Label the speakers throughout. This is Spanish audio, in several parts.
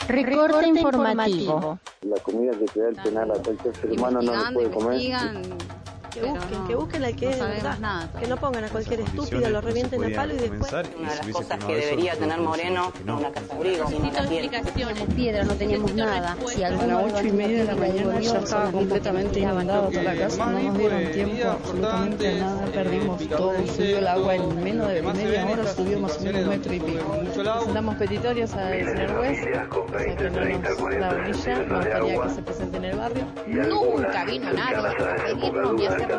Speaker 1: Recorte informativo.
Speaker 2: La comida que te da el penal a cualquier ser humano no lo puede comer.
Speaker 3: Que busquen al que es de verdad,
Speaker 4: nada,
Speaker 3: que no pongan a cualquier estúpido, lo revienten a palo y después...
Speaker 5: Una de las cosas que debería tener Moreno es una casa de abrigo.
Speaker 1: Teníamos piedra, no teníamos nada. Si
Speaker 6: A las 8:30 de la mañana ya estaba completamente inundada toda la casa, no nos dieron tiempo absolutamente a nada, perdimos todo, subió el agua en menos de media hora, subió más o menos 1,5 metros. Presentamos petitorios al señor juez, o sea que no nos da orilla, nos gustaría que se presente en el barrio.
Speaker 4: Nunca vino nadie a pedirnos ni a hacer nada.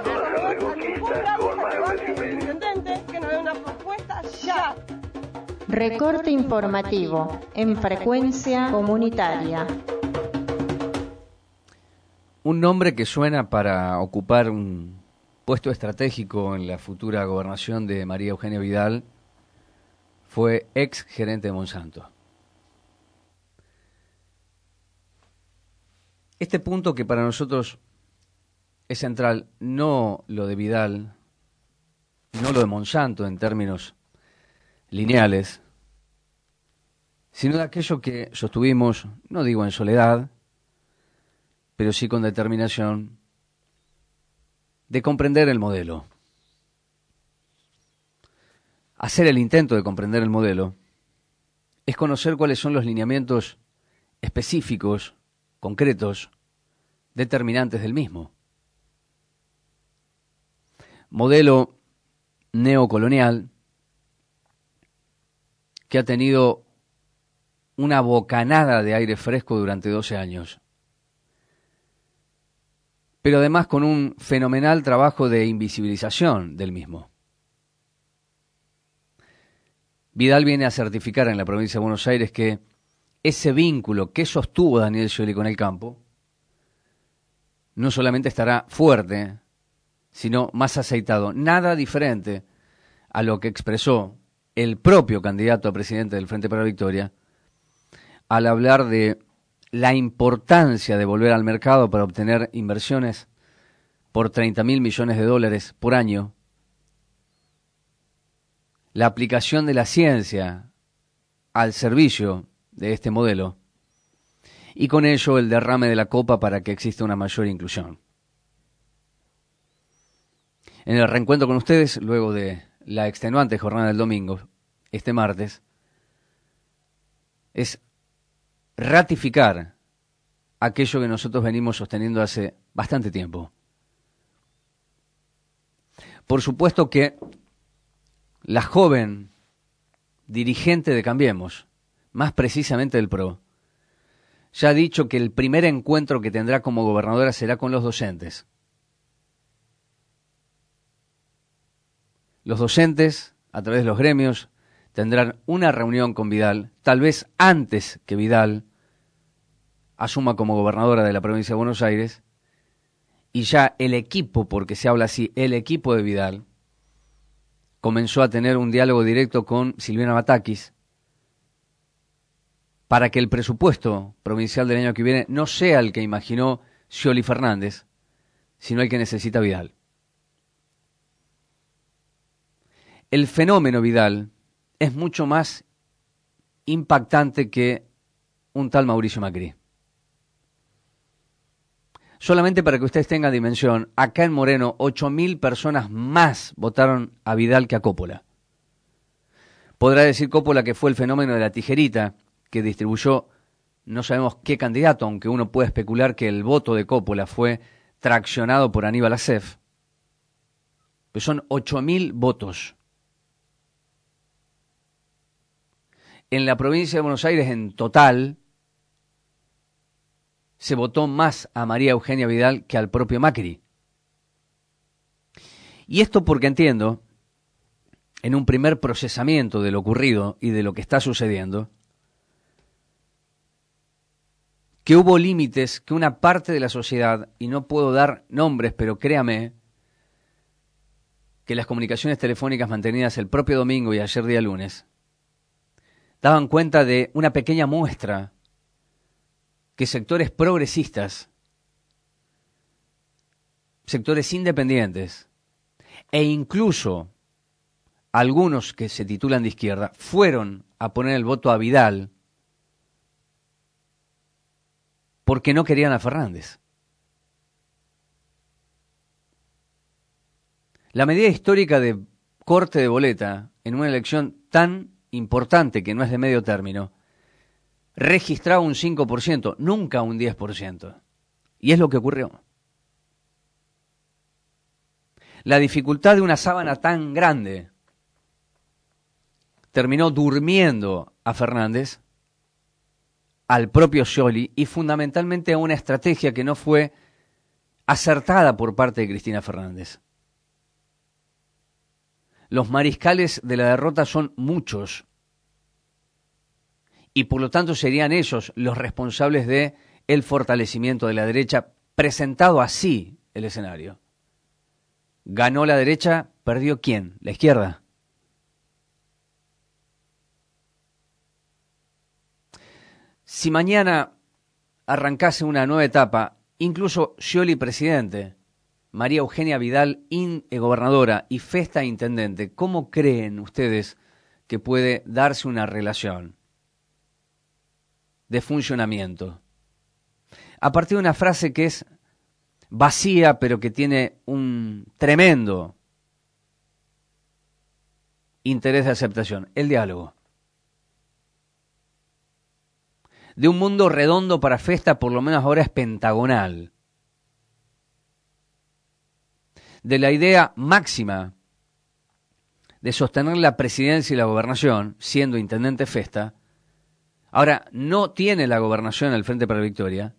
Speaker 3: Que nos dé una propuesta ya.
Speaker 1: Recorte informativo en frecuencia comunitaria.
Speaker 7: Un nombre que suena para ocupar un puesto estratégico en la futura gobernación de María Eugenia Vidal fue ex gerente de Monsanto. Este punto que para nosotros es central, no lo de Vidal, no lo de Monsanto en términos lineales, sino de aquello que sostuvimos, no digo en soledad, pero sí con determinación, de comprender el modelo. Hacer el intento de comprender el modelo es conocer cuáles son los lineamientos específicos, concretos, determinantes del mismo. Modelo neocolonial que ha tenido una bocanada de aire fresco durante 12 años, pero además con un fenomenal trabajo de invisibilización del mismo. Vidal viene a certificar en la provincia de Buenos Aires que ese vínculo que sostuvo Daniel Scioli con el campo no solamente estará fuerte, sino más aceitado. Nada diferente a lo que expresó el propio candidato a presidente del Frente para la Victoria al hablar de la importancia de volver al mercado para obtener inversiones por 30.000 millones de dólares por año, la aplicación de la ciencia al servicio de este modelo y con ello el derrame de la copa para que exista una mayor inclusión. En el reencuentro con ustedes, luego de la extenuante jornada del domingo, este martes, es ratificar aquello que nosotros venimos sosteniendo hace bastante tiempo. Por supuesto que la joven dirigente de Cambiemos, más precisamente del PRO, ya ha dicho que el primer encuentro que tendrá como gobernadora será con los docentes. Los docentes, a través de los gremios, tendrán una reunión con Vidal, tal vez antes que Vidal asuma como gobernadora de la provincia de Buenos Aires, y ya el equipo, porque se habla así, el equipo de Vidal, comenzó a tener un diálogo directo con Silvina Batakis para que el presupuesto provincial del año que viene no sea el que imaginó Scioli Fernández, sino el que necesita Vidal. El fenómeno Vidal es mucho más impactante que un tal Mauricio Macri. Solamente para que ustedes tengan dimensión, acá en Moreno 8.000 personas más votaron a Vidal que a Coppola. Podrá decir Coppola que fue el fenómeno de la tijerita que distribuyó no sabemos qué candidato, aunque uno puede especular que el voto de Coppola fue traccionado por Aníbal Acef. Pues son 8.000 votos. En la provincia de Buenos Aires, en total, se votó más a María Eugenia Vidal que al propio Macri. Y esto porque entiendo, en un primer procesamiento de lo ocurrido y de lo que está sucediendo, que hubo límites que una parte de la sociedad, y no puedo dar nombres, pero créame, que las comunicaciones telefónicas mantenidas el propio domingo y ayer día lunes, daban cuenta de una pequeña muestra que sectores progresistas, sectores independientes e incluso algunos que se titulan de izquierda fueron a poner el voto a Vidal porque no querían a Fernández. La medida histórica de corte de boleta en una elección tan importante que no es de medio término registraba un 5%, nunca un 10%. Y es lo que ocurrió. La dificultad de una sábana tan grande terminó durmiendo a Fernández, al propio Scioli y fundamentalmente a una estrategia que no fue acertada por parte de Cristina Fernández. Los mariscales de la derrota son muchos y por lo tanto serían ellos los responsables de el fortalecimiento de la derecha, presentado así el escenario. Ganó la derecha, perdió ¿quién? La izquierda. Si mañana arrancase una nueva etapa, incluso Scioli presidente, María Eugenia Vidal gobernadora y Festa intendente, ¿cómo creen ustedes que puede darse una relación de funcionamiento? A partir de una frase que es vacía, pero que tiene un tremendo interés de aceptación, el diálogo. De un mundo redondo para Festa, por lo menos ahora es pentagonal. De la idea máxima de sostener la presidencia y la gobernación, siendo intendente Festa, ahora no tiene la gobernación al Frente para la Victoria,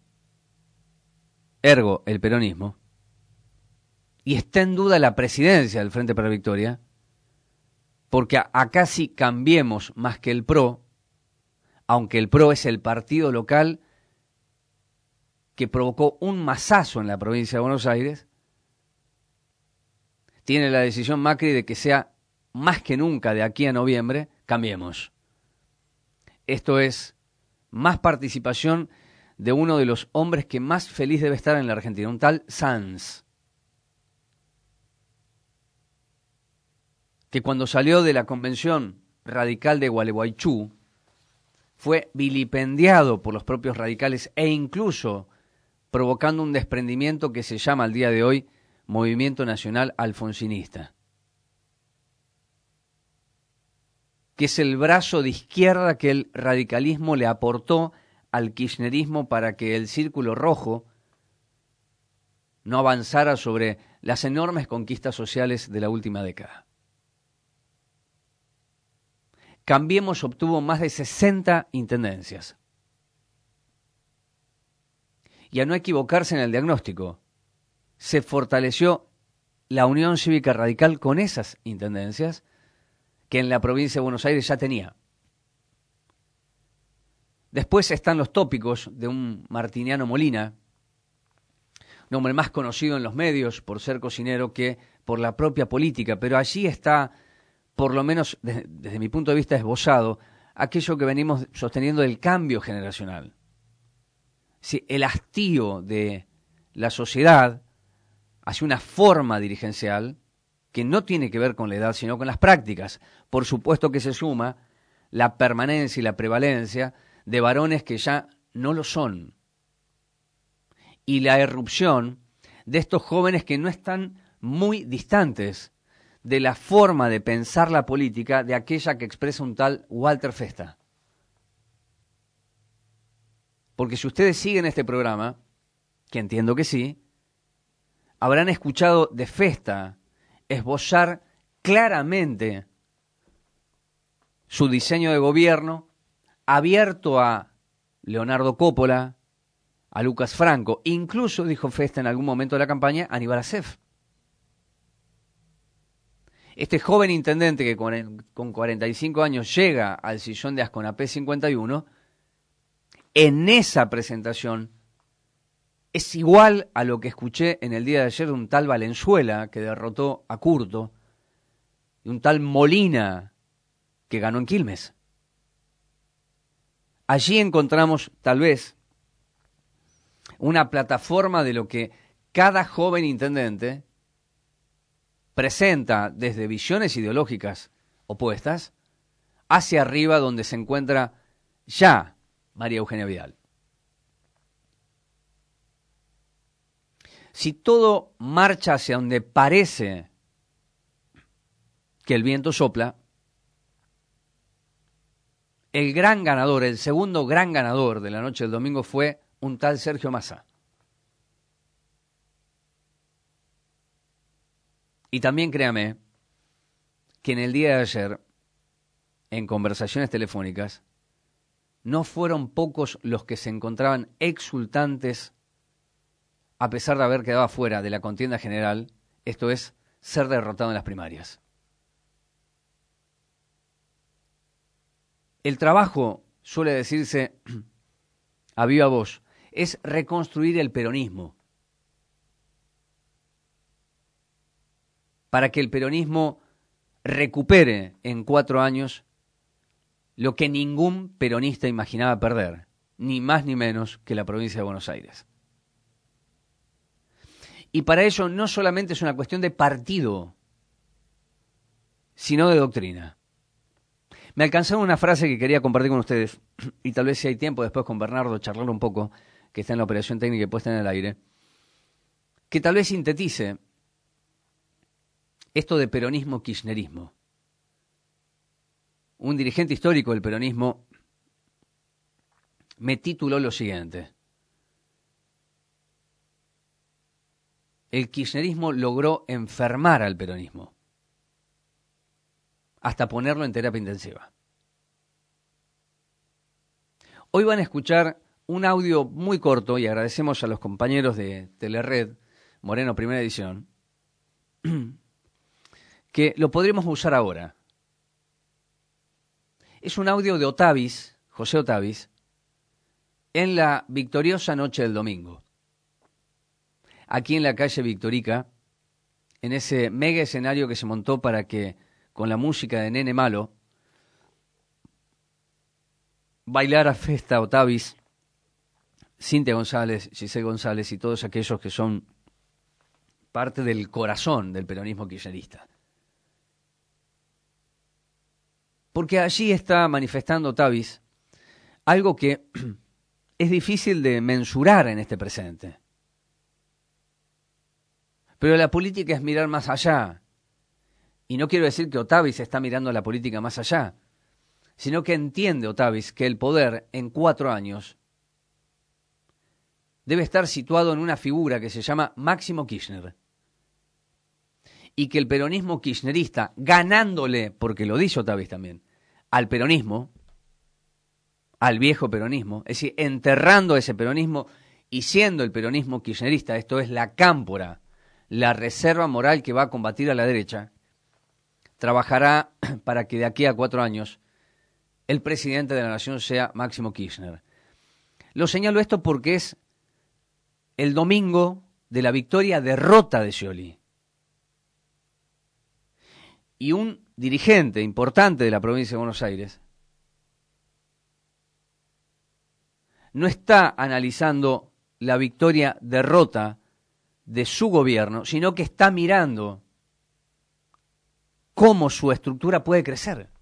Speaker 7: ergo el peronismo, y está en duda la presidencia del Frente para la Victoria, porque acá sí Cambiemos más que el PRO, aunque el PRO es el partido local que provocó un masazo en la provincia de Buenos Aires, tiene la decisión Macri de que sea más que nunca de aquí a noviembre, Cambiemos. Esto es más participación de uno de los hombres que más feliz debe estar en la Argentina, un tal Sanz, que cuando salió de la convención radical de Gualeguaychú, fue vilipendiado por los propios radicales e incluso provocando un desprendimiento que se llama al día de hoy Movimiento Nacional Alfonsinista, que es el brazo de izquierda que el radicalismo le aportó al kirchnerismo para que el círculo rojo no avanzara sobre las enormes conquistas sociales de la última década. Cambiemos obtuvo más de 60 intendencias. Y a no equivocarse en el diagnóstico, se fortaleció la Unión Cívica Radical con esas intendencias que en la provincia de Buenos Aires ya tenía. Después están los tópicos de un Martiniano Molina, un hombre más conocido en los medios por ser cocinero que por la propia política, pero allí está, por lo menos desde mi punto de vista, esbozado aquello que venimos sosteniendo del cambio generacional. Sí, el hastío de la sociedad hacia una forma dirigencial que no tiene que ver con la edad, sino con las prácticas. Por supuesto que se suma la permanencia y la prevalencia de varones que ya no lo son. Y la irrupción de estos jóvenes que no están muy distantes de la forma de pensar la política de aquella que expresa un tal Walter Festa. Porque si ustedes siguen este programa, que entiendo que sí, habrán escuchado de Festa esbozar claramente su diseño de gobierno abierto a Leonardo Coppola, a Lucas Franco, incluso, dijo Festa en algún momento de la campaña, a Aníbal Acef. Este joven intendente que con 45 años llega al sillón de Asconapé 51, en esa presentación es igual a lo que escuché en el día de ayer de un tal Valenzuela que derrotó a Curto y un tal Molina que ganó en Quilmes. Allí encontramos tal vez una plataforma de lo que cada joven intendente presenta desde visiones ideológicas opuestas hacia arriba donde se encuentra ya María Eugenia Vidal. si todo marcha hacia donde parece que el viento sopla, el gran ganador, el segundo gran ganador de la noche del domingo fue un tal Sergio Massa. Y también créame que en el día de ayer, en conversaciones telefónicas, no fueron pocos los que se encontraban exultantes a pesar de haber quedado fuera de la contienda general, esto es, ser derrotado en las primarias. El trabajo, suele decirse a viva voz, es reconstruir el peronismo. Para que el peronismo recupere en 4 años lo que ningún peronista imaginaba perder, ni más ni menos que la provincia de Buenos Aires. Y para ello no solamente es una cuestión de partido, sino de doctrina. Me alcanzaba una frase que quería compartir con ustedes, y tal vez si hay tiempo después con Bernardo charlar un poco, que está en la operación técnica y puesta en el aire, que tal vez sintetice esto de peronismo-kirchnerismo. Un dirigente histórico del peronismo me tituló lo siguiente: el kirchnerismo logró enfermar al peronismo, hasta ponerlo en terapia intensiva. Hoy van a escuchar un audio muy corto, y agradecemos a los compañeros de Telered, Moreno Primera Edición, que lo podremos usar ahora. Es un audio de Otavis, José Otavis, en la victoriosa noche del domingo, aquí en la calle Victorica, en ese mega escenario que se montó para que, con la música de Nene Malo, bailara festa Otavis, Cintia González, Giselle González y todos aquellos que son parte del corazón del peronismo kirchnerista. Porque allí está manifestando Otavis algo que es difícil de mensurar en este presente. Pero la política es mirar más allá. Y no quiero decir que Otavis está mirando la política más allá, sino que entiende Otavis que el poder en 4 años debe estar situado en una figura que se llama Máximo Kirchner. Y que el peronismo kirchnerista, ganándole, porque lo dice Otavis también, al peronismo, al viejo peronismo, es decir, enterrando ese peronismo y siendo el peronismo kirchnerista, esto es la cámpora, la reserva moral que va a combatir a la derecha, trabajará para que de aquí a 4 años el presidente de la nación sea Máximo Kirchner. Lo señalo esto porque es el domingo de la victoria-derrota de Scioli. Y un dirigente importante de la provincia de Buenos Aires no está analizando la victoria-derrota de su gobierno, sino que está mirando cómo su estructura puede crecer.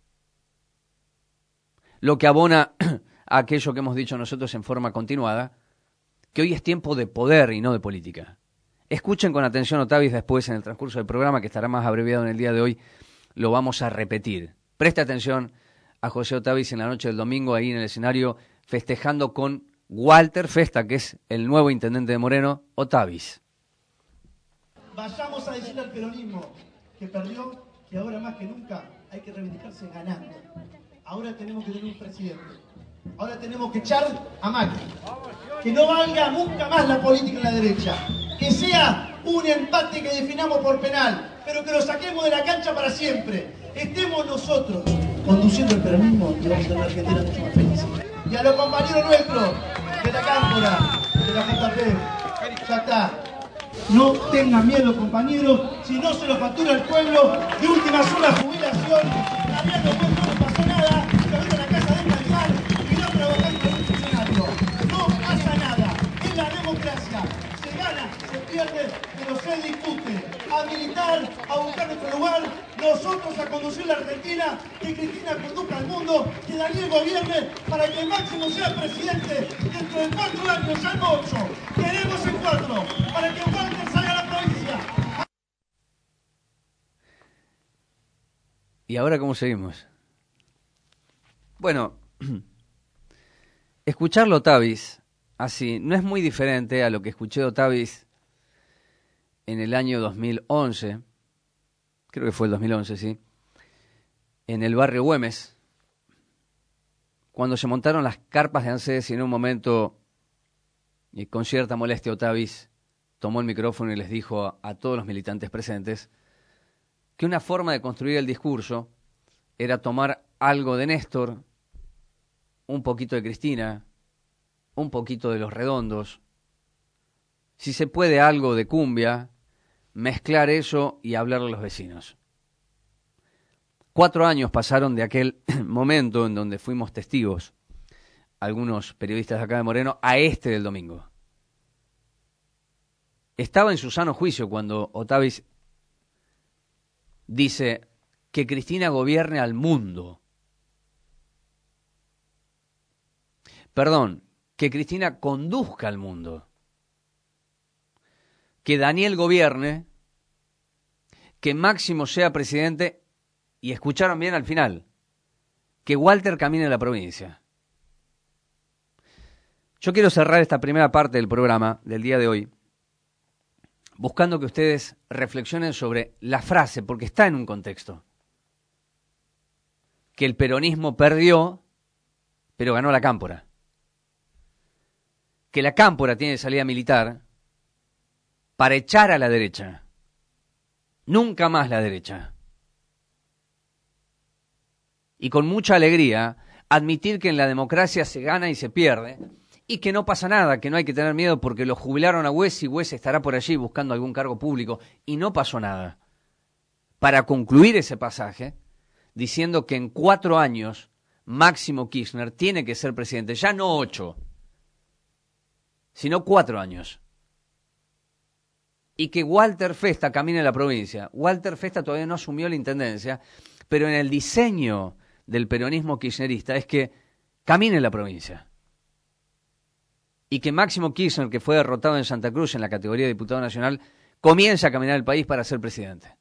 Speaker 7: Lo que abona a aquello que hemos dicho nosotros en forma continuada, que hoy es tiempo de poder y no de política. Escuchen con atención Otavis después en el transcurso del programa, que estará más abreviado en el día de hoy, lo vamos a repetir. Preste atención a José Otavis en la noche del domingo, ahí en el escenario, festejando con Walter Festa, que es el nuevo intendente de Moreno, Otavis.
Speaker 8: Vayamos a decirle al peronismo que perdió, que ahora más que nunca hay que reivindicarse ganando. Ahora tenemos que tener un presidente. Ahora tenemos que echar a Macri. Que no valga nunca más la política en la derecha. Que sea un empate que definamos por penal, pero que lo saquemos de la cancha para siempre. Estemos nosotros conduciendo el peronismo y vamos a tener una Argentina mucho más feliz. Y a los compañeros nuestros de la Cámpora, de la JP, ya está. No tengan miedo, compañeros, si no se lo factura el pueblo, de última sola jubilación, también no pasa nada, que vengan a la casa de descansar y no trabajar con un funcionario. No pasa nada, es la democracia, se gana, se pierde, pero se discute. A militar, a buscar nuestro lugar. nosotros a conducir la Argentina, que Cristina conduzca al mundo, que Daniel gobierne para que Máximo sea presidente dentro de 4 años, ya no 8. Queremos en 4, para que Walter salga a la provincia.
Speaker 7: ¿Y ahora cómo seguimos? Bueno, escucharlo Otavis así no es muy diferente a lo que escuché de Otavis en el año 2011, creo que fue el 2011, sí, en el barrio Güemes, cuando se montaron las carpas de ANSES y en un momento, y con cierta molestia, Otavis tomó el micrófono y les dijo a todos los militantes presentes que una forma de construir el discurso era tomar algo de Néstor, un poquito de Cristina, un poquito de Los Redondos, si se puede algo de cumbia, mezclar eso y hablarle a los vecinos. 4 años pasaron de aquel momento en donde fuimos testigos, algunos periodistas de acá de Moreno, a este del domingo. Estaba en su sano juicio cuando Otavis dice que Cristina gobierne al mundo. Perdón, que Cristina conduzca al mundo. Que Daniel gobierne, que Máximo sea presidente, y escucharon bien al final, que Walter camine la provincia. Yo quiero cerrar esta primera parte del programa del día de hoy buscando que ustedes reflexionen sobre la frase, porque está en un contexto. Que el peronismo perdió, pero ganó la cámpora. Que la cámpora tiene salida militar para echar a la derecha. Nunca más la derecha. Y con mucha alegría admitir que en la democracia se gana y se pierde, y que no pasa nada, que no hay que tener miedo porque lo jubilaron a Güez y Güez estará por allí buscando algún cargo público, y no pasó nada. Para concluir ese pasaje, diciendo que en 4 años Máximo Kirchner tiene que ser presidente, ya no 8, sino 4 años. Y que Walter Festa camine la provincia. Walter Festa todavía no asumió la intendencia, pero en el diseño del peronismo kirchnerista es que camine la provincia. Y que Máximo Kirchner, que fue derrotado en Santa Cruz en la categoría de diputado nacional, comience a caminar el país para ser presidente.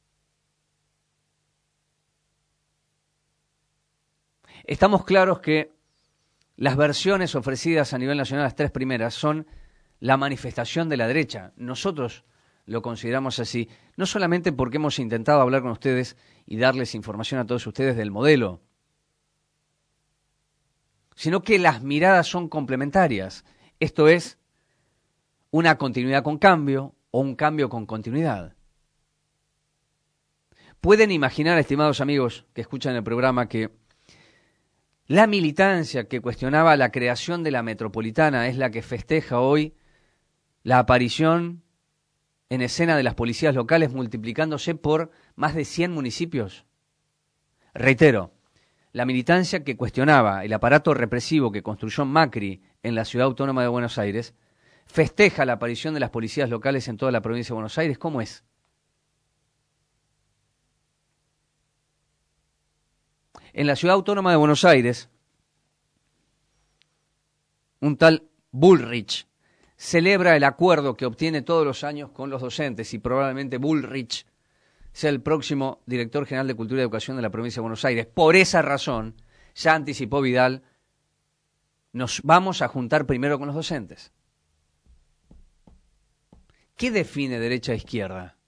Speaker 7: Estamos claros que las versiones ofrecidas a nivel nacional, las 3 primeras, son la manifestación de la derecha. Nosotros lo consideramos así, no solamente porque hemos intentado hablar con ustedes y darles información a todos ustedes del modelo, sino que las miradas son complementarias. Esto es una continuidad con cambio o un cambio con continuidad. Pueden imaginar, estimados amigos que escuchan el programa, que la militancia que cuestionaba la creación de la metropolitana es la que festeja hoy la aparición en escena de las policías locales multiplicándose por más de 100 municipios. Reitero, la militancia que cuestionaba el aparato represivo que construyó Macri en la Ciudad Autónoma de Buenos Aires festeja la aparición de las policías locales en toda la provincia de Buenos Aires. ¿Cómo es? En la Ciudad Autónoma de Buenos Aires, un tal Bullrich celebra el acuerdo que obtiene todos los años con los docentes y probablemente Bullrich sea el próximo director general de Cultura y Educación de la provincia de Buenos Aires. Por esa razón, ya anticipó Vidal, nos vamos a juntar primero con los docentes. ¿Qué define derecha e izquierda?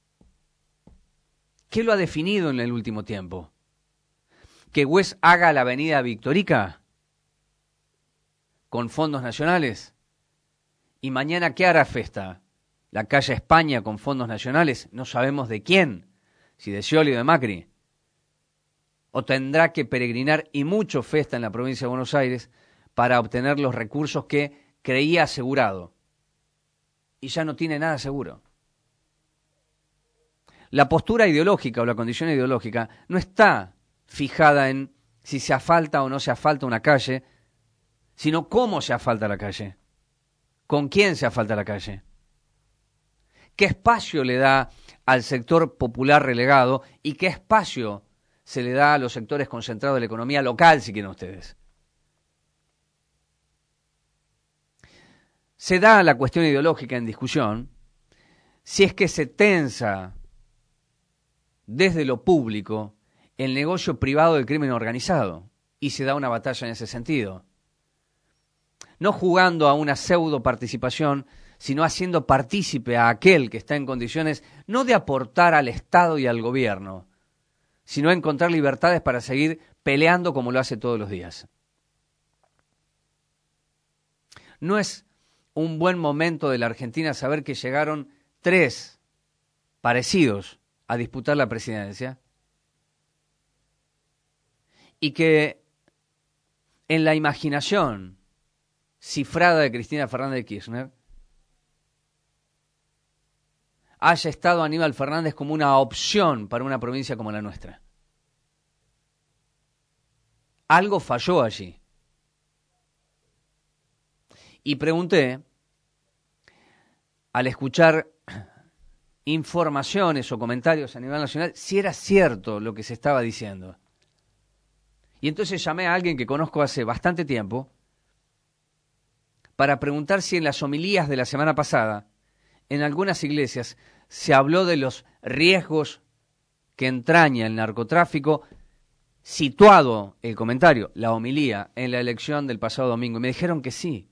Speaker 7: ¿Qué lo ha definido en el último tiempo? ¿Que Güez haga la avenida Victorica con fondos nacionales? ¿Y mañana qué hará Festa? ¿La calle España con fondos nacionales? No sabemos de quién, si de Scioli o de Macri. O tendrá que peregrinar, y mucho Festa en la provincia de Buenos Aires, para obtener los recursos que creía asegurado. Y ya no tiene nada seguro. La postura ideológica o la condición ideológica no está fijada en si se asfalta o no se asfalta una calle, sino cómo se asfalta la calle, con quién se asfalta la calle, qué espacio le da al sector popular relegado y qué espacio se le da a los sectores concentrados de la economía local, si quieren ustedes. Se da la cuestión ideológica en discusión si es que se tensa desde lo público el negocio privado del crimen organizado y se da una batalla en ese sentido. No jugando a una pseudo participación, sino haciendo partícipe a aquel que está en condiciones no de aportar al Estado y al gobierno, sino encontrar libertades para seguir peleando como lo hace todos los días. No es un buen momento de la Argentina saber que llegaron 3 parecidos a disputar la presidencia y que en la imaginación cifrada de Cristina Fernández de Kirchner haya estado Aníbal Fernández como una opción para una provincia como la nuestra. Algo falló allí. Y pregunté, al escuchar informaciones o comentarios a nivel nacional, si era cierto lo que se estaba diciendo. Y entonces llamé a alguien que conozco hace bastante tiempo para preguntar si en las homilías de la semana pasada, en algunas iglesias, se habló de los riesgos que entraña el narcotráfico, situado el comentario, la homilía, en la elección del pasado domingo. Y me dijeron que sí.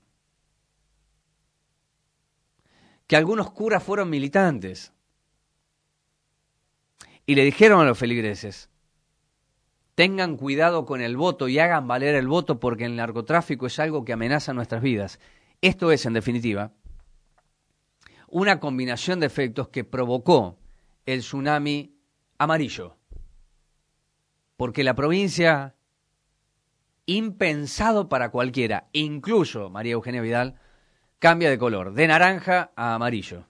Speaker 7: Que algunos curas fueron militantes. Y le dijeron a los feligreses, tengan cuidado con el voto y hagan valer el voto porque el narcotráfico es algo que amenaza nuestras vidas. Esto es, en definitiva, una combinación de efectos que provocó el tsunami amarillo. Porque la provincia, impensado para cualquiera, incluso María Eugenia Vidal, cambia de color, de naranja a amarillo.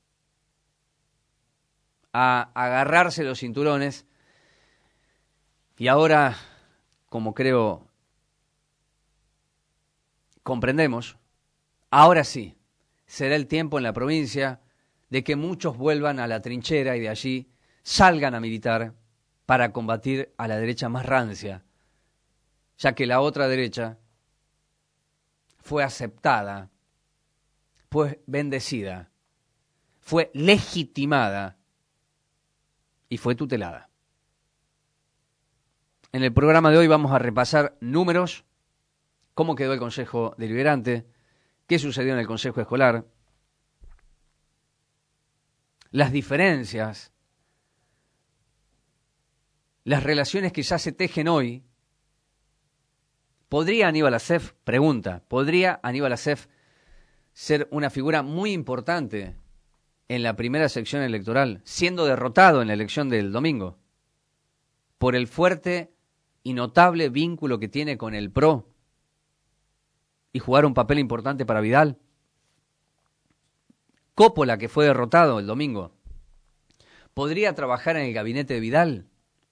Speaker 7: A agarrarse los cinturones. Y ahora, como creo comprendemos, ahora sí, será el tiempo en la provincia de que muchos vuelvan a la trinchera y de allí salgan a militar para combatir a la derecha más rancia, ya que la otra derecha fue aceptada, fue bendecida, fue legitimada y fue tutelada. En el programa de hoy vamos a repasar números, cómo quedó el Consejo Deliberante, qué sucedió en el Consejo Escolar, las diferencias, las relaciones que ya se tejen hoy. ¿Podría Aníbal Acef, pregunta, podría Aníbal Acef ser una figura muy importante en la primera sección electoral, siendo derrotado en la elección del domingo, por el fuerte y notable vínculo que tiene con el PRO, y jugar un papel importante para Vidal? Coppola, que fue derrotado el domingo, ¿podría trabajar en el gabinete de Vidal?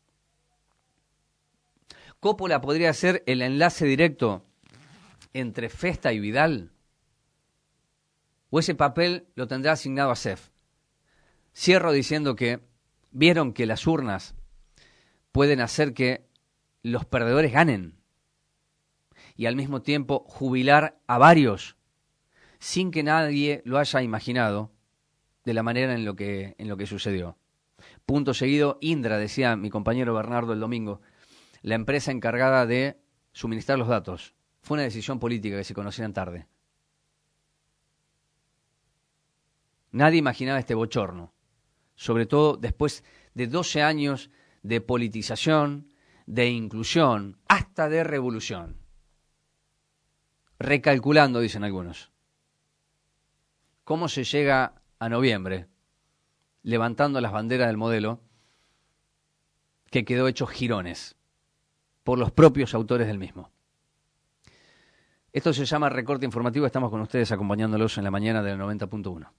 Speaker 7: Coppola podría ser el enlace directo entre Festa y Vidal, o ese papel lo tendrá asignado a Acef. Cierro diciendo que vieron que las urnas pueden hacer que los perdedores ganen y al mismo tiempo jubilar a varios sin que nadie lo haya imaginado de la manera en lo que sucedió. Punto seguido, Indra, decía mi compañero Bernardo el domingo, la empresa encargada de suministrar los datos. Fue una decisión política que se conocieran tarde. Nadie imaginaba este bochorno, sobre todo después de 12 años de politización, de inclusión, hasta de revolución. Recalculando, dicen algunos. ¿Cómo se llega a noviembre levantando las banderas del modelo que quedó hecho jirones por los propios autores del mismo? Esto se llama Recorte Informativo. Estamos con ustedes acompañándolos en la mañana del 90.1.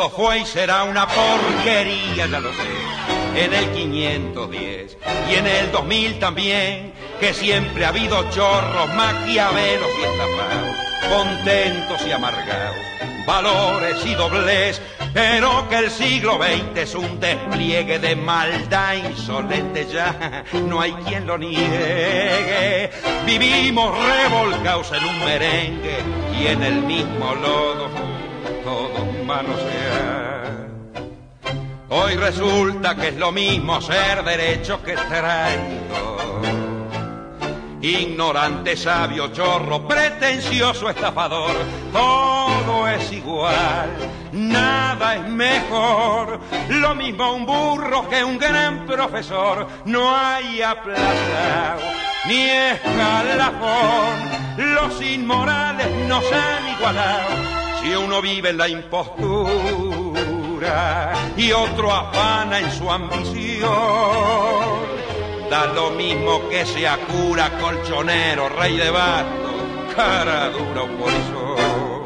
Speaker 9: mundo fue y será una porquería, ya lo sé, en el 510 y en el 2000 también, que siempre ha habido chorros, maquiavelos y estafados, contentos y amargados, valores y doblez, pero que el siglo XX es un despliegue de maldad insolente, ya no hay quien lo niegue. Vivimos revolcados en un merengue y en el mismo lodo todos manosear. Hoy resulta que es lo mismo ser derecho que traidor, ignorante, sabio, chorro, pretencioso, estafador. Todo es igual, nada es mejor, lo mismo un burro que un gran profesor. No hay aplazado ni escalafón, los inmorales nos han igualado. Si uno vive en la impostura y otro afana en su ambición, da lo mismo que sea cura, colchonero, rey de bastos, cara dura o polizón.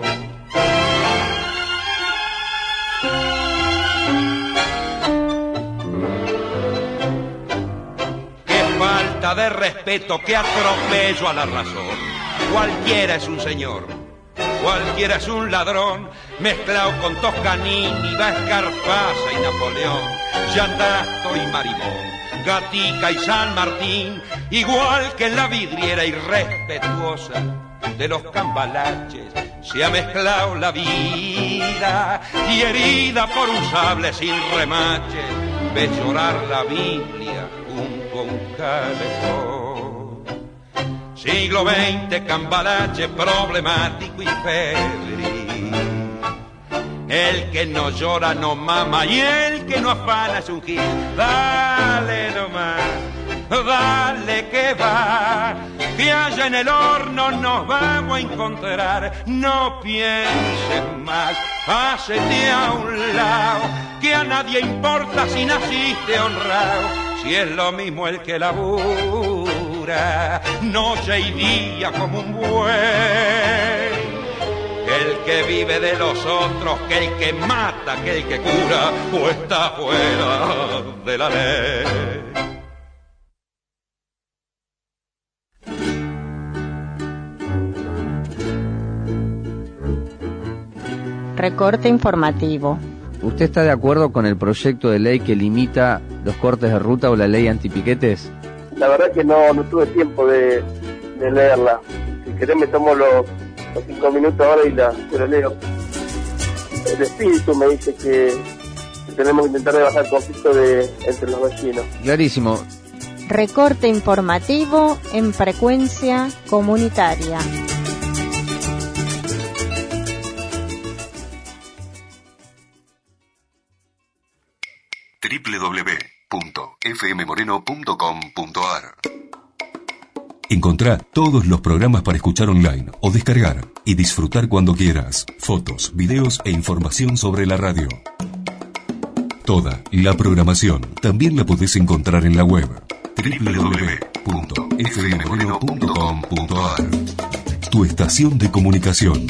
Speaker 9: Qué falta de respeto, qué atropello a la razón. Cualquiera es un señor, cualquiera es un ladrón, mezclado con Toscanini, Escarpasa y Napoleón, Yandasto y Marimón, Gatica y San Martín, igual que en la vidriera irrespetuosa de los cambalaches, se ha mezclado la vida y herida por un sable sin remache, ves llorar la Biblia junto a un calefón. Siglo XX, cambalache problemático y febril. El que no llora no mama y el que no afana es un gil. Dale nomás, dale que va, que allá en el horno nos vamos a encontrar. No pienses más, pásete a un lado, que a nadie importa si naciste honrado. Si es lo mismo el que labura noche y día como un buey, el que vive de los otros, que el que mata, que el que cura, o está fuera de la ley.
Speaker 1: Recorte informativo.
Speaker 7: ¿Usted está de acuerdo con el proyecto de ley que limita los cortes de ruta o la ley antipiquetes?
Speaker 2: La verdad que no tuve tiempo de leerla. Si querés me tomo los 5 minutos ahora y la leo. El espíritu me dice que tenemos que intentar rebajar el conflicto entre los vecinos.
Speaker 7: Clarísimo.
Speaker 1: Recorte informativo en frecuencia comunitaria.
Speaker 10: www.fmmoreno.com.ar. Encontrá todos los programas para escuchar online o descargar y disfrutar cuando quieras. Fotos, videos e información sobre la radio. Toda la programación también la podés encontrar en la web www.fmmoreno.com.ar. Tu estación de comunicación.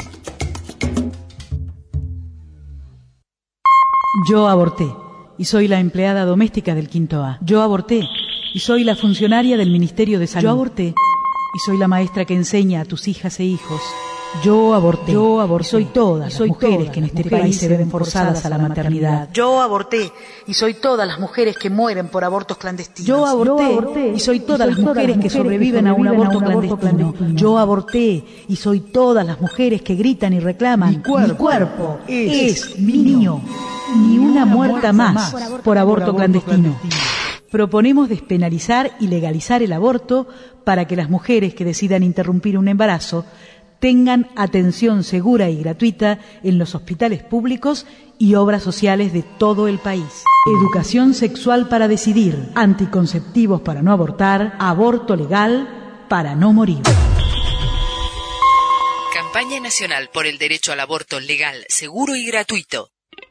Speaker 11: Yo aborté y soy la empleada doméstica del Quinto A. Yo aborté y soy la funcionaria del Ministerio de Salud. Yo aborté y soy la maestra que enseña a tus hijas e hijos. Yo aborté. Yo aborté. Soy todas las mujeres que en este país se ven forzadas a la maternidad.
Speaker 12: Yo aborté y soy todas las mujeres que mueren por abortos clandestinos.
Speaker 11: Yo aborté y soy todas las mujeres que sobreviven a un aborto clandestino. Yo aborté y soy todas las mujeres que gritan y reclaman: mi cuerpo es mío. Ni una muerta más por aborto clandestino. Proponemos despenalizar y legalizar el aborto para que las mujeres que decidan interrumpir un embarazo tengan atención segura y gratuita en los hospitales públicos y obras sociales de todo el país. Educación sexual para decidir, anticonceptivos para no abortar, aborto legal para no morir.
Speaker 13: Campaña Nacional por el Derecho al Aborto legal, seguro y gratuito.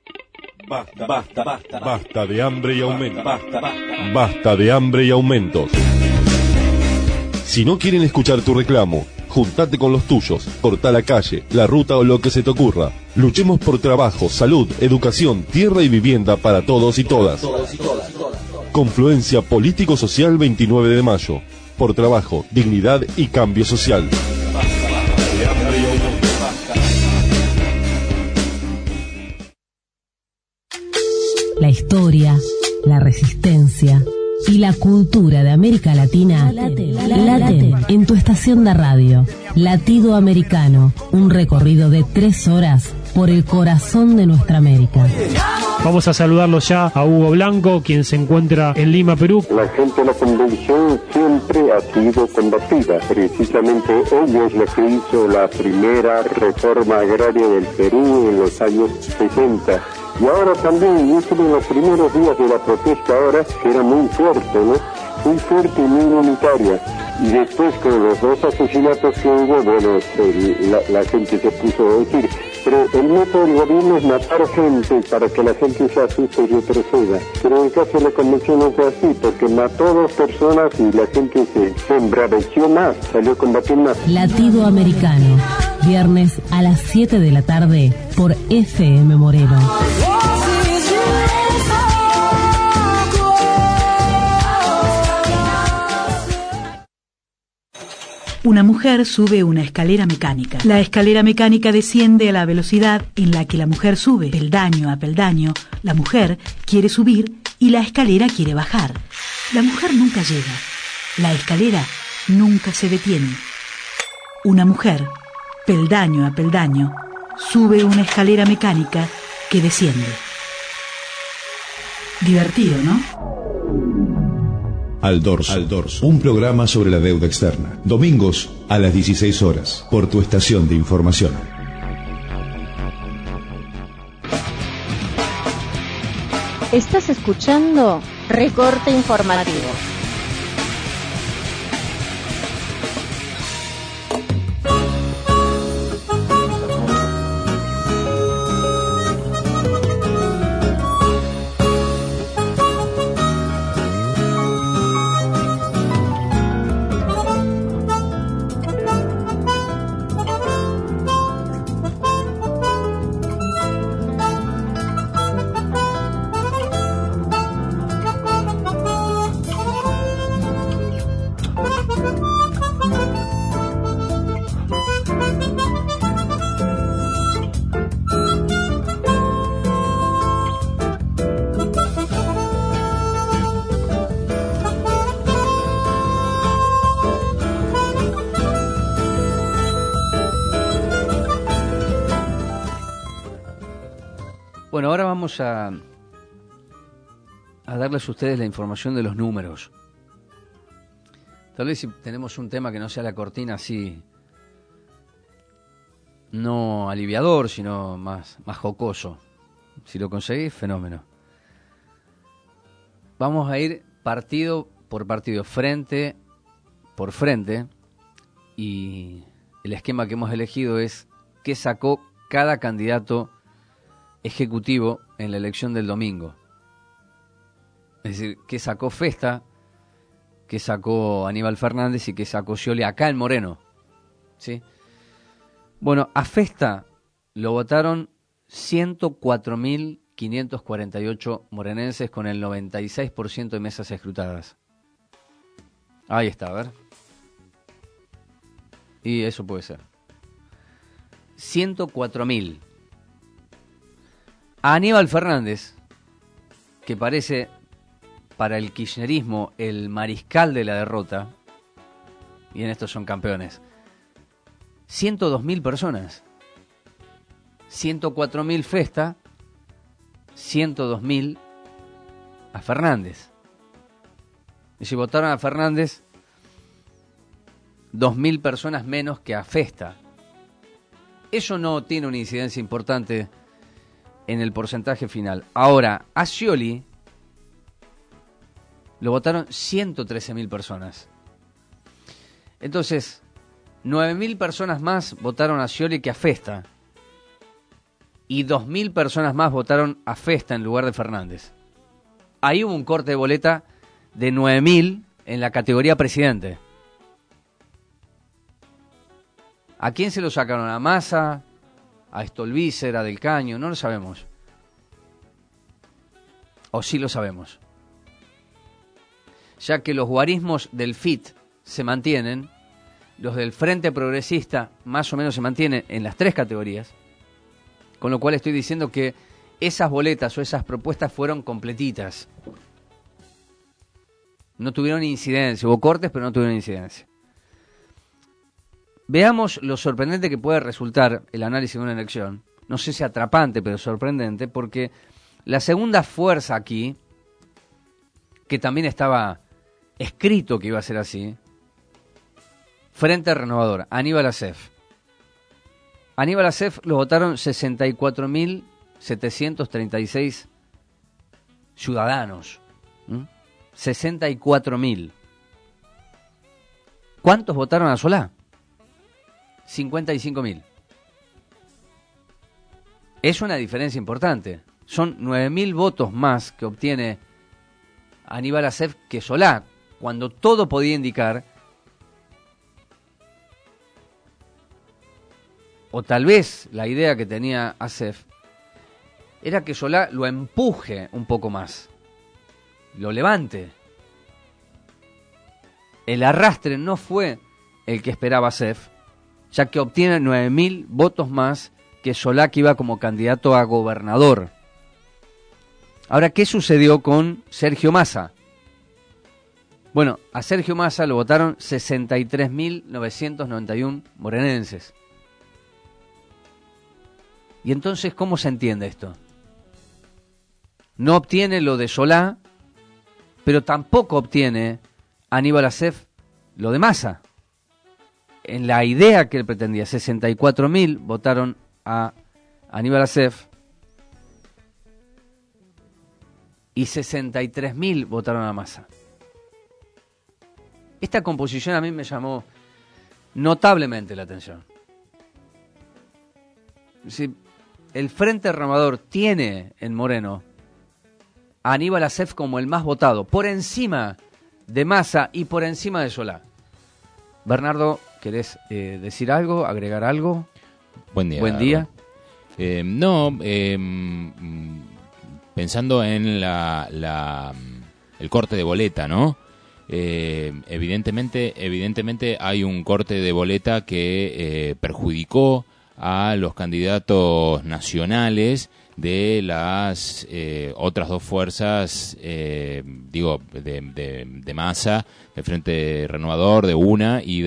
Speaker 14: Basta de hambre y aumentos. Basta de hambre y aumentos. Si no quieren escuchar tu reclamo, Juntate con los tuyos, corta la calle, la ruta o lo que se te ocurra. Luchemos por trabajo, salud, educación, tierra y vivienda para todos y todas. Confluencia Político-Social 29 de mayo. Por trabajo, dignidad y cambio social.
Speaker 15: La historia, la resistencia y la cultura de América Latina laten en tu estación de radio. Latido Americano, un recorrido de 3 horas por el corazón de nuestra América.
Speaker 16: Vamos a saludarlo ya a Hugo Blanco, quien se encuentra en Lima, Perú.
Speaker 17: La gente de la convención siempre ha sido combativa. Precisamente ella es la que hizo la primera reforma agraria del Perú en los años 60. Y ahora también, yo estuve en los primeros días de la protesta ahora, que era muy fuerte, ¿no? Muy fuerte y muy unitaria. Y después con los 2 asesinatos que hubo, bueno, la gente se puso a decir, pero el método del gobierno es matar gente para que la gente se asuste y retroceda. Pero en el caso de la convención no fue así, porque mató a 2 personas y la gente se embraveció más, salió a combatir más.
Speaker 15: Latido Americano, viernes a las 7 de la tarde por FM Moreno.
Speaker 11: Una mujer sube una escalera mecánica. La escalera mecánica desciende a la velocidad en la que la mujer sube. Peldaño a peldaño, la mujer quiere subir y la escalera quiere bajar. La mujer nunca llega. La escalera nunca se detiene. Una mujer, peldaño a peldaño, sube una escalera mecánica que desciende. Divertido, ¿no?
Speaker 18: Al Dorso, un programa sobre la deuda externa. Domingos a las 16 horas, por tu estación de información.
Speaker 1: Estás escuchando Recorte Informativo.
Speaker 7: Bueno, ahora vamos a darles a ustedes la información de los números. Tal vez si tenemos un tema que no sea la cortina así, no aliviador, sino más jocoso. Si lo conseguís, fenómeno. Vamos a ir partido por partido, frente por frente, y el esquema que hemos elegido es qué sacó cada candidato ejecutivo en la elección del domingo. Es decir, qué sacó Festa, qué sacó Aníbal Fernández y qué sacó Scioli acá en Moreno. ¿Sí? Bueno, a Festa lo votaron 104.548 morenenses con el 96% de mesas escrutadas. Ahí está, a ver. Y eso puede ser. 104.000. A Aníbal Fernández, que parece para el kirchnerismo el mariscal de la derrota, y en esto son campeones, 102.000 personas. 104.000 Festa, 102.000 a Fernández. Y si votaron a Fernández, 2.000 personas menos que a Festa. Eso no tiene una incidencia importante en el porcentaje final. Ahora, a Scioli lo votaron 113.000 personas. Entonces, 9.000 personas más votaron a Scioli que a Festa. Y 2.000 personas más votaron a Festa en lugar de Fernández. Ahí hubo un corte de boleta de 9.000 en la categoría presidente. ¿A quién se lo sacaron? ¿A Massa? ¿A Stolbizer? ¿A Del Caño? No lo sabemos. ¿O sí lo sabemos? Ya que los guarismos del FIT se mantienen, los del Frente Progresista más o menos se mantienen en las 3 categorías, con lo cual estoy diciendo que esas boletas o esas propuestas fueron completitas. No tuvieron incidencia, hubo cortes, pero no tuvieron incidencia. Veamos lo sorprendente que puede resultar el análisis de una elección. No sé si atrapante, pero sorprendente, porque la segunda fuerza aquí, que también estaba escrito que iba a ser así, Frente Renovador, Aníbal Acef. Aníbal Acef lo votaron 64.736 ciudadanos. 64.000. ¿Cuántos votaron a Solá? 55.000. Es una diferencia importante. Son 9.000 votos más que obtiene Aníbal Acef que Solá, cuando todo podía indicar, o tal vez la idea que tenía Acef, era que Solá lo empuje un poco más, lo levante. El arrastre no fue el que esperaba Acef, ya que obtiene 9.000 votos más que Solá, que iba como candidato a gobernador. Ahora, ¿qué sucedió con Sergio Massa? Bueno, a Sergio Massa lo votaron 63.991 morenenses. Y entonces, ¿cómo se entiende esto? No obtiene lo de Solá, pero tampoco obtiene Aníbal Acef lo de Massa. En la idea que él pretendía, 64.000 votaron a Aníbal Acef y 63.000 votaron a Massa. Esta composición a mí me llamó notablemente la atención. Si el Frente Renovador tiene en Moreno a Aníbal Acef como el más votado, por encima de Massa y por encima de Solá. Bernardo, ¿querés decir algo, agregar algo?
Speaker 19: Buen día.
Speaker 7: Buen día.
Speaker 19: Pensando en el corte de boleta, ¿no? Evidentemente hay un corte de boleta que perjudicó a los candidatos nacionales de las otras 2 fuerzas, de Massa, del Frente Renovador, de UNA y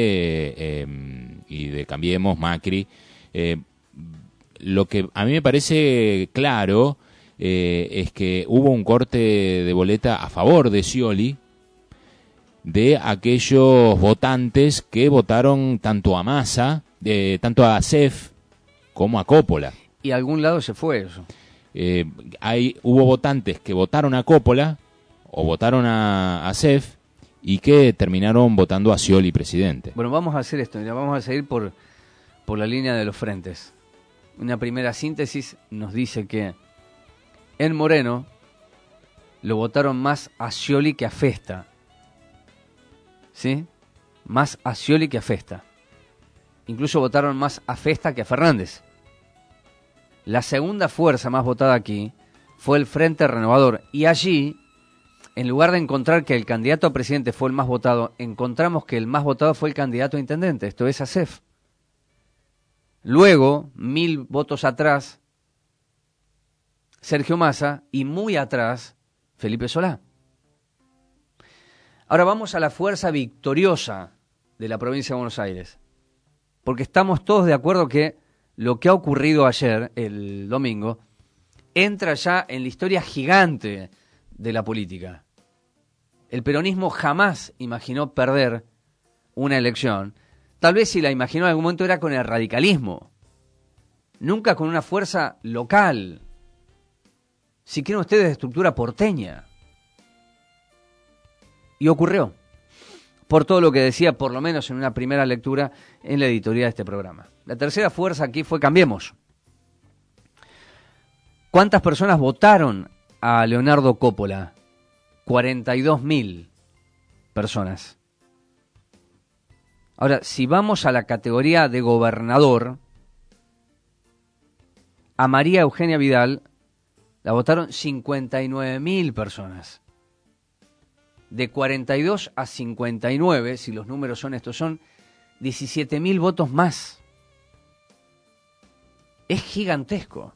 Speaker 19: de Cambiemos, Macri. Lo que a mí me parece claro es que hubo un corte de boleta a favor de Scioli, de aquellos votantes que votaron tanto a Massa, tanto a Acef como a Coppola.
Speaker 7: Y a algún lado se fue eso.
Speaker 19: Hubo votantes que votaron a Coppola o votaron a Acef y que terminaron votando a Scioli presidente.
Speaker 7: Bueno, vamos a hacer esto, vamos a seguir por la línea de los frentes. Una primera síntesis nos dice que en Moreno lo votaron más a Scioli que a Festa. ¿Sí? Más a Scioli que a Festa. Incluso votaron más a Festa que a Fernández. La segunda fuerza más votada aquí fue el Frente Renovador. Y allí, en lugar de encontrar que el candidato a presidente fue el más votado, encontramos que el más votado fue el candidato a intendente, esto es Acef. Luego, 1.000 votos atrás, Sergio Massa, y muy atrás, Felipe Solá. Ahora vamos a la fuerza victoriosa de la provincia de Buenos Aires, porque estamos todos de acuerdo que lo que ha ocurrido ayer, el domingo, entra ya en la historia gigante de la política. El peronismo jamás imaginó perder una elección. Tal vez si la imaginó en algún momento era con el radicalismo, nunca con una fuerza local, si quieren ustedes de estructura porteña. Y ocurrió, por todo lo que decía, por lo menos en una primera lectura en la editoría de este programa. La tercera fuerza aquí fue Cambiemos. ¿Cuántas personas votaron a Leonardo Coppola? 42.000 personas. Ahora, si vamos a la categoría de gobernador, a María Eugenia Vidal la votaron 59.000 personas. De 42 a 59, si los números son estos, son 17.000 votos más. Es gigantesco.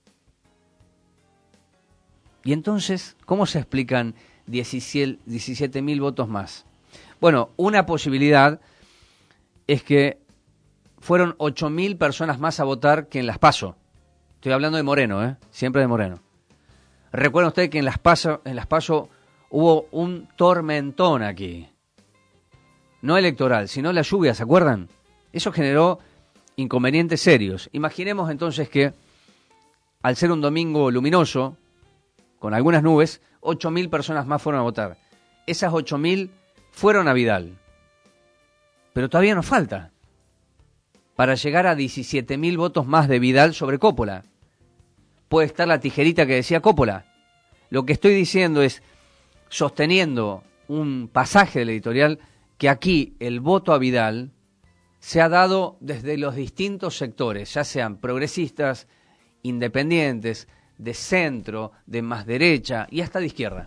Speaker 7: Y entonces, ¿cómo se explican 17.000 votos más? Bueno, una posibilidad es que fueron 8.000 personas más a votar que en las PASO. Estoy hablando de Moreno, siempre de Moreno. Recuerden ustedes que en las PASO hubo un tormentón aquí. No electoral, sino la lluvia, ¿se acuerdan? Eso generó inconvenientes serios. Imaginemos entonces que, al ser un domingo luminoso, con algunas nubes, 8.000 personas más fueron a votar. Esas 8.000 fueron a Vidal. Pero todavía nos falta para llegar a 17.000 votos más de Vidal sobre Coppola. Puede estar la tijerita que decía Coppola. Lo que estoy diciendo es, sosteniendo un pasaje del editorial, que aquí el voto a Vidal se ha dado desde los distintos sectores, ya sean progresistas, independientes, de centro, de más derecha y hasta de izquierda,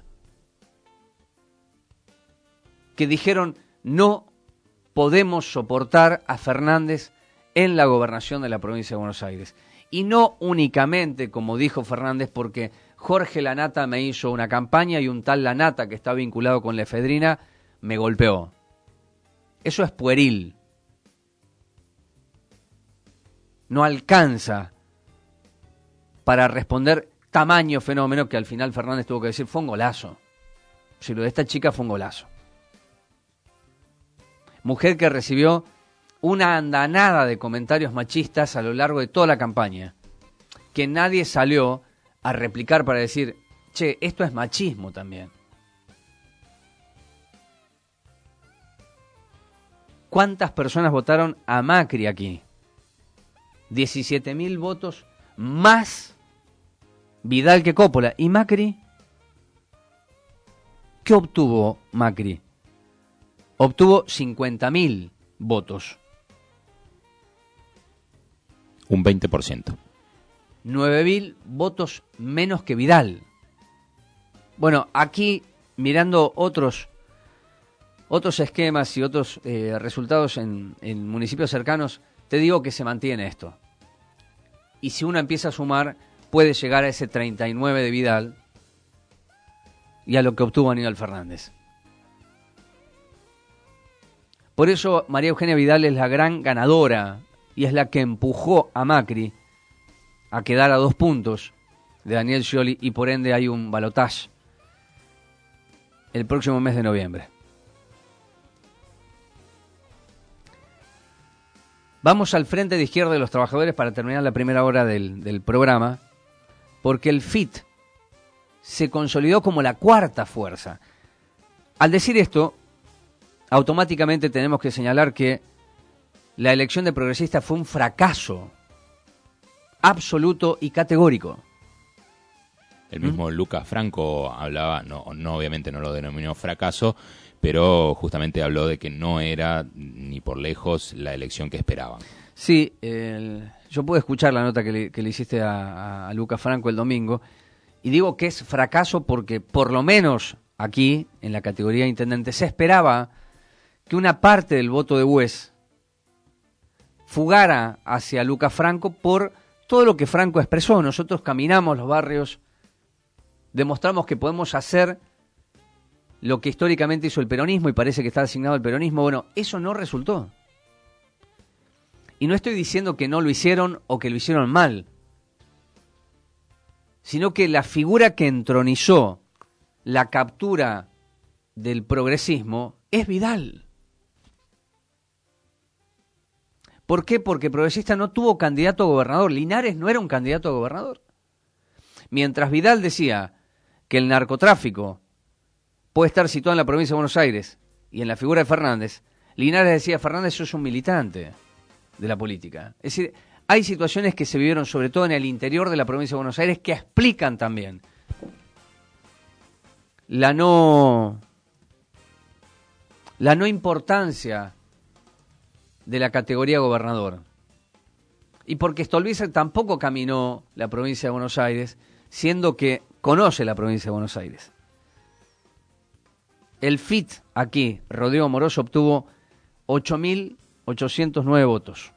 Speaker 7: que dijeron no podemos soportar a Fernández en la gobernación de la provincia de Buenos Aires. Y no únicamente, como dijo Fernández, porque Jorge Lanata me hizo una campaña y un tal Lanata que está vinculado con la efedrina me golpeó. Eso es pueril. No alcanza para responder tamaño fenómeno que al final Fernández tuvo que decir fue un golazo. Si lo de esta chica fue un golazo. Mujer que recibió una andanada de comentarios machistas a lo largo de toda la campaña, que nadie salió a replicar para decir, che, esto es machismo también. ¿Cuántas personas votaron a Macri aquí? 17.000 votos más Vidal que Coppola. ¿Y Macri? ¿Qué obtuvo Macri? Obtuvo 50.000 votos.
Speaker 19: Un 20%.
Speaker 7: 9.000 votos menos que Vidal. Bueno, aquí, mirando otros esquemas y otros resultados en municipios cercanos, te digo que se mantiene esto. Y si uno empieza a sumar, puede llegar a ese 39 de Vidal y a lo que obtuvo Aníbal Fernández. Por eso María Eugenia Vidal es la gran ganadora y es la que empujó a Macri a quedar a 2 puntos de Daniel Scioli y por ende hay un balotaje el próximo mes de noviembre. Vamos al Frente de Izquierda de los Trabajadores para terminar la primera hora del programa, porque el FIT se consolidó como la cuarta fuerza. Al decir esto, automáticamente tenemos que señalar que la elección de progresistas fue un fracaso absoluto y categórico.
Speaker 19: El mismo Lucas Franco hablaba, no obviamente no lo denominó fracaso, pero justamente habló de que no era ni por lejos la elección que esperaban.
Speaker 7: Sí, yo pude escuchar la nota que le hiciste a Lucas Franco el domingo, y digo que es fracaso porque por lo menos aquí, en la categoría de intendente, se esperaba que una parte del voto de Bues fugara hacia Lucas Franco por todo lo que Franco expresó. Nosotros caminamos los barrios, demostramos que podemos hacer lo que históricamente hizo el peronismo y parece que está asignado al peronismo. Bueno, eso no resultó. Y no estoy diciendo que no lo hicieron o que lo hicieron mal, sino que la figura que entronizó la captura del progresismo es Vidal. ¿Por qué? Porque Progresista no tuvo candidato a gobernador. Linares no era un candidato a gobernador. Mientras Vidal decía que el narcotráfico puede estar situado en la provincia de Buenos Aires y en la figura de Fernández, Linares decía, Fernández, sos un militante de la política. Es decir, hay situaciones que se vivieron sobre todo en el interior de la provincia de Buenos Aires que explican también la no importancia de la categoría gobernador. Y porque Stolbizer tampoco caminó la provincia de Buenos Aires, siendo que conoce la provincia de Buenos Aires. El FIT aquí, Rodrigo Amoroso, obtuvo 8.809 votos.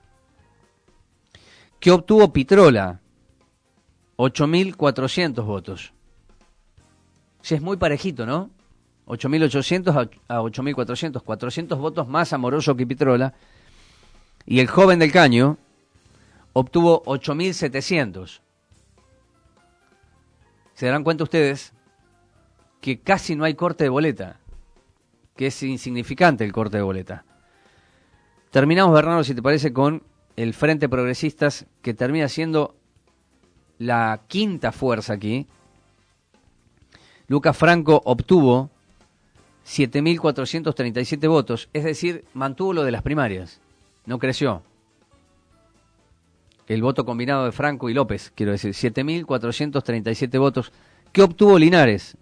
Speaker 7: ¿Qué obtuvo Pitrola? 8.400 votos. Sí, es muy parejito, ¿no? 8.800 a 8.400, 400 votos más Amoroso que Pitrola. Y el joven del Caño obtuvo 8.700. Se darán cuenta ustedes que casi no hay corte de boleta, que es insignificante el corte de boleta. Terminamos, Bernardo, si te parece, con el Frente Progresistas, que termina siendo la quinta fuerza aquí. Lucas Franco obtuvo 7.437 votos, es decir, mantuvo lo de las primarias, no creció. El voto combinado de Franco y López, quiero decir, 7.437 votos. ¿Qué obtuvo Linares?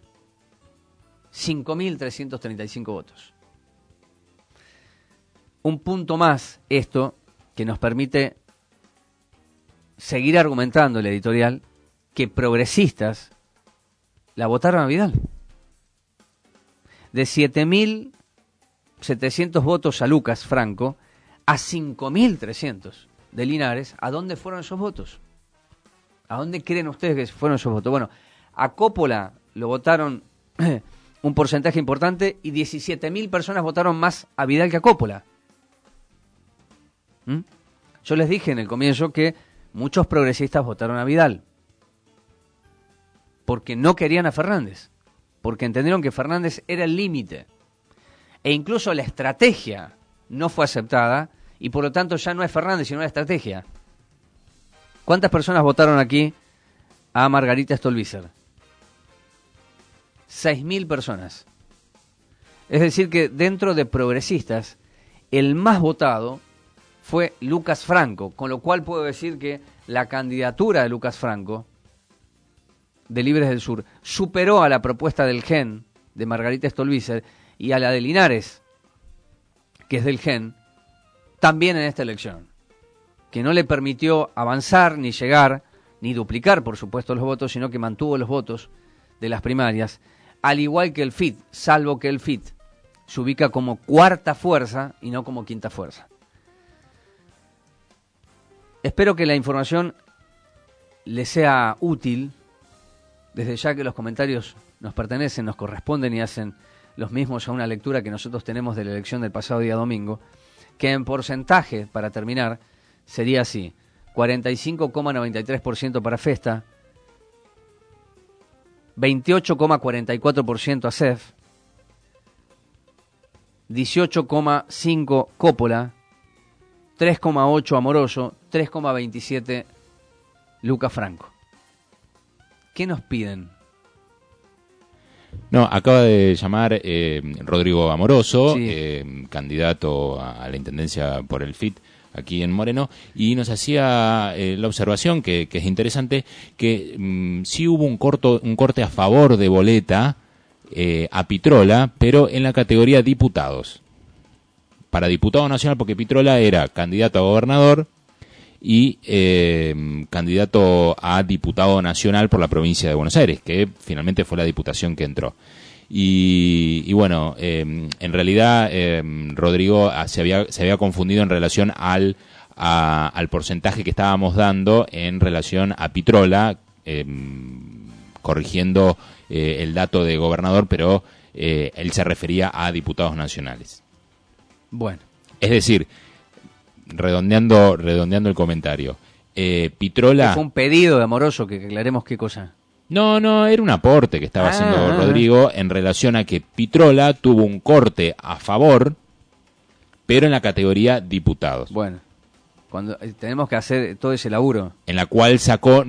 Speaker 7: 5.335 votos. Un punto más esto que nos permite seguir argumentando el editorial que progresistas la votaron a Vidal. De 7.700 votos a Lucas Franco a 5.300 de Linares, ¿a dónde fueron esos votos? ¿A dónde creen ustedes que fueron esos votos? Bueno, a Coppola lo votaron un porcentaje importante y 17.000 personas votaron más a Vidal que a Coppola. Yo les dije en el comienzo que muchos progresistas votaron a Vidal porque no querían a Fernández, porque entendieron que Fernández era el límite e incluso la estrategia no fue aceptada y por lo tanto ya no es Fernández sino la estrategia. ¿Cuántas personas votaron aquí a Margarita Stolbizer? 6.000 personas. Es decir que dentro de progresistas el más votado fue Lucas Franco, con lo cual puedo decir que la candidatura de Lucas Franco de Libres del Sur superó a la propuesta del GEN de Margarita Stolbizer y a la de Linares, que es del GEN, también en esta elección, que no le permitió avanzar, ni llegar, ni duplicar, por supuesto, los votos, sino que mantuvo los votos de las primarias, al igual que el FIT, salvo que el FIT se ubica como cuarta fuerza y no como quinta fuerza. Espero que la información les sea útil, desde ya que los comentarios nos pertenecen, nos corresponden y hacen los mismos a una lectura que nosotros tenemos de la elección del pasado día domingo, que en porcentaje, para terminar, sería así: 45,93% para Festa, 28,44% a CEF, 18,5% Coppola, 3,8% Amoroso, 3,27% Lucas Franco. ¿Qué nos piden?
Speaker 19: No, acaba de llamar Rodrigo Amoroso,
Speaker 7: sí,
Speaker 19: candidato a la intendencia por el FIT aquí en Moreno, y nos hacía la observación que es interesante, que sí hubo un corte a favor de boleta a Pitrola, pero en la categoría diputados. Para diputado nacional, porque Pitrola era candidato a gobernador y candidato a diputado nacional por la provincia de Buenos Aires, que finalmente fue la diputación que entró. Y bueno, en realidad Rodrigo se había confundido en relación al porcentaje que estábamos dando en relación a Pitrola, corrigiendo el dato de gobernador, pero él se refería a diputados nacionales.
Speaker 7: Bueno.
Speaker 19: Es decir, redondeando el comentario, Pitrola...
Speaker 7: Fue un pedido de Amoroso, que aclaremos qué cosa.
Speaker 19: No, era un aporte que estaba haciendo Rodrigo en relación a que Pitrola tuvo un corte a favor, pero en la categoría diputados.
Speaker 7: Bueno, cuando tenemos que hacer todo ese laburo.
Speaker 19: En la cual sacó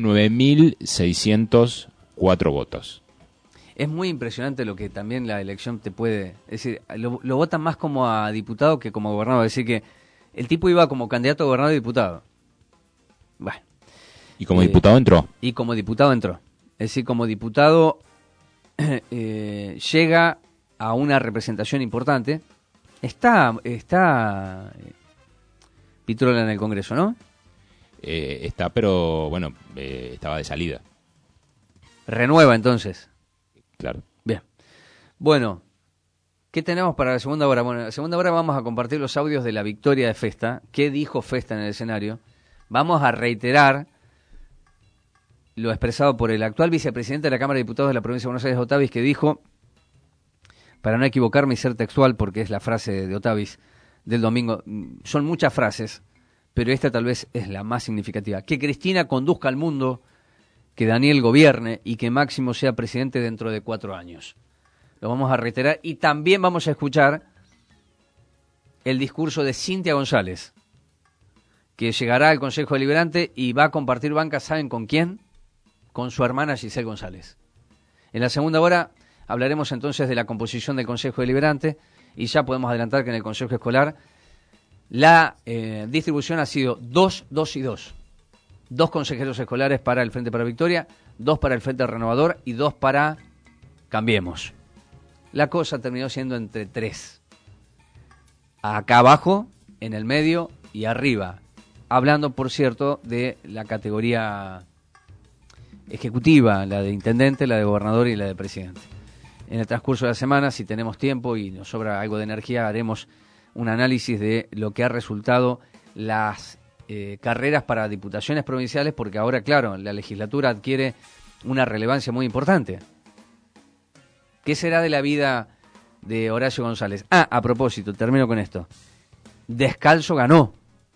Speaker 19: 9.604 votos.
Speaker 7: Es muy impresionante lo que también la elección te puede... Es decir, lo votan más como a diputado que como gobernador. Es decir, que el tipo iba como candidato a gobernador y diputado. Bueno.
Speaker 19: Y como diputado entró.
Speaker 7: Y como diputado entró. Es decir, como diputado llega a una representación importante. Está Pitrola en el Congreso, ¿no?
Speaker 19: Está, pero bueno, estaba de salida.
Speaker 7: Renueva entonces.
Speaker 19: Claro.
Speaker 7: Bien. Bueno, ¿qué tenemos para la segunda hora? Bueno, en la segunda hora vamos a compartir los audios de la victoria de Festa. ¿Qué dijo Festa en el escenario? Vamos a reiterar lo expresado por el actual vicepresidente de la Cámara de Diputados de la Provincia de Buenos Aires, Otavis, que dijo, para no equivocarme y ser textual, porque es la frase de Otavis del domingo, son muchas frases, pero esta tal vez es la más significativa: que Cristina conduzca al mundo, que Daniel gobierne y que Máximo sea presidente dentro de 4 años. Lo vamos a reiterar y también vamos a escuchar el discurso de Cintia González, que llegará al Consejo Deliberante y va a compartir banca, ¿saben con quién? Con su hermana Giselle González. En la segunda hora hablaremos entonces de la composición del Consejo Deliberante y ya podemos adelantar que en el Consejo Escolar la distribución ha sido 2, 2 y 2. 2 consejeros escolares para el Frente para Victoria, 2 para el Frente Renovador y 2 para Cambiemos. La cosa terminó siendo entre 3. Acá abajo, en el medio y arriba. Hablando, por cierto, de la categoría ejecutiva, la de intendente, la de gobernador y la de presidente. En el transcurso de la semana, si tenemos tiempo y nos sobra algo de energía, haremos un análisis de lo que ha resultado las carreras para diputaciones provinciales, porque ahora, claro, la legislatura adquiere una relevancia muy importante. ¿Qué será de la vida de Horacio González? A propósito, termino con esto. Descalzo ganó.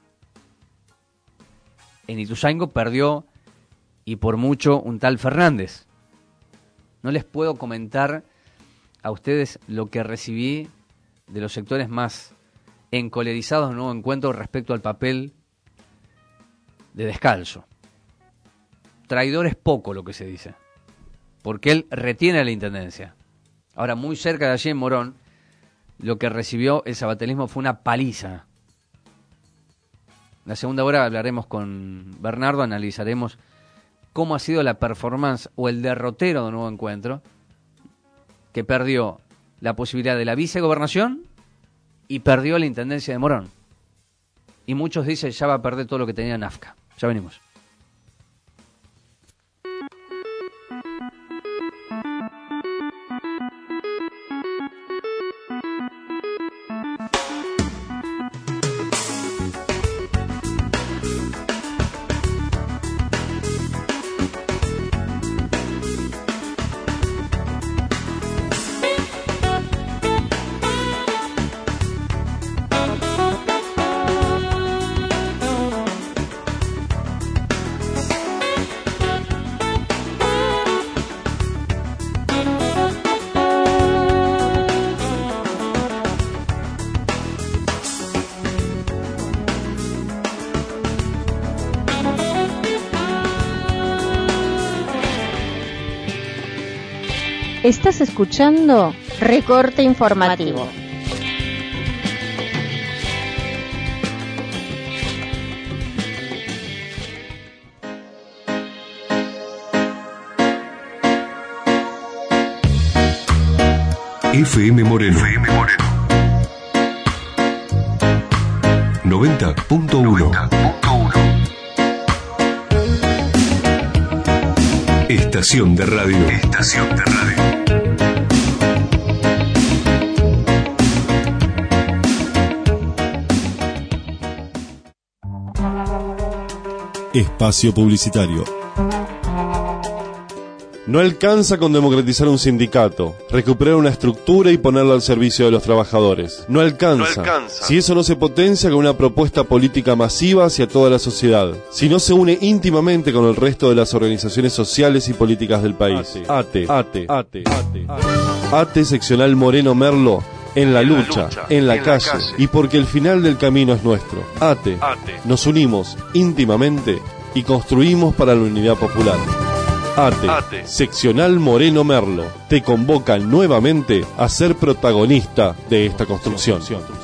Speaker 7: En Ituzaingó perdió, y por mucho, un tal Fernández. No les puedo comentar a ustedes lo que recibí de los sectores más encolerizados en Nuevo Encuentro respecto al papel de Descalzo. Traidor es poco lo que se dice, porque él retiene la intendencia. Ahora, muy cerca de allí en Morón, lo que recibió el sabatelismo fue una paliza. En la segunda hora hablaremos con Bernardo, analizaremos cómo ha sido la performance o el derrotero de Nuevo Encuentro, que perdió la posibilidad de la vicegobernación y perdió la intendencia de Morón. Y muchos dicen ya va a perder todo lo que tenía en AFCA. Ya venimos.
Speaker 1: Estás escuchando Recorte Informativo.
Speaker 10: FM Moreno. 90.1. Estación de radio.
Speaker 14: Espacio publicitario. No alcanza con democratizar un sindicato, recuperar una estructura y ponerla al servicio de los trabajadores. No alcanza. Si eso no se potencia con una propuesta política masiva hacia toda la sociedad. Si no se une íntimamente con el resto de las organizaciones sociales y políticas del país. ATE seccional Moreno Merlo. En la lucha, en la calle, y porque el final del camino es nuestro. ATE. Nos unimos íntimamente y construimos para la unidad popular. ATE, seccional Moreno Merlo, te convoca nuevamente a ser protagonista de esta construcción.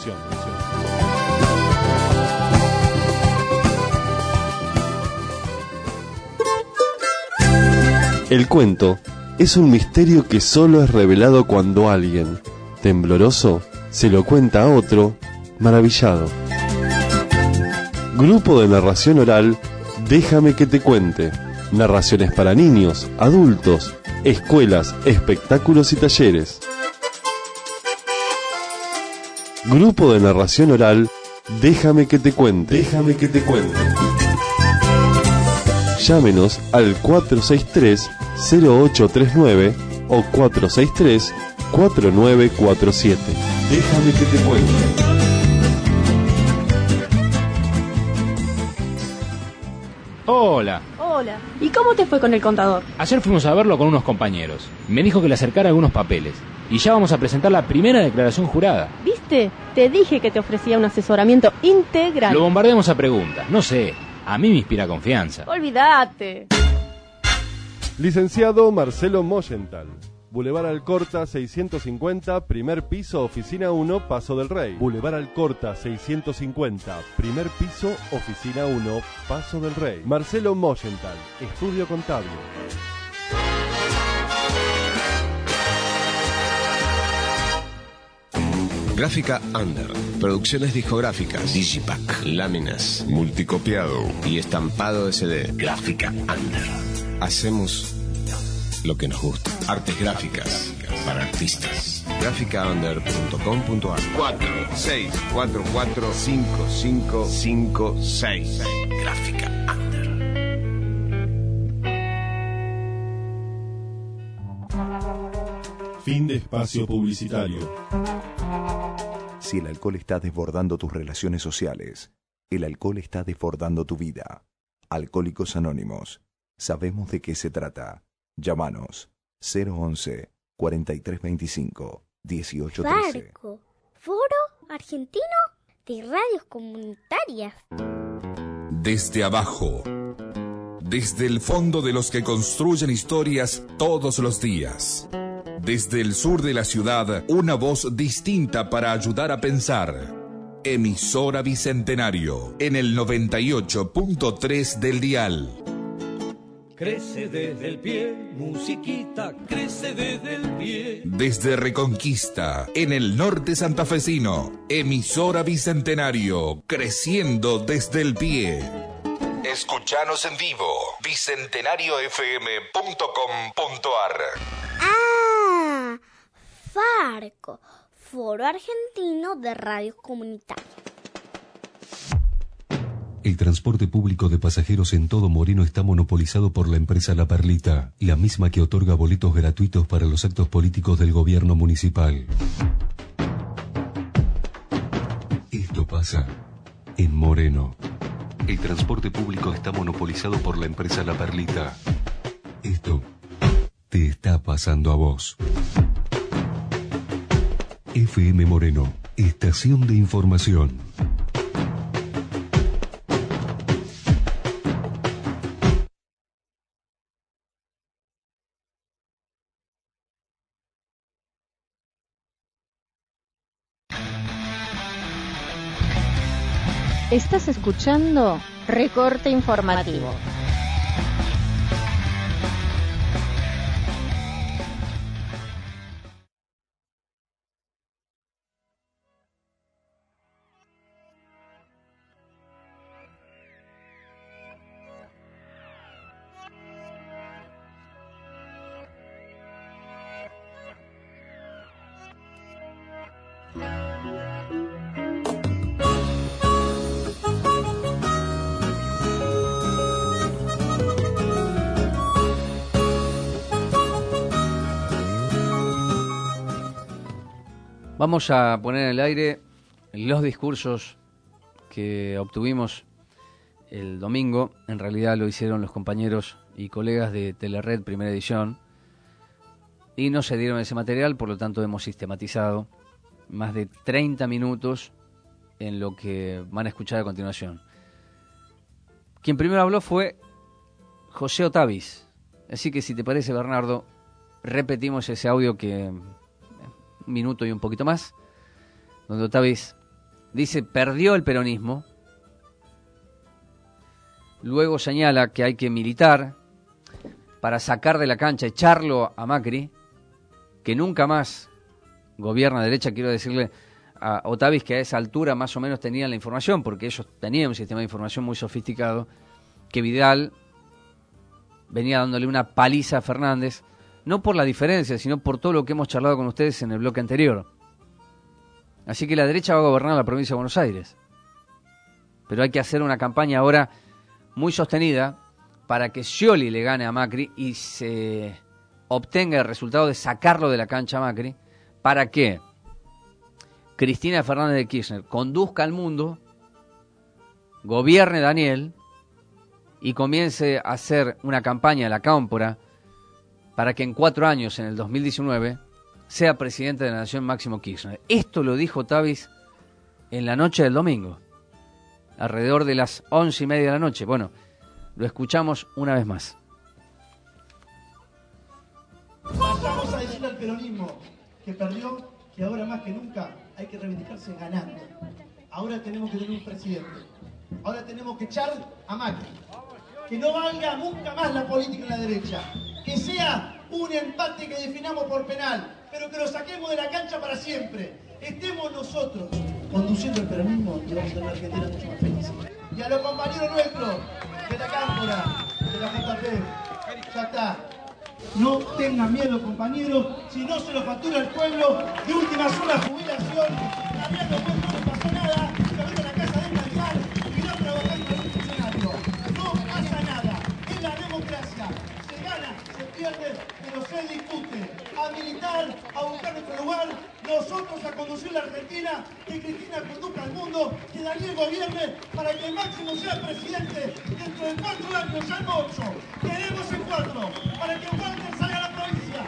Speaker 14: El cuento es un misterio que solo es revelado cuando alguien, tembloroso, se lo cuenta a otro, maravillado. Grupo de narración oral, Déjame que te cuente. Narraciones para niños, adultos, escuelas, espectáculos y talleres. Grupo de narración oral, Déjame que te cuente. Déjame que te cuente. Llámenos al 463-0839 o 463-4947. Déjame que te cuente.
Speaker 19: Hola.
Speaker 3: Hola. ¿Y cómo te fue con el contador?
Speaker 19: Ayer fuimos a verlo con unos compañeros. Me dijo que le acercara algunos papeles. Y ya vamos a presentar la primera declaración jurada.
Speaker 3: ¿Viste? Te dije que te ofrecía un asesoramiento integral.
Speaker 19: Lo bombardeamos a preguntas. No sé. A mí me inspira confianza.
Speaker 3: Olvídate.
Speaker 14: Licenciado Marcelo Moyenthal. Boulevard Alcorta 650, primer piso, oficina 1, Paso del Rey. Boulevard Alcorta 650, primer piso, oficina 1, Paso del Rey. Marcelo Moyenthal, estudio contable.
Speaker 20: Gráfica Under, producciones discográficas, Digipack, láminas, multicopiado y estampado SD. Gráfica Under. Hacemos lo que nos gusta. Artes gráficas para artistas. Gráficaunder.com.ar 46445556. Gráfica Under.
Speaker 14: Fin de espacio publicitario.
Speaker 18: Si el alcohol está desbordando tus relaciones sociales, el alcohol está desbordando tu vida. Alcohólicos Anónimos. Sabemos de qué se trata. Llámanos 011 4325 1813.
Speaker 21: Farco, Foro Argentino de Radios Comunitarias.
Speaker 10: Desde abajo, desde el fondo de los que construyen historias todos los días. Desde el sur de la ciudad, una voz distinta para ayudar a pensar. Emisora Bicentenario, en el 98.3 del dial.
Speaker 22: Crece desde el pie, musiquita, crece desde el pie.
Speaker 10: Desde Reconquista, en el norte santafesino, emisora Bicentenario, creciendo desde el pie. Escuchanos en vivo, bicentenariofm.com.ar.
Speaker 21: Ah, Farco, Foro Argentino de Radios Comunitarias.
Speaker 10: El transporte público de pasajeros en todo Moreno está monopolizado por la empresa La Perlita, la misma que otorga boletos gratuitos para los actos políticos del gobierno municipal. Esto pasa en Moreno. El transporte público está monopolizado por la empresa La Perlita. Esto te está pasando a vos. FM Moreno, estación de información.
Speaker 1: Estás escuchando Recorte Informativo.
Speaker 7: Vamos a poner en el aire los discursos que obtuvimos el domingo. En realidad lo hicieron los compañeros y colegas de Telered Primera Edición y no se dieron ese material, por lo tanto hemos sistematizado más de 30 minutos en lo que van a escuchar a continuación. Quien primero habló fue José Otavis, así que si te parece, Bernardo, repetimos ese audio que... un minuto y un poquito más, donde Otavis dice: perdió el peronismo. Luego señala que hay que militar para sacar de la cancha, echarlo a Macri, que nunca más gobierna derecha. Quiero decirle a Otavis que a esa altura más o menos tenían la información, porque ellos tenían un sistema de información muy sofisticado, que Vidal venía dándole una paliza a Fernández, no por la diferencia, sino por todo lo que hemos charlado con ustedes en el bloque anterior. Así que la derecha va a gobernar la provincia de Buenos Aires. Pero hay que hacer una campaña ahora muy sostenida para que Scioli le gane a Macri y se obtenga el resultado de sacarlo de la cancha a Macri, para que Cristina Fernández de Kirchner conduzca al mundo, gobierne Daniel y comience a hacer una campaña a la cámpora para que en 4 años, en el 2019, sea presidente de la Nación Máximo Kirchner. Esto lo dijo Otavis en la noche del domingo, alrededor de las 11:30 de la noche. Bueno, lo escuchamos una vez más.
Speaker 8: Vamos a decirle al peronismo que perdió, que ahora más que nunca hay que reivindicarse ganando. Ahora tenemos que tener un presidente. Ahora tenemos que echar a Macri. Que no valga nunca más la política en la derecha. Que sea un empate que definamos por penal, pero que lo saquemos de la cancha para siempre. Estemos nosotros conduciendo el peronismo y vamos a tener una Argentina mucho más feliz. Y a los compañeros nuestros de la cámpora, de la JP, ya está. No tengan miedo, compañeros, si no se lo factura el pueblo, de última sola jubilación, también no pasó nada, se va a la casa de descansar y no trabajar con un funcionario. No pasa nada, es la democracia, se gana, se pierde, pero se discute. A militar, a buscar nuestro lugar, nosotros a conducir la Argentina, que Cristina conduzca al mundo, que Daniel gobierne para que Máximo sea presidente dentro de 4 años, ya no 8. Queremos en 4, para que Walter salga a la provincia.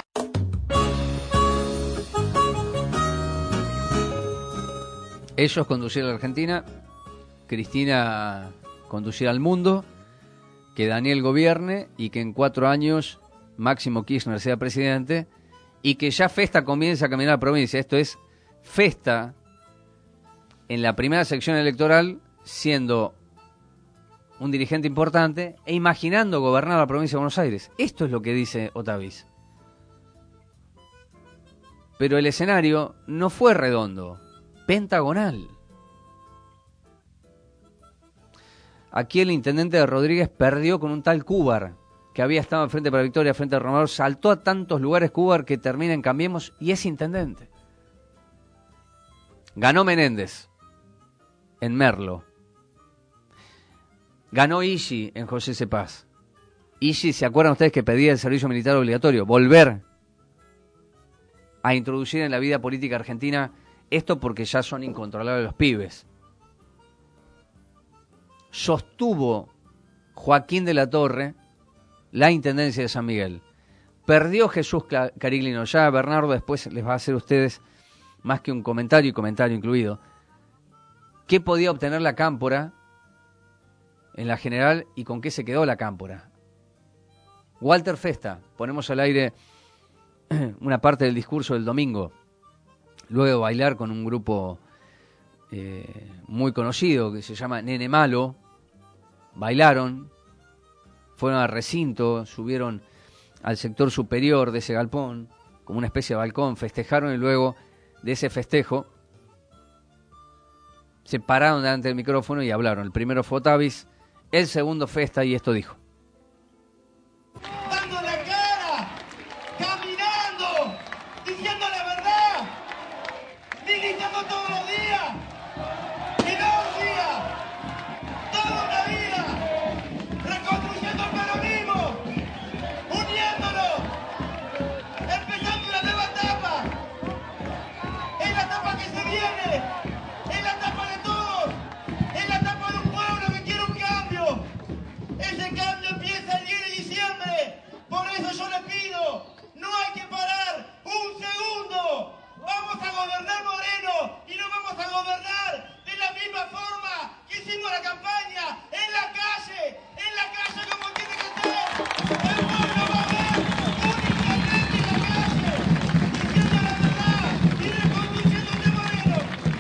Speaker 7: Ellos conducir a la Argentina, Cristina conducir al mundo, que Daniel gobierne y que en 4 años Máximo Kirchner sea presidente y que ya Festa comience a caminar a la provincia. Esto es, Festa en la primera sección electoral siendo un dirigente importante e imaginando gobernar la provincia de Buenos Aires. Esto es lo que dice Otavis. Pero el escenario no fue redondo, pentagonal. Aquí el intendente de Rodríguez perdió con un tal Cúbar, que había estado en Frente para la Victoria, Frente Renovador, saltó a tantos lugares Cúbar que termina en Cambiemos y es intendente. Ganó Menéndez en Merlo. Ganó Igi en José Cepaz. Igi, ¿se acuerdan ustedes que pedía el servicio militar obligatorio? Volver a introducir en la vida política argentina esto porque ya son incontrolables los pibes. Sostuvo Joaquín de la Torre la intendencia de San Miguel. Perdió Jesús Cariglino. Ya Bernardo después les va a hacer a ustedes más que un comentario y comentario incluido. ¿Qué podía obtener la cámpora en la general y con qué se quedó la cámpora? Walter Festa, ponemos al aire una parte del discurso del domingo, luego de bailar con un grupo muy conocido que se llama Nene Malo. Bailaron, fueron al recinto, subieron al sector superior de ese galpón, como una especie de balcón, festejaron y luego de ese festejo se pararon delante del micrófono y hablaron. El primero fue Otavis, el segundo Festa, y esto dijo.
Speaker 8: Dando la cara, caminando, diciendo la verdad, militando todos los días, y no un día, toda una vida, reconstruyendo el peronismo, uniéndonos, empezando una nueva etapa. Es la etapa que se viene, es la etapa de todos, es la etapa de un pueblo que quiere un cambio. Ese cambio empieza el 10 de diciembre, por eso yo le pido, no hay que parar un segundo. Vamos a gobernar Moreno y no vamos a gobernar de la misma forma que hicimos la campaña, en la calle como tiene que ser. El pueblo va a ver un intendente en la calle, diciendo la verdad y reconduciendo de Moreno.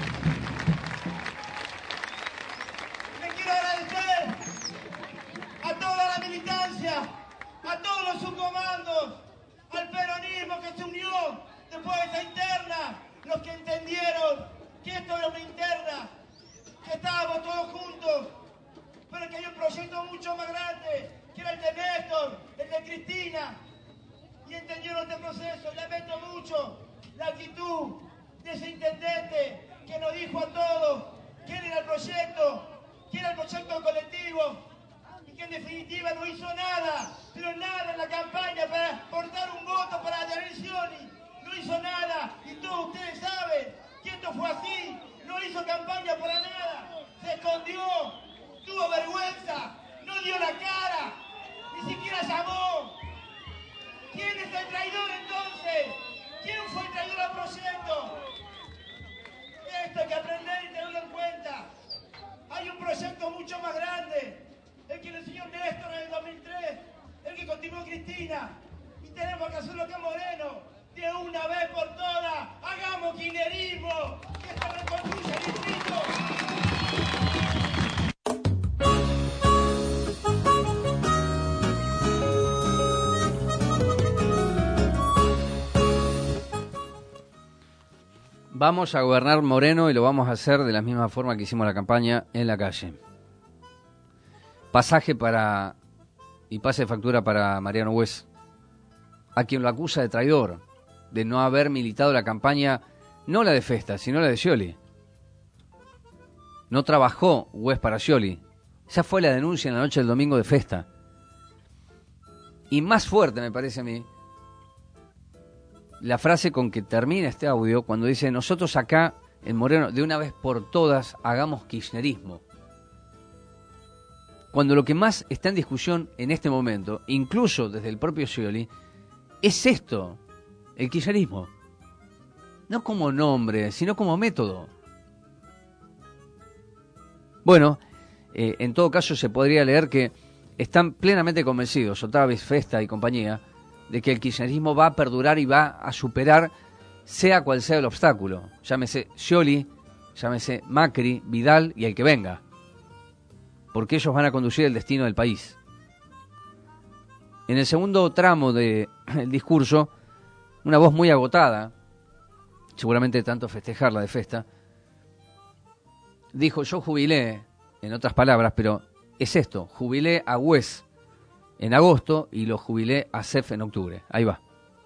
Speaker 8: Le quiero agradecer a toda la militancia, a todos los subcomandos, al peronismo que se unió después de esa interna, los que entendieron que esto era una interna, que estábamos todos juntos, pero que hay un proyecto mucho más grande, que era el de Néstor, el de Cristina, y entendieron este proceso. Lamento mucho la actitud de ese intendente que nos dijo a todos que era el proyecto, que era el proyecto colectivo, y que en definitiva no hizo nada, pero nada en la campaña para aportar un voto para Daniel Scioli. No hizo nada, y todos ustedes saben que esto fue así. No hizo campaña para nada, se escondió, tuvo vergüenza, no dio la cara, ni siquiera llamó. ¿Quién es el traidor entonces? ¿Quién fue el traidor al proyecto? Esto hay que aprender y tenerlo en cuenta. Hay un proyecto mucho más grande, el que le enseñó Néstor en el 2003, el que continuó Cristina, y tenemos que hacerlo acá en Moreno. De una vez por todas, hagamos kirchnerismo, que se reconstruya el distrito.
Speaker 7: Vamos a gobernar Moreno y lo vamos a hacer de la misma forma que hicimos la campaña en la calle. Pasaje para y pase de factura para Mariano Hues, a quien lo acusa de traidor, de no haber militado la campaña, no la de Festa, sino la de Scioli. No trabajó Hues para Scioli. Esa fue la denuncia en la noche del domingo de Festa. Y más fuerte, me parece a mí, la frase con que termina este audio cuando dice: nosotros acá en Moreno, de una vez por todas, hagamos kirchnerismo. Cuando lo que más está en discusión en este momento, incluso desde el propio Scioli, es esto, el kirchnerismo. No como nombre, sino como método. Bueno, en todo caso se podría leer que están plenamente convencidos, Otavis, Festa y compañía, de que el kirchnerismo va a perdurar y va a superar sea cual sea el obstáculo. Llámese Scioli, llámese Macri, Vidal y el que venga. Porque ellos van a conducir el destino del país. En el segundo tramo del discurso, una voz muy agotada, seguramente de tanto festejar la de Festa, dijo: yo jubilé, en otras palabras, pero es esto, jubilé a Hues en agosto y lo jubilé a CEF en octubre. Ahí va.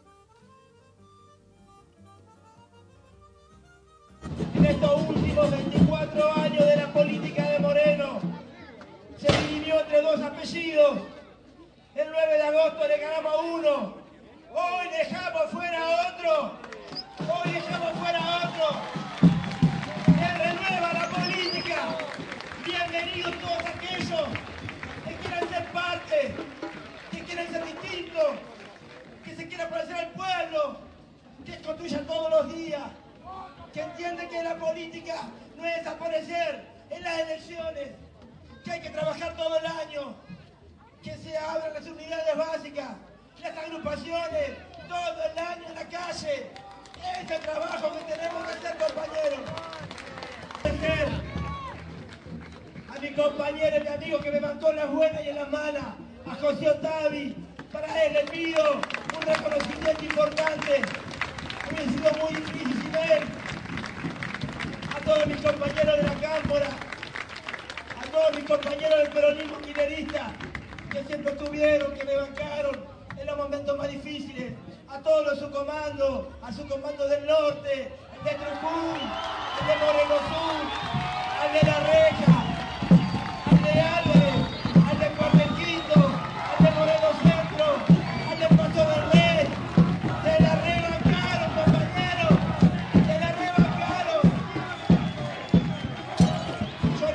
Speaker 8: En estos últimos 24 años de la política de Moreno, se dividió entre dos apellidos. El 9 de agosto le ganamos a uno. Hoy dejamos fuera a otro. Hoy dejamos fuera a otro. Se renueva la política. Bienvenidos todos aquellos que quieran ser parte, que quieran ser distintos, que se quieran parecer al pueblo, que construyan todos los días, que entienden que la política no es desaparecer en las elecciones, que hay que trabajar todo el año, que se abran las unidades básicas, las agrupaciones, todo el año en la calle. Ese es el trabajo que tenemos que hacer, compañeros. A mi compañero y mi amigo que me bancó en las buenas y en las malas, a José Otavi, para él le pido un reconocimiento importante. Ha sido muy difícil sin él. A todos mis compañeros de la Cámpora, a todos mis compañeros del peronismo kirchnerista, que siempre estuvieron, que me bancaron en los momentos más difíciles, a todos los subcomandos, a subcomandos del norte, al de Trujillo, al de Moreno Sur, al de La Reja, al de Álvarez, al de Cuartequito, al de Moreno Centro, al de Paso del Rey. Se la rebancaron, compañeros, se la rebancaron. Yo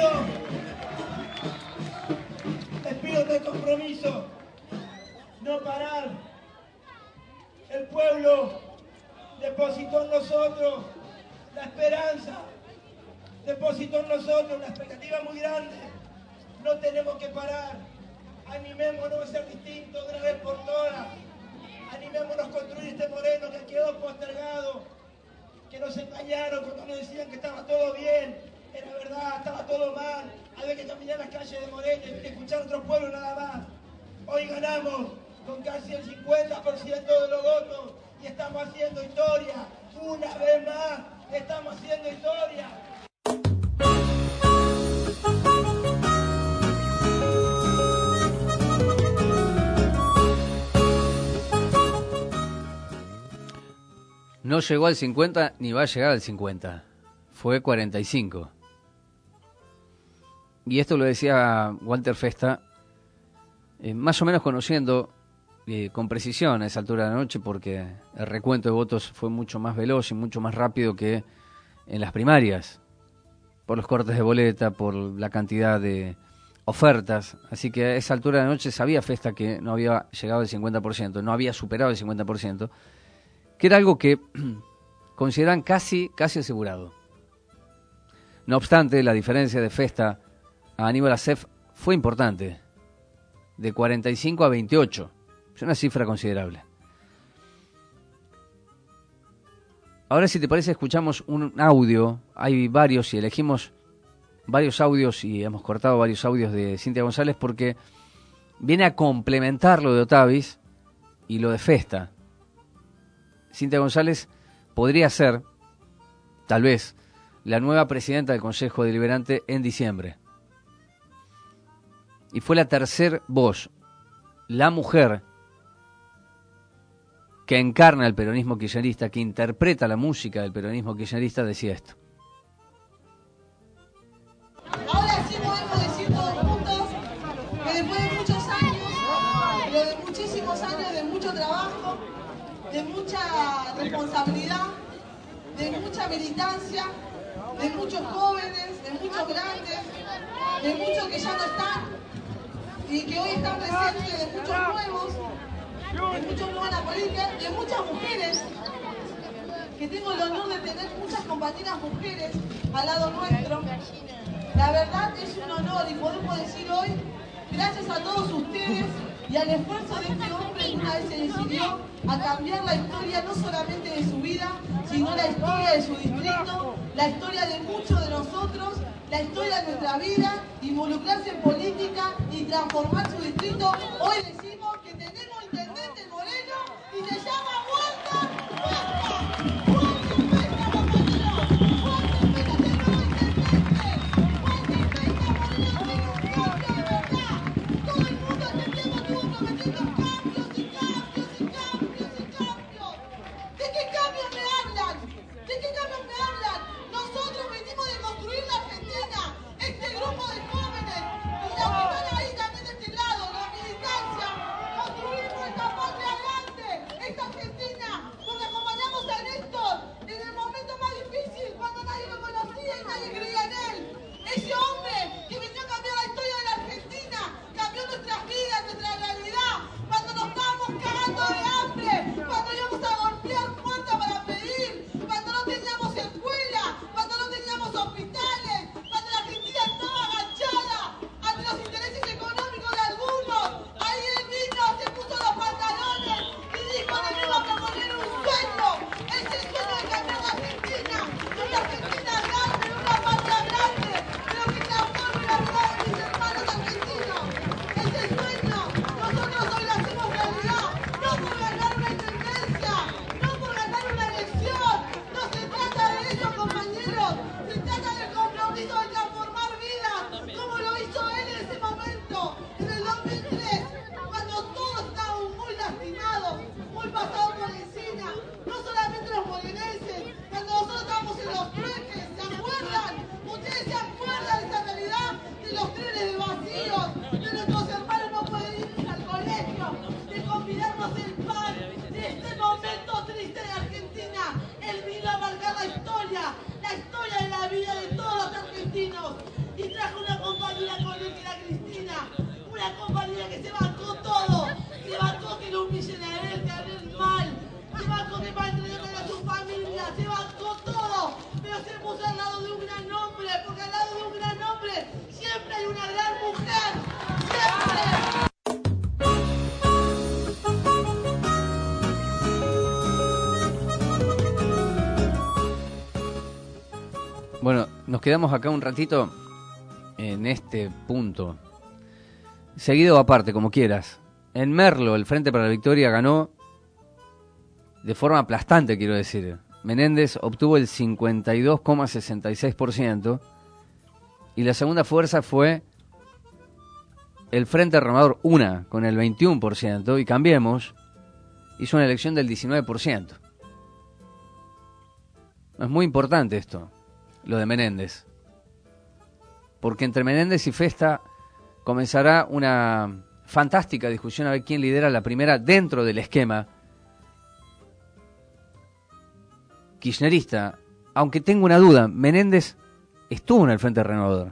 Speaker 8: les pido de compromiso, no parar. El pueblo depositó en nosotros la esperanza, depositó en nosotros una expectativa muy grande. No tenemos que parar. Animémonos a ser distintos de una vez por todas. Animémonos a construir este Moreno que quedó postergado, que nos engañaron cuando nos decían que estaba todo bien. Era verdad, estaba todo mal. Había que caminar las calles de Moreno y escuchar a otro pueblo nada más. Hoy ganamos con casi el 50% de los votos y estamos haciendo historia una vez más Estamos haciendo historia.
Speaker 7: No llegó al 50 ni va a llegar al 50. Fue 45. Y esto lo decía Walter Festa, más o menos conociendo con precisión a esa altura de la noche, porque el recuento de votos fue mucho más veloz y mucho más rápido que en las primarias, por los cortes de boleta, por la cantidad de ofertas. Así que a esa altura de la noche sabía Festa que no había llegado al 50%, no había superado el 50%, que era algo que consideran casi asegurado. No obstante, la diferencia de Festa a Aníbal Acef fue importante, de 45 a 28, es una cifra considerable. Ahora, si te parece, escuchamos un audio, hay varios y elegimos varios audios y hemos cortado varios audios de Cintia González porque viene a complementar lo de Otavis y lo de Festa. Cintia González podría ser, tal vez, la nueva presidenta del Consejo Deliberante en diciembre. Y fue la tercer voz, la mujer que encarna el peronismo kirchnerista, que interpreta la música del peronismo kirchnerista, decía esto.
Speaker 5: Ahora sí podemos decir todos juntos que después de muchos años, pero de muchísimos años, de mucho trabajo, de mucha responsabilidad, de mucha militancia, de muchos jóvenes, de muchos grandes, de muchos que ya no están y que hoy están presentes, de muchos nuevos, de muchos nuevos en la política, de muchas mujeres, que tengo el honor de tener muchas compañeras mujeres al lado nuestro. La verdad es un honor y podemos decir hoy, gracias a todos ustedes y al esfuerzo de este hombre que una vez se decidió a cambiar la historia no solamente de su vida, sino la historia de su distrito, la historia de muchos de nosotros, la historia de nuestra vida, involucrarse en política y transformar su distrito. Hoy decimos que tenemos intendente en Moreno y se llama Walter
Speaker 7: Bueno, nos quedamos acá un ratito en este punto. Seguido aparte, como quieras. En Merlo, el Frente para la Victoria ganó de forma aplastante, quiero decir. Menéndez obtuvo el 52,66%, y la segunda fuerza fue el Frente Renovador, UNA, con el 21%, y Cambiemos hizo una elección del 19%. Es muy importante esto, lo de Menéndez, porque entre Menéndez y Festa comenzará una fantástica discusión a ver quién lidera la primera dentro del esquema kirchnerista, aunque tengo una duda, Menéndez estuvo en el Frente Renovador.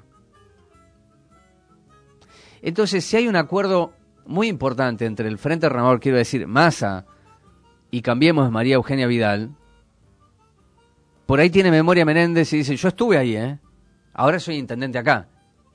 Speaker 7: Entonces, si hay un acuerdo muy importante entre el Frente Renovador, quiero decir, Massa, y Cambiemos de María Eugenia Vidal, por ahí tiene memoria Menéndez y dice, yo estuve ahí, ahora soy intendente acá.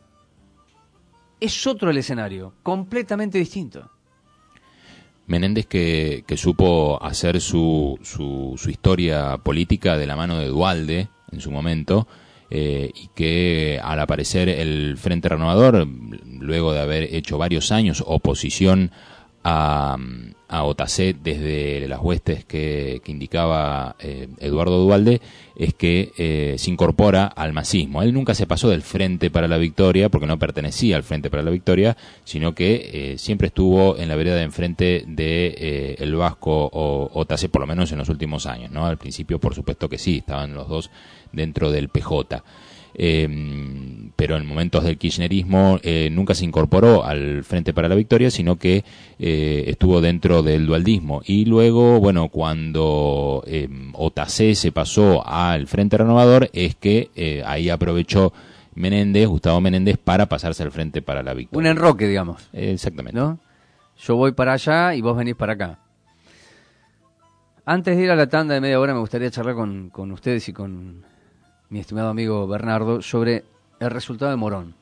Speaker 7: Es otro el escenario, completamente distinto.
Speaker 19: Menéndez que supo hacer su historia política de la mano de Duhalde en su momento, y que al aparecer el Frente Renovador, luego de haber hecho varios años oposición a Otacé desde las huestes que indicaba Eduardo Duhalde, es que se incorpora al masismo. Él nunca se pasó del Frente para la Victoria, porque no pertenecía al Frente para la Victoria, sino que siempre estuvo en la vereda de enfrente de el vasco Otacé, por lo menos en los últimos años, ¿no? Al principio, por supuesto que sí, estaban los dos dentro del PJ. Pero en momentos del kirchnerismo nunca se incorporó al Frente para la Victoria, sino que estuvo dentro del dualdismo. Y luego, bueno, cuando Otacé se pasó al Frente Renovador, es que ahí aprovechó Gustavo Menéndez, para pasarse al Frente para la Victoria.
Speaker 7: Un enroque, digamos.
Speaker 19: Exactamente.
Speaker 7: ¿No? Yo voy para allá y vos venís para acá. Antes de ir a la tanda de media hora, me gustaría charlar con ustedes y con mi estimado amigo Bernardo sobre el resultado de Morón.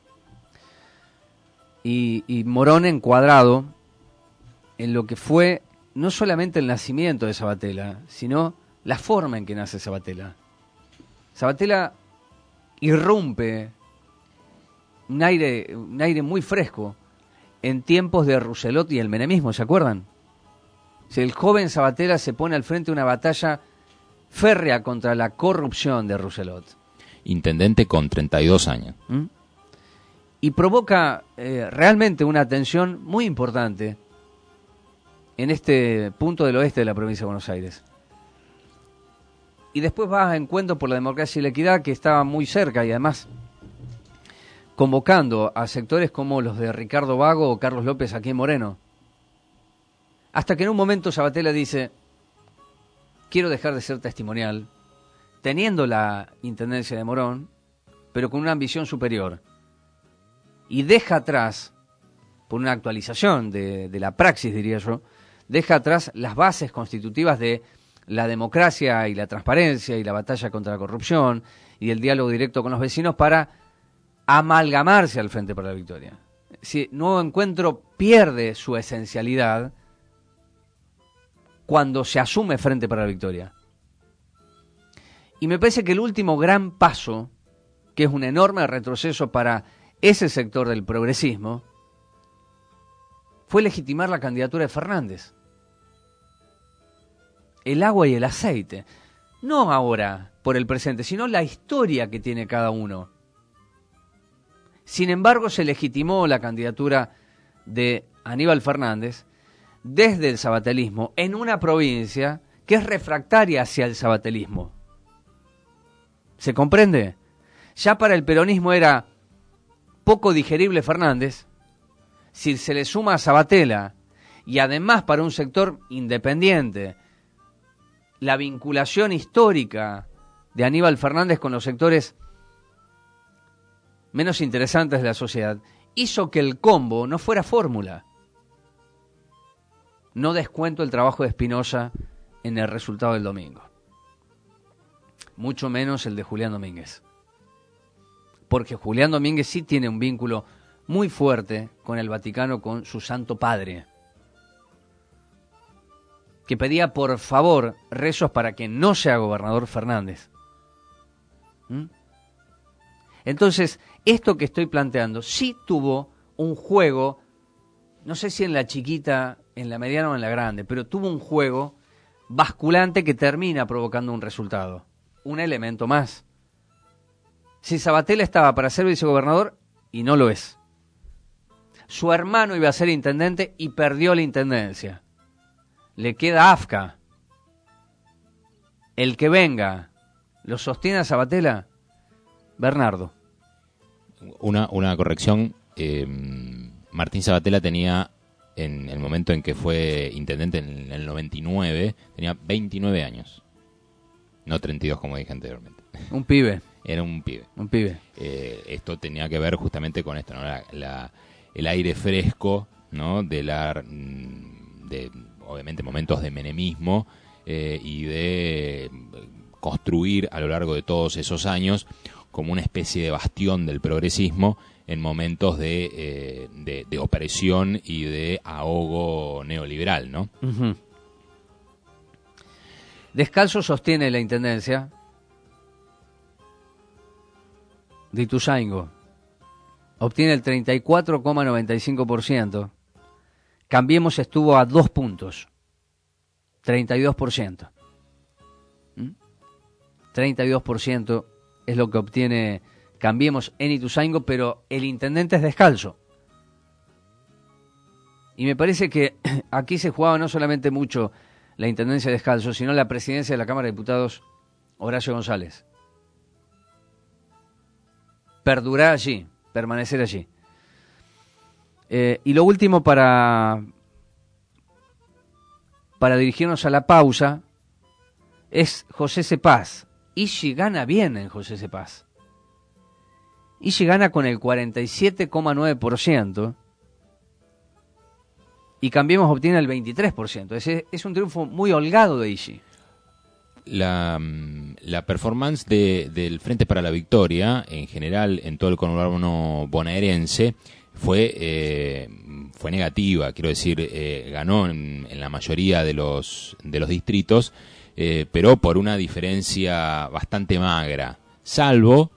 Speaker 7: Y Morón encuadrado en lo que fue no solamente el nacimiento de Sabatella, sino la forma en que nace Sabatella. Sabatella irrumpe un aire muy fresco en tiempos de Rousselot y el menemismo, ¿se acuerdan? Si el joven Sabatella se pone al frente de una batalla férrea contra la corrupción de Rousselot.
Speaker 19: Intendente con 32 años.
Speaker 7: Y provoca realmente una tensión muy importante en este punto del oeste de la provincia de Buenos Aires. Y después va a Encuentro por la Democracia y la Equidad, que estaba muy cerca y además convocando a sectores como los de Ricardo Vago o Carlos López aquí en Moreno. Hasta que en un momento Sabatella dice, quiero dejar de ser testimonial, teniendo la intendencia de Morón, pero con una ambición superior. Y deja atrás, por una actualización de la praxis, diría yo, deja atrás las bases constitutivas de la democracia y la transparencia y la batalla contra la corrupción y el diálogo directo con los vecinos para amalgamarse al Frente para la Victoria. Si Nuevo Encuentro pierde su esencialidad cuando se asume Frente para la Victoria. Y me parece que el último gran paso, que es un enorme retroceso para ese sector del progresismo, fue legitimar la candidatura de Fernández. El agua y el aceite. No ahora, por el presente, sino la historia que tiene cada uno. Sin embargo, se legitimó la candidatura de Aníbal Fernández desde el sabatelismo en una provincia que es refractaria hacia el sabatelismo. ¿Se comprende? Ya para el peronismo era poco digerible Fernández. Si se le suma a Sabatella y además para un sector independiente la vinculación histórica de Aníbal Fernández con los sectores menos interesantes de la sociedad, hizo que el combo no fuera fórmula. No descuento el trabajo de Espinosa en el resultado del domingo. Mucho menos el de Julián Domínguez. Porque Julián Domínguez sí tiene un vínculo muy fuerte con el Vaticano, con su Santo Padre, que pedía por favor rezos para que no sea gobernador Fernández. Entonces, esto que estoy planteando sí tuvo un juego, no sé si en la chiquita, en la mediana o en la grande, pero tuvo un juego basculante que termina provocando un resultado. Un elemento más. Si Sabatella estaba para ser vicegobernador y no lo es. Su hermano iba a ser intendente y perdió la intendencia. Le queda AFCA. El que venga, ¿lo sostiene a Sabatella? Bernardo.
Speaker 19: Una corrección. Martín Sabatella tenía, en el momento en que fue intendente en el 99, tenía 29 años. No 32 como dije anteriormente.
Speaker 7: Un pibe.
Speaker 19: Era un pibe.
Speaker 7: Un pibe.
Speaker 19: Esto tenía que ver justamente con esto, ¿no? El aire fresco, ¿no? De obviamente momentos de menemismo y de construir a lo largo de todos esos años como una especie de bastión del progresismo en momentos de opresión y de ahogo neoliberal, ¿no?
Speaker 7: Uh-huh. Descalzo sostiene la intendencia de Ituzaingó. Obtiene el 34,95%. Cambiemos estuvo a 2 puntos. 32%. 32% es lo que obtiene Cambiemos en Ituzaingó, pero el intendente es Descalzo. Y me parece que aquí se jugaba no solamente mucho la intendencia de Descalzo, sino la presidencia de la Cámara de Diputados, Horacio González. Perdurar allí, permanecer allí. Y lo último para dirigirnos a la pausa es José Cepaz. Ixi gana bien en José Cepaz. Ixi gana con el 47,9% y Cambiemos obtiene el 23%. Es un triunfo muy holgado de Ixi.
Speaker 19: La performance del Frente para la Victoria, en general, en todo el conurbano bonaerense, fue negativa. Quiero decir, ganó en la mayoría de los distritos, pero por una diferencia bastante magra, salvo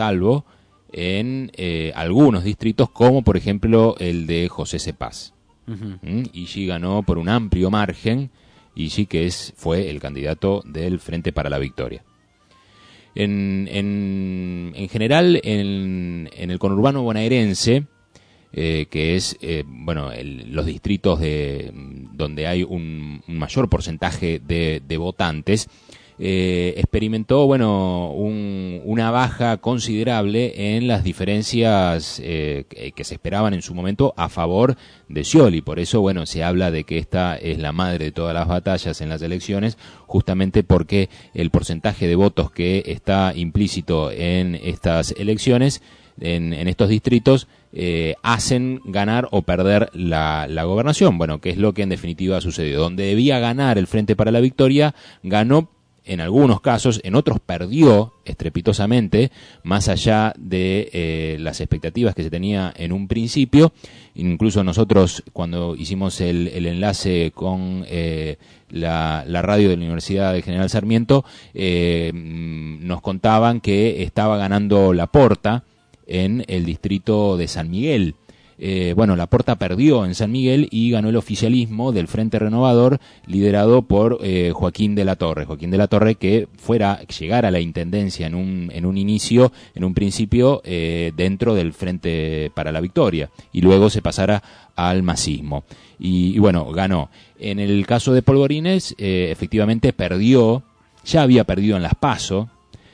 Speaker 19: en algunos distritos, como por ejemplo el de José Cepaz. Uh-huh. Ixi ganó por un amplio margen. Ixi, que fue el candidato del Frente para la Victoria. En general, en el conurbano bonaerense, que es los distritos donde hay un mayor porcentaje de votantes, experimentó una baja considerable en las diferencias que se esperaban en su momento a favor de Scioli. Por eso se habla de que esta es la madre de todas las batallas en las elecciones, justamente porque el porcentaje de votos que está implícito en estas elecciones, en estos distritos, hacen ganar o perder la gobernación. Que es lo que en definitiva ha sucedido. Donde debía ganar el Frente para la Victoria, ganó en algunos casos, en otros perdió estrepitosamente, más allá de las expectativas que se tenía en un principio. Incluso nosotros, cuando hicimos el enlace con la radio de la Universidad de General Sarmiento, nos contaban que estaba ganando Laporta en el distrito de San Miguel. Laporta perdió en San Miguel y ganó el oficialismo del Frente Renovador, liderado por Joaquín de la Torre. Joaquín de la Torre, que llegara a la intendencia en un principio dentro del Frente para la Victoria, y luego se pasara al masismo. Y ganó. En el caso de Polvorines, efectivamente perdió, ya había perdido en las PASO,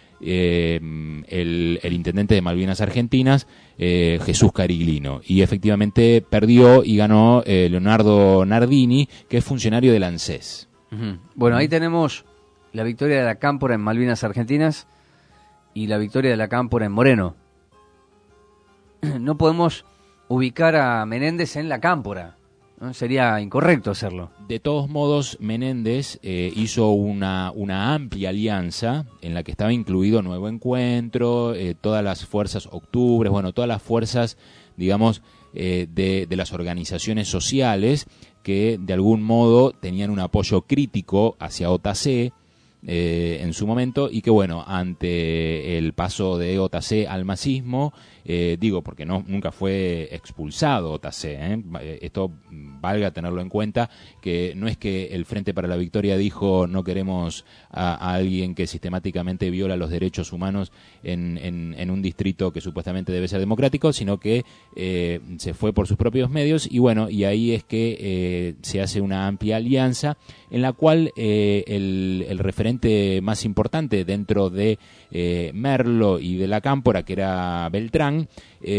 Speaker 19: el intendente de Malvinas Argentinas, Jesús Cariglino, y efectivamente perdió y ganó Leonardo Nardini, que es funcionario del ANSES.
Speaker 7: Uh-huh. Ahí tenemos la victoria de la Cámpora en Malvinas Argentinas y la victoria de la Cámpora en Moreno. No podemos ubicar a Menéndez en la Cámpora, ¿no? Sería incorrecto hacerlo.
Speaker 19: De todos modos, Menéndez hizo una amplia alianza en la que estaba incluido Nuevo Encuentro, todas las fuerzas Octubres, todas las fuerzas, digamos, de las organizaciones sociales que de algún modo tenían un apoyo crítico hacia OTAC en su momento, y que ante el paso de OTAC al masismo, digo, porque nunca fue expulsado OTAC, esto valga tenerlo en cuenta, que no es que el Frente para la Victoria dijo no queremos a alguien que sistemáticamente viola los derechos humanos en un distrito que supuestamente debe ser democrático, sino que se fue por sus propios medios, y bueno, y ahí es que se hace una amplia alianza en la cual el referente más importante dentro de Merlo y de la Cámpora, que era Beltrán,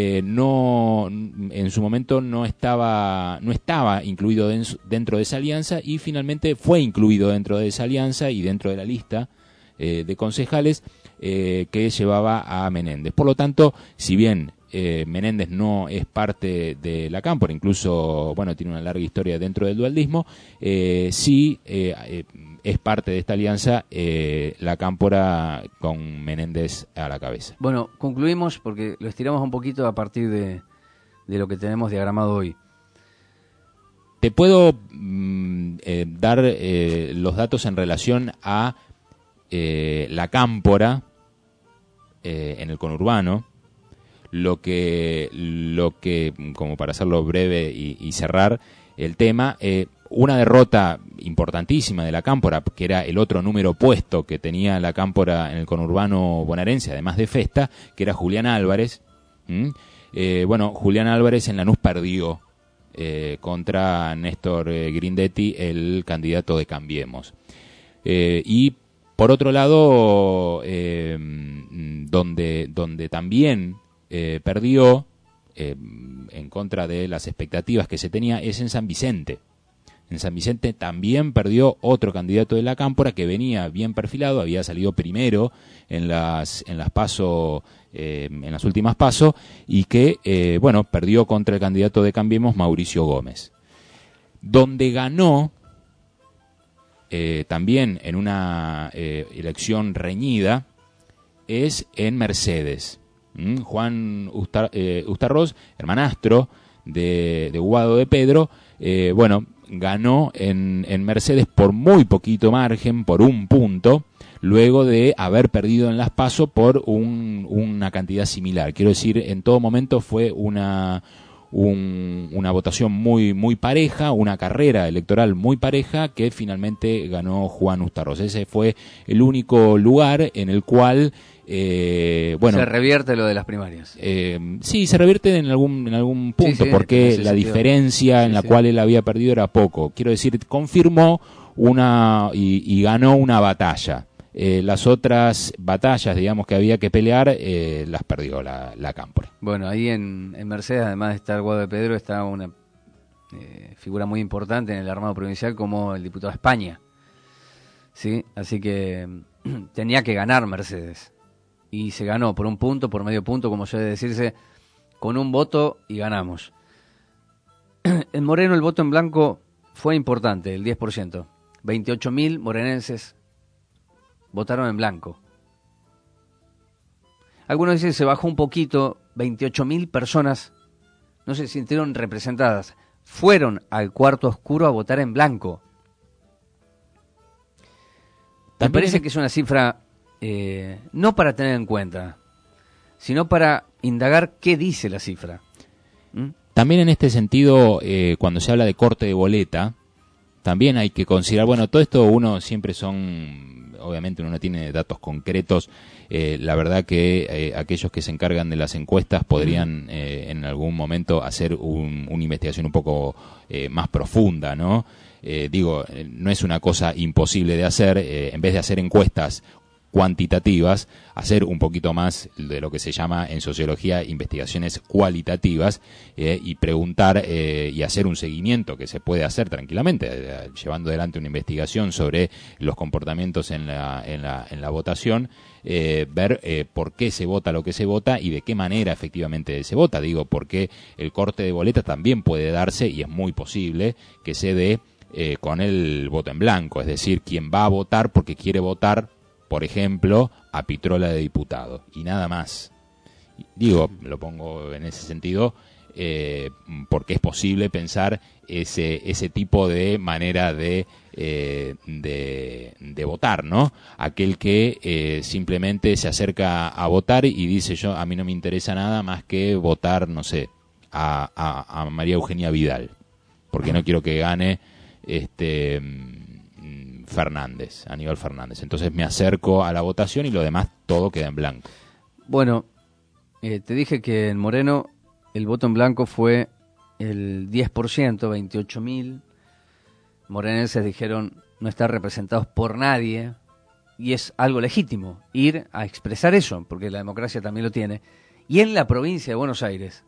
Speaker 19: en su momento no estaba incluido dentro de esa alianza, y finalmente fue incluido dentro de esa alianza y dentro de la lista de concejales que llevaba a Menéndez. Por lo tanto, si bien Menéndez no es parte de la Cámpora, incluso bueno, tiene una larga historia dentro del dualdismo, sí es parte de esta alianza la Cámpora con Menéndez a la cabeza.
Speaker 7: Bueno, concluimos porque lo estiramos un poquito a partir de lo que tenemos diagramado hoy.
Speaker 19: Te puedo dar los datos en relación a la Cámpora en el conurbano. Lo que como para hacerlo breve y cerrar el tema, una derrota importantísima de la Cámpora, que era el otro número opuesto que tenía la Cámpora en el conurbano bonaerense, además de Festa, que era Julián Álvarez. Bueno, Julián Álvarez en Lanús perdió contra Néstor Grindetti, el candidato de Cambiemos. Y por otro lado, donde también perdió en contra de las expectativas que se tenía es en San Vicente. En San Vicente también perdió otro candidato de la Cámpora que venía bien perfilado, había salido primero en las PASO, en las últimas PASO, y que bueno, perdió contra el candidato de Cambiemos, Mauricio Gómez. Donde ganó también en una elección reñida es en Mercedes. Juan Ustarroz, hermanastro de Guado de Pedro, bueno, ganó en Mercedes por muy poquito margen, por 1 punto, luego de haber perdido en las PASO por una cantidad similar. Quiero decir, en todo momento fue una votación muy pareja, una carrera electoral muy pareja, que finalmente ganó Juan Ustarroz. Ese fue el único lugar en el cual bueno,
Speaker 7: se revierte lo de las primarias.
Speaker 19: Sí, se revierte en algún punto, sí, porque la diferencia en la cual él había perdido era poco. Quiero decir, confirmó y ganó una batalla. Las otras batallas, digamos, que había que pelear, las perdió la Cámpora.
Speaker 7: Bueno, ahí en Mercedes, además de estar Guado de Pedro, está una figura muy importante en el armado provincial como el diputado de España. ¿Sí? Así que tenía que ganar Mercedes. Y se ganó por 1 punto, por medio punto, como suele decirse, con 1 voto y ganamos. En Moreno el voto en blanco fue importante, el 10%. 28.000 morenenses votaron en blanco. Algunos dicen que se bajó un poquito, 28.000 personas no se sintieron representadas. Fueron al cuarto oscuro a votar en blanco. Me parece que es una cifra no para tener en cuenta, sino para indagar qué dice la cifra.
Speaker 19: También en este sentido, cuando se habla de corte de boleta, también hay que considerar, bueno, todo esto obviamente uno no tiene datos concretos, la verdad que aquellos que se encargan de las encuestas podrían en algún momento hacer una investigación un poco más profunda, ¿no? Digo, no es una cosa imposible de hacer, en vez de hacer encuestas cuantitativas, hacer un poquito más de lo que se llama en sociología investigaciones cualitativas, y preguntar y hacer un seguimiento que se puede hacer tranquilamente, llevando adelante una investigación sobre los comportamientos en la votación, ver por qué se vota lo que se vota y de qué manera efectivamente se vota. Digo, porque el corte de boleta también puede darse, y es muy posible que se dé con el voto en blanco, es decir, quien va a votar porque quiere votar, por ejemplo, a Pitrola de diputado, y nada más. Digo, lo pongo en ese sentido, porque es posible pensar ese tipo de manera de votar, ¿no? Aquel que simplemente se acerca a votar y dice, a mí no me interesa nada más que votar, no sé, a María Eugenia Vidal, porque no quiero que gane Aníbal Fernández. Entonces me acerco a la votación y lo demás todo queda en blanco.
Speaker 7: Bueno, te dije que en Moreno el voto en blanco fue el 10%, 28.000 morenenses dijeron no estar representados por nadie, y es algo legítimo ir a expresar eso, porque la democracia también lo tiene. Y en la provincia de Buenos Aires,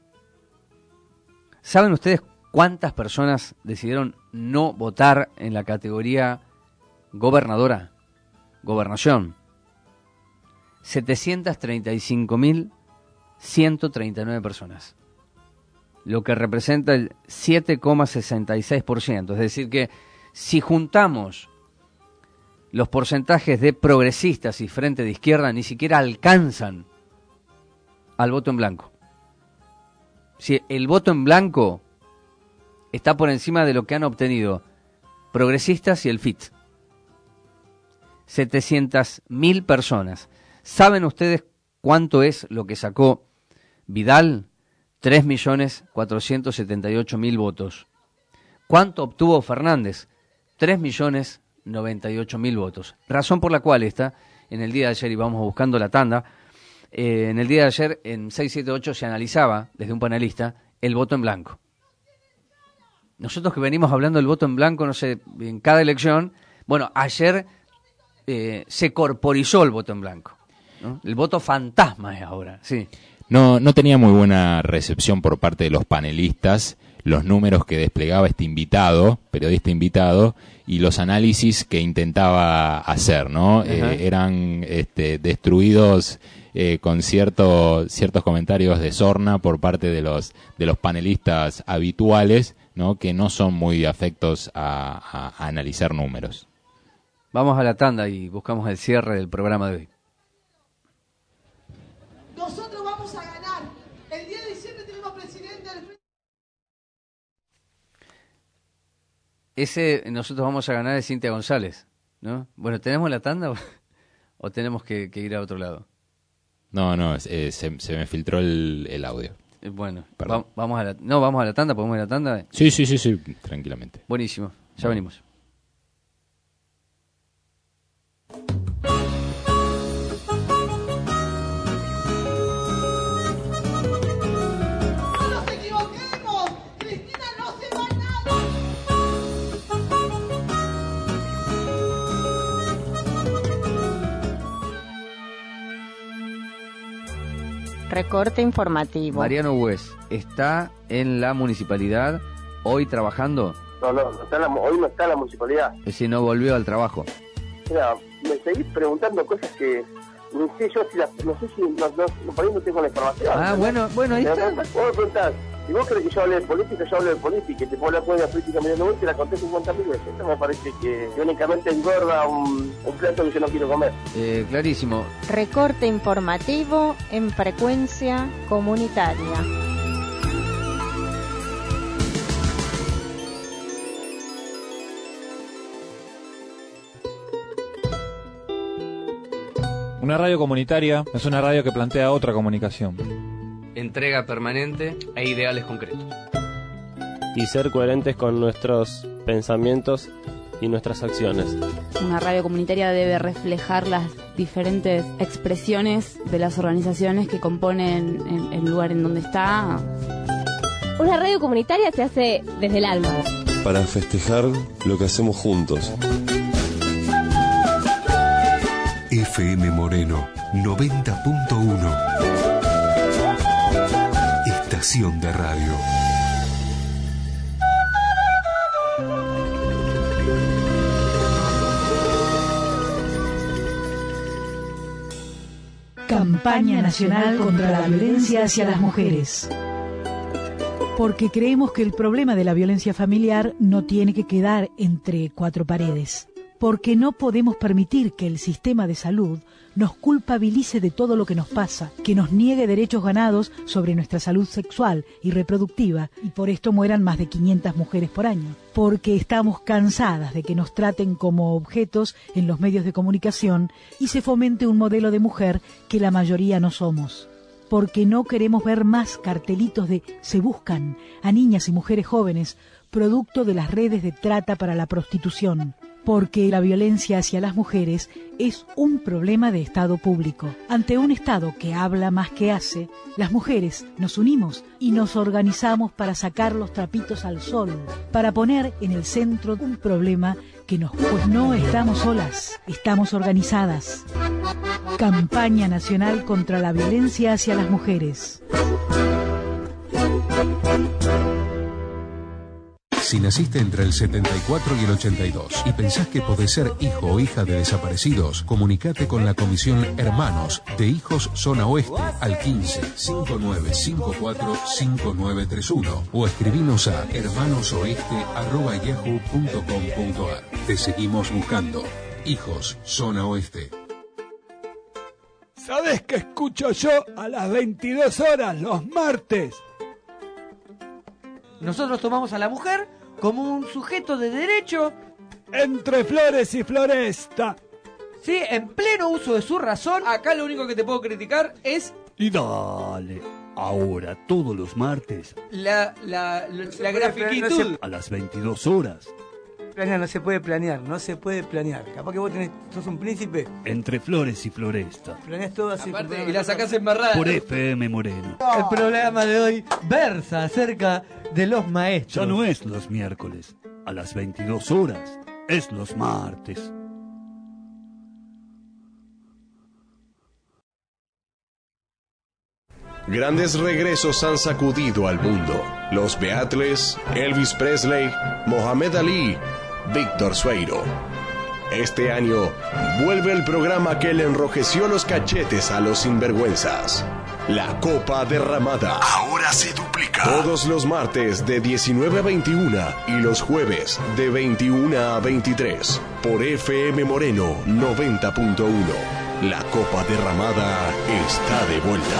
Speaker 7: ¿saben ustedes cuántas personas decidieron no votar en la categoría gobernación? 735.139 personas, lo que representa el 7,66%. Es decir que si juntamos los porcentajes de progresistas y Frente de Izquierda, ni siquiera alcanzan al voto en blanco. Si el voto en blanco está por encima de lo que han obtenido progresistas y el FIT. 700.000 personas. ¿Saben ustedes cuánto es lo que sacó Vidal? 3.478.000 votos. ¿Cuánto obtuvo Fernández? 3.098.000 votos. Razón por la cual en el día de ayer, y vamos buscando la tanda, en el día de ayer en 678 se analizaba desde un panelista el voto en blanco. Nosotros que venimos hablando del voto en blanco, no sé, en cada elección, bueno, ayer se corporizó el voto en blanco, ¿no? El voto fantasma es ahora, sí.
Speaker 19: No tenía muy buena recepción por parte de los panelistas los números que desplegaba este periodista invitado, y los análisis que intentaba hacer, ¿no? Eran destruidos con ciertos comentarios de sorna por parte de los panelistas habituales, ¿no? Que no son muy afectos a analizar números.
Speaker 7: Vamos a la tanda y buscamos el cierre del programa de hoy.
Speaker 5: Nosotros vamos a ganar. El día de diciembre tenemos presidente del...
Speaker 7: Nosotros vamos a ganar es Cintia González, ¿no? Bueno, ¿tenemos la tanda o tenemos que ir a otro lado?
Speaker 19: No, se me filtró el audio.
Speaker 7: Bueno, vamos a la tanda, ¿podemos ir a la tanda?
Speaker 19: Sí, tranquilamente.
Speaker 7: Buenísimo, ya venimos.
Speaker 1: Recorte informativo.
Speaker 7: Mariano Hues, ¿está en la municipalidad hoy trabajando?
Speaker 2: No hoy no está en la municipalidad.
Speaker 7: Es decir, no volvió al trabajo.
Speaker 2: Mira, me seguís preguntando cosas que no sé yo si por ahí no tengo la información.
Speaker 7: Bueno, ahí está.
Speaker 2: Vos me preguntás, si vos crees que yo hablo de política, yo hablo de política, y te puedo hablar de la política Mariano Hues, te la conté 50.000 veces. Esto me parece que únicamente engorda un plato que yo no quiero comer.
Speaker 7: Clarísimo.
Speaker 1: Recorte informativo en frecuencia comunitaria.
Speaker 4: Una radio comunitaria es una radio que plantea otra comunicación.
Speaker 6: Entrega permanente e ideales concretos.
Speaker 23: Y ser coherentes con nuestros pensamientos y nuestras acciones.
Speaker 24: Una radio comunitaria debe reflejar las diferentes expresiones de las organizaciones que componen el lugar en donde está.
Speaker 25: Una radio comunitaria se hace desde el alma.
Speaker 14: Para festejar lo que hacemos juntos.
Speaker 10: FM Moreno 90.1. Estación de radio.
Speaker 11: Campaña Nacional contra la Violencia hacia las Mujeres. Porque creemos que el problema de la violencia familiar no tiene que quedar entre cuatro paredes. porque no podemos permitir que el sistema de salud nos culpabilice de todo lo que nos pasa, que nos niegue derechos ganados sobre nuestra salud sexual y reproductiva, y por esto mueran más de 500 mujeres por año. Porque estamos cansadas de que nos traten como objetos en los medios de comunicación y se fomente un modelo de mujer que la mayoría no somos. Porque no queremos ver más cartelitos de "se buscan" a niñas y mujeres jóvenes, producto de las redes de trata para la prostitución. Porque la violencia hacia las mujeres es un problema de Estado público. Ante un Estado que habla más que hace, las mujeres nos unimos y nos organizamos para sacar los trapitos al sol, para poner en el centro un problema que pues no estamos solas, estamos organizadas. Campaña Nacional contra la Violencia hacia las Mujeres.
Speaker 10: Si naciste entre el 74 y el 82 y pensás que podés ser hijo o hija de desaparecidos, comunicate con la Comisión Hermanos de Hijos Zona Oeste al 15 5954 5931 o escribinos a hermanosoeste@yahoo.com.ar. Te seguimos buscando. Hijos Zona Oeste.
Speaker 9: ¿Sabés qué escucho yo a las 22 horas los martes?
Speaker 12: Nosotros tomamos a la mujer como un sujeto de derecho.
Speaker 9: Entre flores y floresta.
Speaker 12: Sí, en pleno uso de su razón. Acá lo único que te puedo criticar es...
Speaker 22: Y dale, ahora todos los martes.
Speaker 12: La grafiquitud.
Speaker 22: A las 22 horas.
Speaker 12: No se puede planear, no se puede planear. Capaz que vos sos un príncipe.
Speaker 22: Entre flores y floresta.
Speaker 12: Planeás todo así. Aparte, y la sacás embarrada.
Speaker 22: Por FM Moreno.
Speaker 12: El programa de hoy versa acerca de los maestros.
Speaker 22: Ya no es los miércoles, a las 22 horas. Es los martes.
Speaker 20: Grandes regresos han sacudido al mundo. Los Beatles, Elvis Presley, Mohamed Ali, Víctor Sueiro. Este año vuelve el programa que le enrojeció los cachetes a los sinvergüenzas. La Copa Derramada. Ahora se duplica. Todos los martes de 19 a 21 y los jueves de 21 a 23. Por FM Moreno 90.1. La Copa Derramada está de vuelta.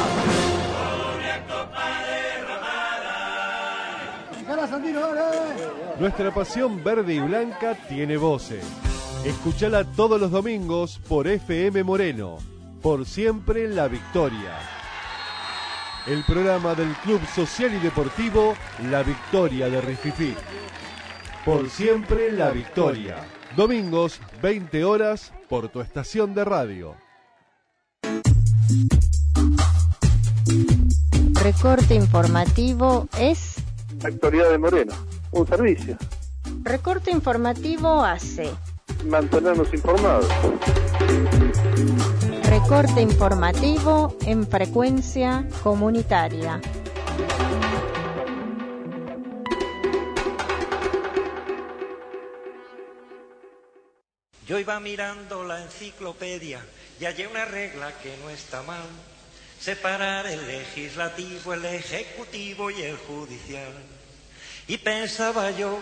Speaker 14: Nuestra pasión verde y blanca tiene voces. Escuchala todos los domingos por FM Moreno. Por siempre la victoria. El programa del Club Social y Deportivo La Victoria de Rififí. Por siempre la victoria. Domingos, 20 horas, por tu estación de radio.
Speaker 1: Recorte informativo es...
Speaker 2: Actualidad de Moreno, un servicio.
Speaker 1: Recorte informativo hace...
Speaker 2: mantenernos informados.
Speaker 1: Recorte informativo en frecuencia comunitaria.
Speaker 13: Yo iba mirando la enciclopedia y hallé una regla que no está mal. Separar el legislativo, el ejecutivo y el judicial. Y pensaba yo,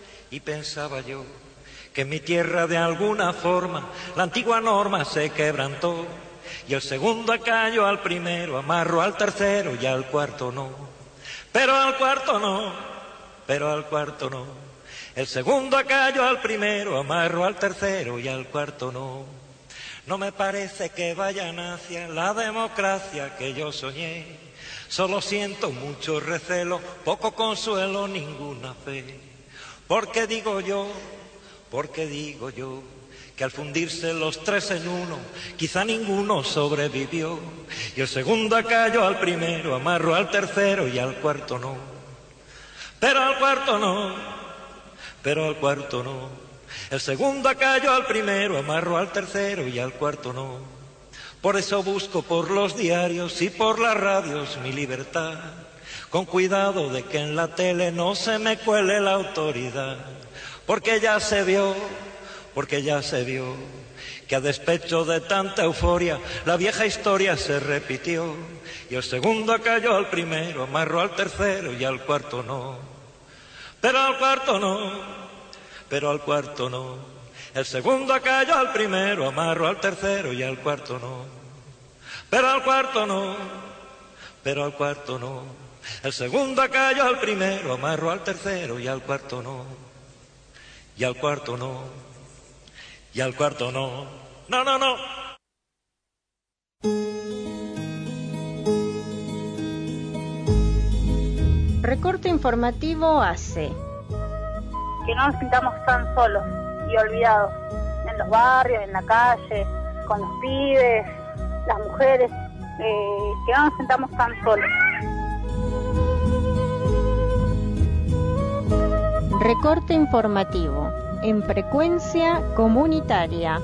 Speaker 13: que en mi tierra de alguna forma la antigua norma se quebrantó. Y el segundo acallo al primero, amarro al tercero y al cuarto no. Pero al cuarto no. El segundo acallo al primero, amarro al tercero y al cuarto no. No me parece que vayan hacia la democracia que yo soñé. Solo siento mucho recelo, poco consuelo, ninguna fe. Porque digo yo, que al fundirse los tres en uno, quizá ninguno sobrevivió. Y el segundo acallo al primero, amarro al tercero y al cuarto no. Pero al cuarto no. El segundo acallo al primero, amarro al tercero y al cuarto no. Por eso busco por los diarios y por las radios mi libertad, con cuidado de que en la tele no se me cuele la autoridad. Porque ya se vio que a despecho de tanta euforia la vieja historia se repitió. Y el segundo acallo al primero, amarro al tercero y al cuarto no. Pero al cuarto no. El segundo acallo al primero, amarro al tercero y al cuarto no. Pero al cuarto no, pero al cuarto no. El segundo acallo al primero, amarro al tercero y al cuarto no. Y al cuarto no, y al cuarto no. No, no, no.
Speaker 1: Recorte informativo hace
Speaker 3: que no nos sintamos tan solos y olvidados en los barrios, en la calle, con los pibes, las mujeres, que no nos sintamos tan solos.
Speaker 1: Recorte informativo en frecuencia comunitaria.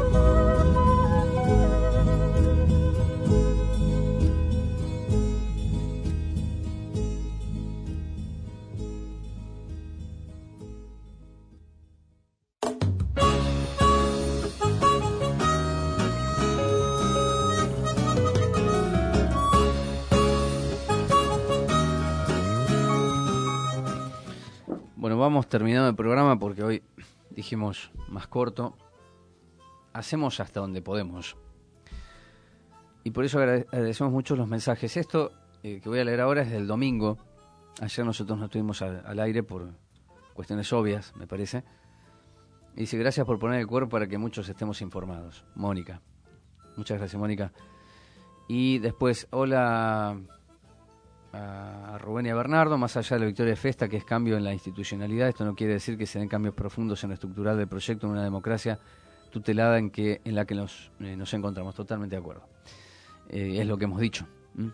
Speaker 7: Bueno, vamos terminando el programa porque hoy dijimos más corto. Hacemos hasta donde podemos. Y por eso agradecemos mucho los mensajes. Esto que voy a leer ahora es del domingo. Ayer nosotros no estuvimos al aire por cuestiones obvias, me parece. Y dice, gracias por poner el cuerpo para que muchos estemos informados. Mónica. Muchas gracias, Mónica. Y después, hola a Rubén y a Bernardo. Más allá de la victoria de Festa, que es cambio en la institucionalidad, esto no quiere decir que se den cambios profundos en lo estructural del proyecto en una democracia tutelada en la que nos encontramos. Totalmente de acuerdo. Es lo que hemos dicho.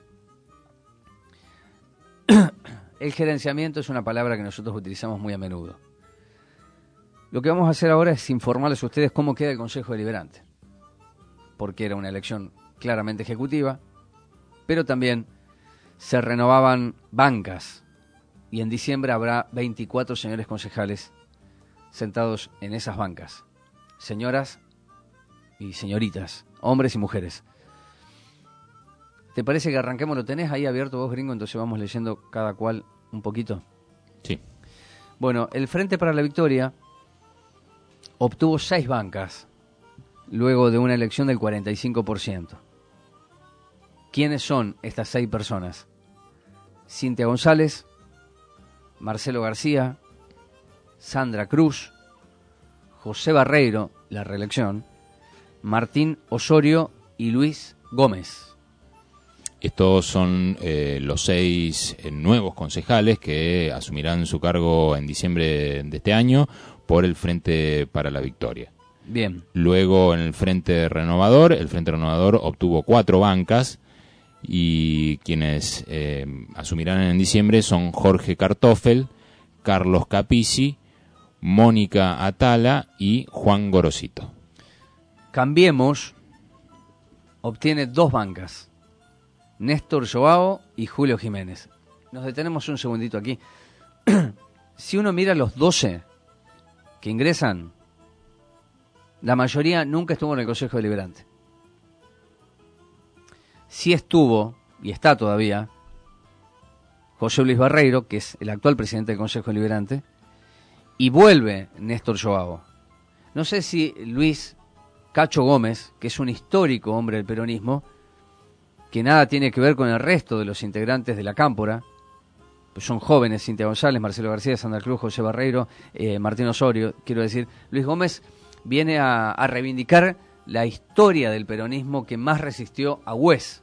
Speaker 7: El gerenciamiento es una palabra que nosotros utilizamos muy a menudo. Lo que vamos a hacer ahora es informarles a ustedes cómo queda el Consejo Deliberante, porque era una elección claramente ejecutiva, pero también se renovaban bancas, y en diciembre habrá 24 señores concejales sentados en esas bancas, señoras y señoritas, hombres y mujeres. ¿Te parece que arranquemos? ¿Lo tenés ahí abierto vos, gringo? Entonces vamos leyendo cada cual un poquito.
Speaker 19: Sí.
Speaker 7: Bueno, el Frente para la Victoria obtuvo 6 bancas luego de una elección del 45%. ¿Quiénes son estas 6 personas? Cintia González, Marcelo García, Sandra Cruz, José Barreiro, la reelección, Martín Osorio y Luis Gómez.
Speaker 19: Estos son los 6 nuevos concejales que asumirán su cargo en diciembre de este año por el Frente para la Victoria.
Speaker 7: Bien.
Speaker 19: Luego en el Frente Renovador obtuvo 4 bancas y quienes asumirán en diciembre son Jorge Kartoffel, Carlos Capizzi, Mónica Atala y Juan Gorosito.
Speaker 7: Cambiemos obtiene 2 bancas, Néstor Joao y Julio Jiménez. Nos detenemos un segundito aquí. Si uno mira los 12 que ingresan, la mayoría nunca estuvo en el Consejo Deliberante. Sí estuvo, y está todavía, José Luis Barreiro, que es el actual presidente del Consejo Deliberante, y vuelve Néstor Joao. No sé si Luis Cacho Gómez, que es un histórico hombre del peronismo, que nada tiene que ver con el resto de los integrantes de la Cámpora, pues son jóvenes, Cintia González, Marcelo García, Sandra Cruz, José Barreiro, Martín Osorio, quiero decir, Luis Gómez viene a reivindicar la historia del peronismo que más resistió a Güez.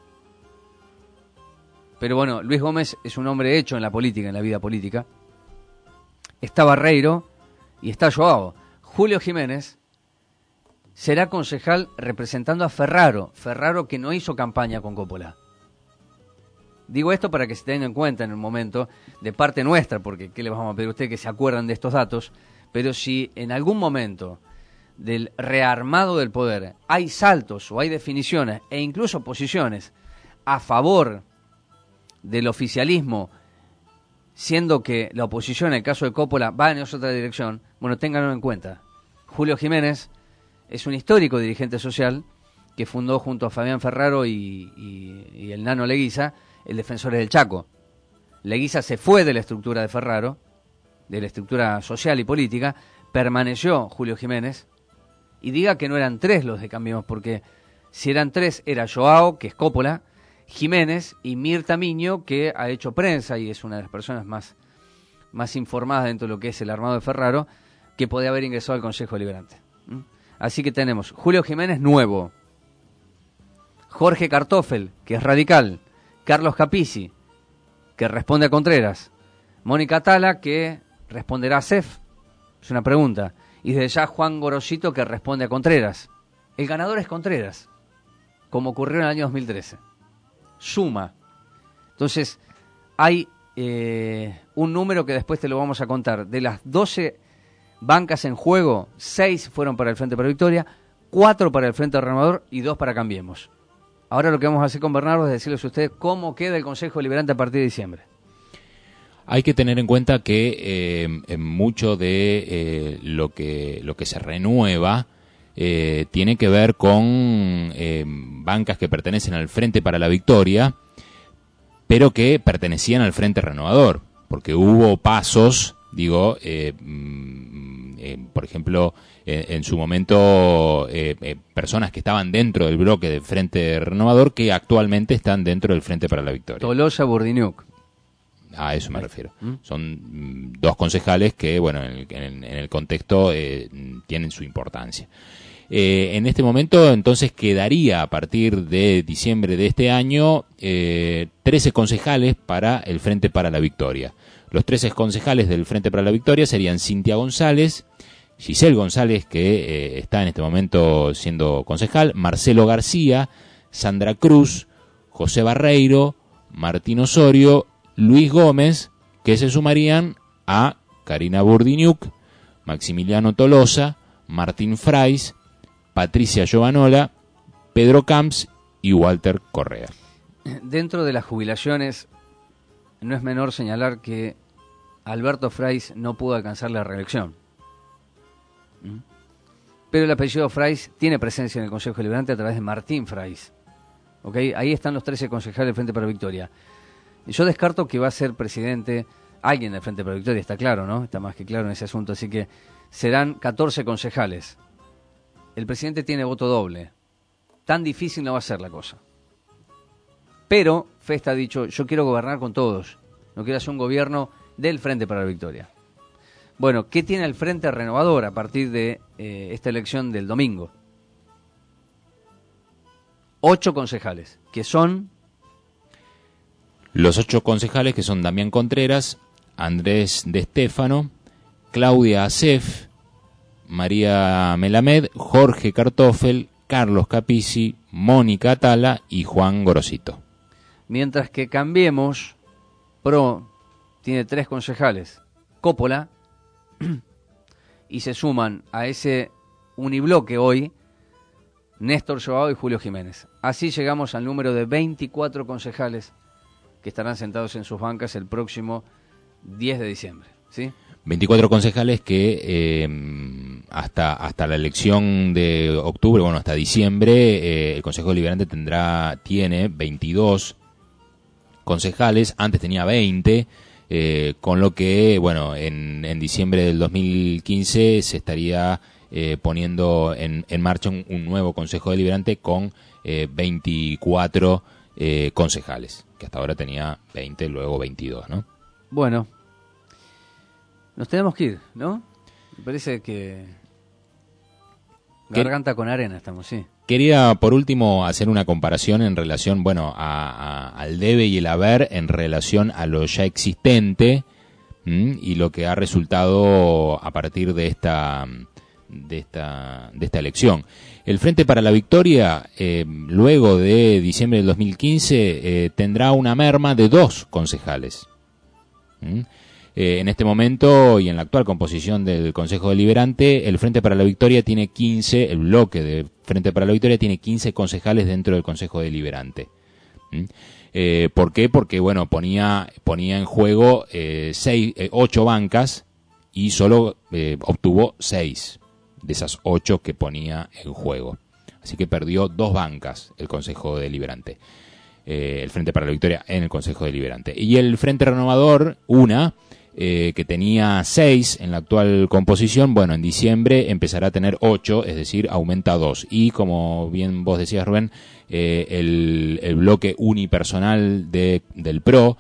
Speaker 7: Pero bueno, Luis Gómez es un hombre hecho en la política, en la vida política. Está Barreiro y está Joao. Julio Jiménez será concejal representando a Ferraro que no hizo campaña con Coppola. Digo esto para que se tengan en cuenta en el momento de parte nuestra, porque ¿qué le vamos a pedir a ustedes que se acuerdan de estos datos? Pero si en algún momento del rearmado del poder hay saltos o hay definiciones e incluso posiciones a favor del oficialismo, siendo que la oposición, en el caso de Coppola, va en otra dirección, bueno, ténganlo en cuenta. Julio Jiménez es un histórico dirigente social que fundó junto a Fabián Ferraro y el Nano Leguiza el Defensores del Chaco. Leguiza se fue de la estructura de Ferraro, de la estructura social y política, permaneció Julio Jiménez, y diga que no eran 3 los de Cambiemos, porque si eran 3 era Joao, que es Coppola, Jiménez y Mirta Miño, que ha hecho prensa y es una de las personas más informadas dentro de lo que es el armado de Ferraro, que podía haber ingresado al Consejo Deliberante. Así que tenemos Julio Jiménez nuevo, Jorge Kartoffel, que es radical, Carlos Capizzi, que responde a Contreras, Mónica Atala, que responderá a CEF, es una pregunta, y desde ya Juan Gorosito, que responde a Contreras. El ganador es Contreras, como ocurrió en el año 2013. Suma. Entonces, hay un número que después te lo vamos a contar. De las 12 bancas en juego, 6 fueron para el Frente para Victoria, 4 para el Frente Renovador y 2 para Cambiemos. Ahora lo que vamos a hacer con Bernardo es decirles a ustedes cómo queda el Consejo Deliberante a partir de diciembre.
Speaker 19: Hay que tener en cuenta que mucho de lo que se renueva tiene que ver con bancas que pertenecen al Frente para la Victoria, pero que pertenecían al Frente Renovador, porque hubo pasos, por ejemplo, en su momento personas que estaban dentro del bloque del Frente Renovador que actualmente están dentro del Frente para la Victoria.
Speaker 7: Tolosa, Burdiniuk.
Speaker 19: A eso me refiero. Son 2 concejales que, bueno, en el contexto tienen su importancia. En este momento, entonces, quedaría a partir de diciembre de este año 13 concejales para el Frente para la Victoria. Los 13 concejales del Frente para la Victoria serían Cintia González, Giselle González, que está en este momento siendo concejal, Marcelo García, Sandra Cruz, José Barreiro, Martín Osorio, Luis Gómez, que se sumarían a Karina Burdiniuk, Maximiliano Tolosa, Martín Frais, Patricia Giovanola, Pedro Camps y Walter Correa.
Speaker 7: Dentro de las jubilaciones, no es menor señalar que Alberto Frais no pudo alcanzar la reelección. Pero el apellido Frais tiene presencia en el Consejo Deliberante a través de Martín Frais. ¿Okay? Ahí están los 13 concejales del Frente para Victoria. Yo descarto que va a ser presidente alguien del Frente para Victoria, está claro, ¿no? Está más que claro en ese asunto, así que serán 14 concejales. El presidente tiene voto doble. Tan difícil no va a ser la cosa. Pero Festa ha dicho, yo quiero gobernar con todos. No quiero hacer un gobierno del Frente para la Victoria. Bueno, ¿qué tiene el Frente Renovador a partir de esta elección del domingo? 8 concejales, que son...
Speaker 19: Los 8 concejales, que son Damián Contreras, Andrés de Estéfano, Claudia Acef, María Melamed, Jorge Kartoffel, Carlos Capizzi, Mónica Atala y Juan Gorosito.
Speaker 7: Mientras que Cambiemos, PRO, tiene 3 concejales, Coppola, y se suman a ese unibloque hoy, Néstor Joao y Julio Jiménez. Así llegamos al número de 24 concejales que estarán sentados en sus bancas el próximo 10 de diciembre, ¿sí?
Speaker 19: 24 concejales que hasta la elección de octubre, bueno, hasta diciembre, el Consejo Deliberante tiene 22 concejales, antes tenía 20, con lo que, bueno, en diciembre del 2015 se estaría poniendo en marcha un nuevo Consejo Deliberante con 24 concejales, que hasta ahora tenía 20, luego 22, ¿no?
Speaker 7: Bueno, nos tenemos que ir, ¿no? Me parece que garganta con arena estamos, sí.
Speaker 19: Quería, por último, hacer una comparación en relación, bueno, al debe y el haber en relación a lo ya existente y lo que ha resultado a partir de esta elección. El Frente para la Victoria, luego de diciembre del 2015, tendrá una merma de 2 concejales. En este momento y en la actual composición del Consejo Deliberante, el Frente para la Victoria tiene 15, el bloque de Frente para la Victoria tiene 15 concejales dentro del Consejo Deliberante. ¿Por qué? Porque, bueno, ponía en juego 8 bancas y solo obtuvo 6 de esas 8 que ponía en juego. Así que perdió 2 bancas el Consejo Deliberante. El Frente para la Victoria en el Consejo Deliberante. Y el Frente Renovador, una, que tenía 6 en la actual composición, bueno, en diciembre empezará a tener 8, es decir, aumenta 2. Y como bien vos decías, Rubén, el bloque unipersonal del PRO,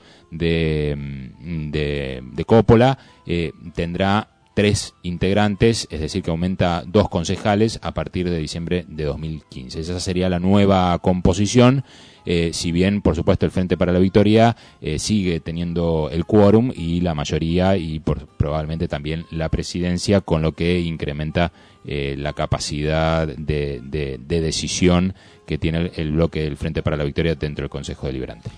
Speaker 19: de Coppola, tendrá 3 integrantes, es decir, que aumenta 2 concejales a partir de diciembre de 2015. Esa sería la nueva composición. Si bien, por supuesto, el Frente para la Victoria sigue teniendo el quórum y la mayoría y probablemente también la presidencia, con lo que incrementa la capacidad de decisión que tiene el bloque del Frente para la Victoria dentro del Consejo Deliberante.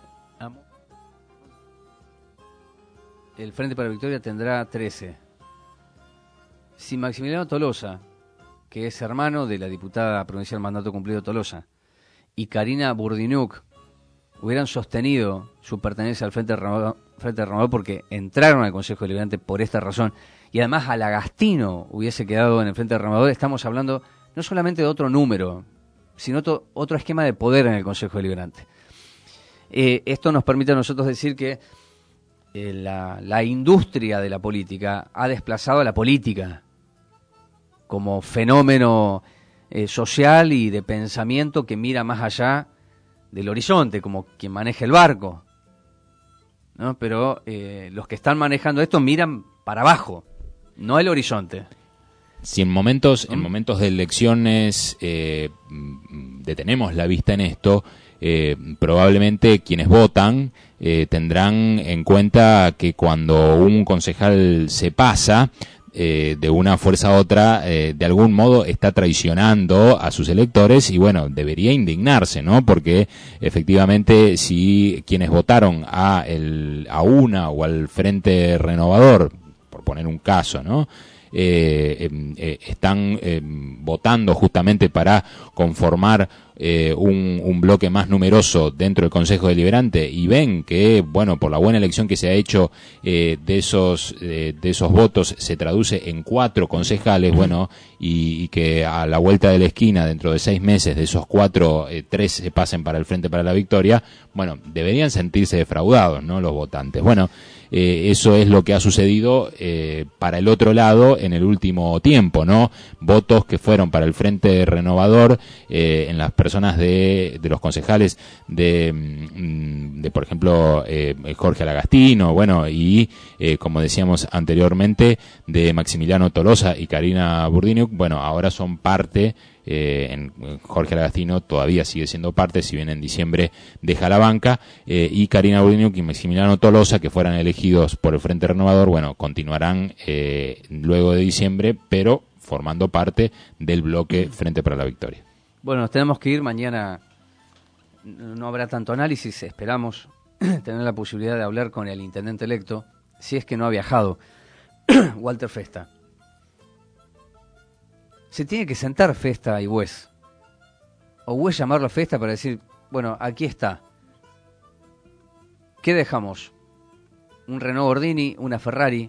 Speaker 7: El Frente para la Victoria tendrá 13. Si Maximiliano Tolosa, que es hermano de la diputada provincial mandato cumplido Tolosa, y Karina Burdinuk hubieran sostenido su pertenencia al Frente Renovador porque entraron al Consejo Deliberante por esta razón, y además Alagastino hubiese quedado en el Frente Renovador, estamos hablando no solamente de otro número, sino otro esquema de poder en el Consejo Deliberante. Esto nos permite a nosotros decir que la industria de la política ha desplazado a la política como fenómeno social y de pensamiento que mira más allá del horizonte, como quien maneja el barco, ¿no? Pero los que están manejando esto miran para abajo, no el horizonte.
Speaker 19: Si en momentos de elecciones detenemos la vista en esto, probablemente quienes votan tendrán en cuenta que cuando un concejal se pasa de una fuerza a otra, de algún modo está traicionando a sus electores y bueno, debería indignarse, ¿no? Porque efectivamente si quienes votaron a una o al Frente Renovador, por poner un caso, ¿no? Están votando justamente para conformar un bloque más numeroso dentro del Consejo Deliberante y ven que, bueno, por la buena elección que se ha hecho de esos votos se traduce en 4 concejales, bueno, y que a la vuelta de la esquina, dentro de 6 meses, de esos 4, 3 se pasen para el Frente para la Victoria, bueno, deberían sentirse defraudados, ¿no? Los votantes. Bueno, eso es lo que ha sucedido para el otro lado en el último tiempo, ¿no? Votos que fueron para el Frente Renovador en las personas de los concejales de por ejemplo, Jorge Alagastino, bueno, y como decíamos anteriormente, de Maximiliano Tolosa y Karina Burdinuk, bueno, ahora son parte. Jorge Alagastino todavía sigue siendo parte, si bien en diciembre deja la banca, y Karina Burdinuk y Maximiliano Tolosa, que fueran elegidos por el Frente Renovador, bueno, continuarán luego de diciembre, pero formando parte del bloque Frente para la Victoria.
Speaker 7: Bueno, nos tenemos que ir, mañana no habrá tanto análisis, esperamos tener la posibilidad de hablar con el intendente electo, si es que no ha viajado, Walter Festa. Se tiene que sentar Festa y Wes. O Wes llamarlo a Festa para decir, bueno, aquí está. ¿Qué dejamos? ¿Un Renault Gordini, una Ferrari,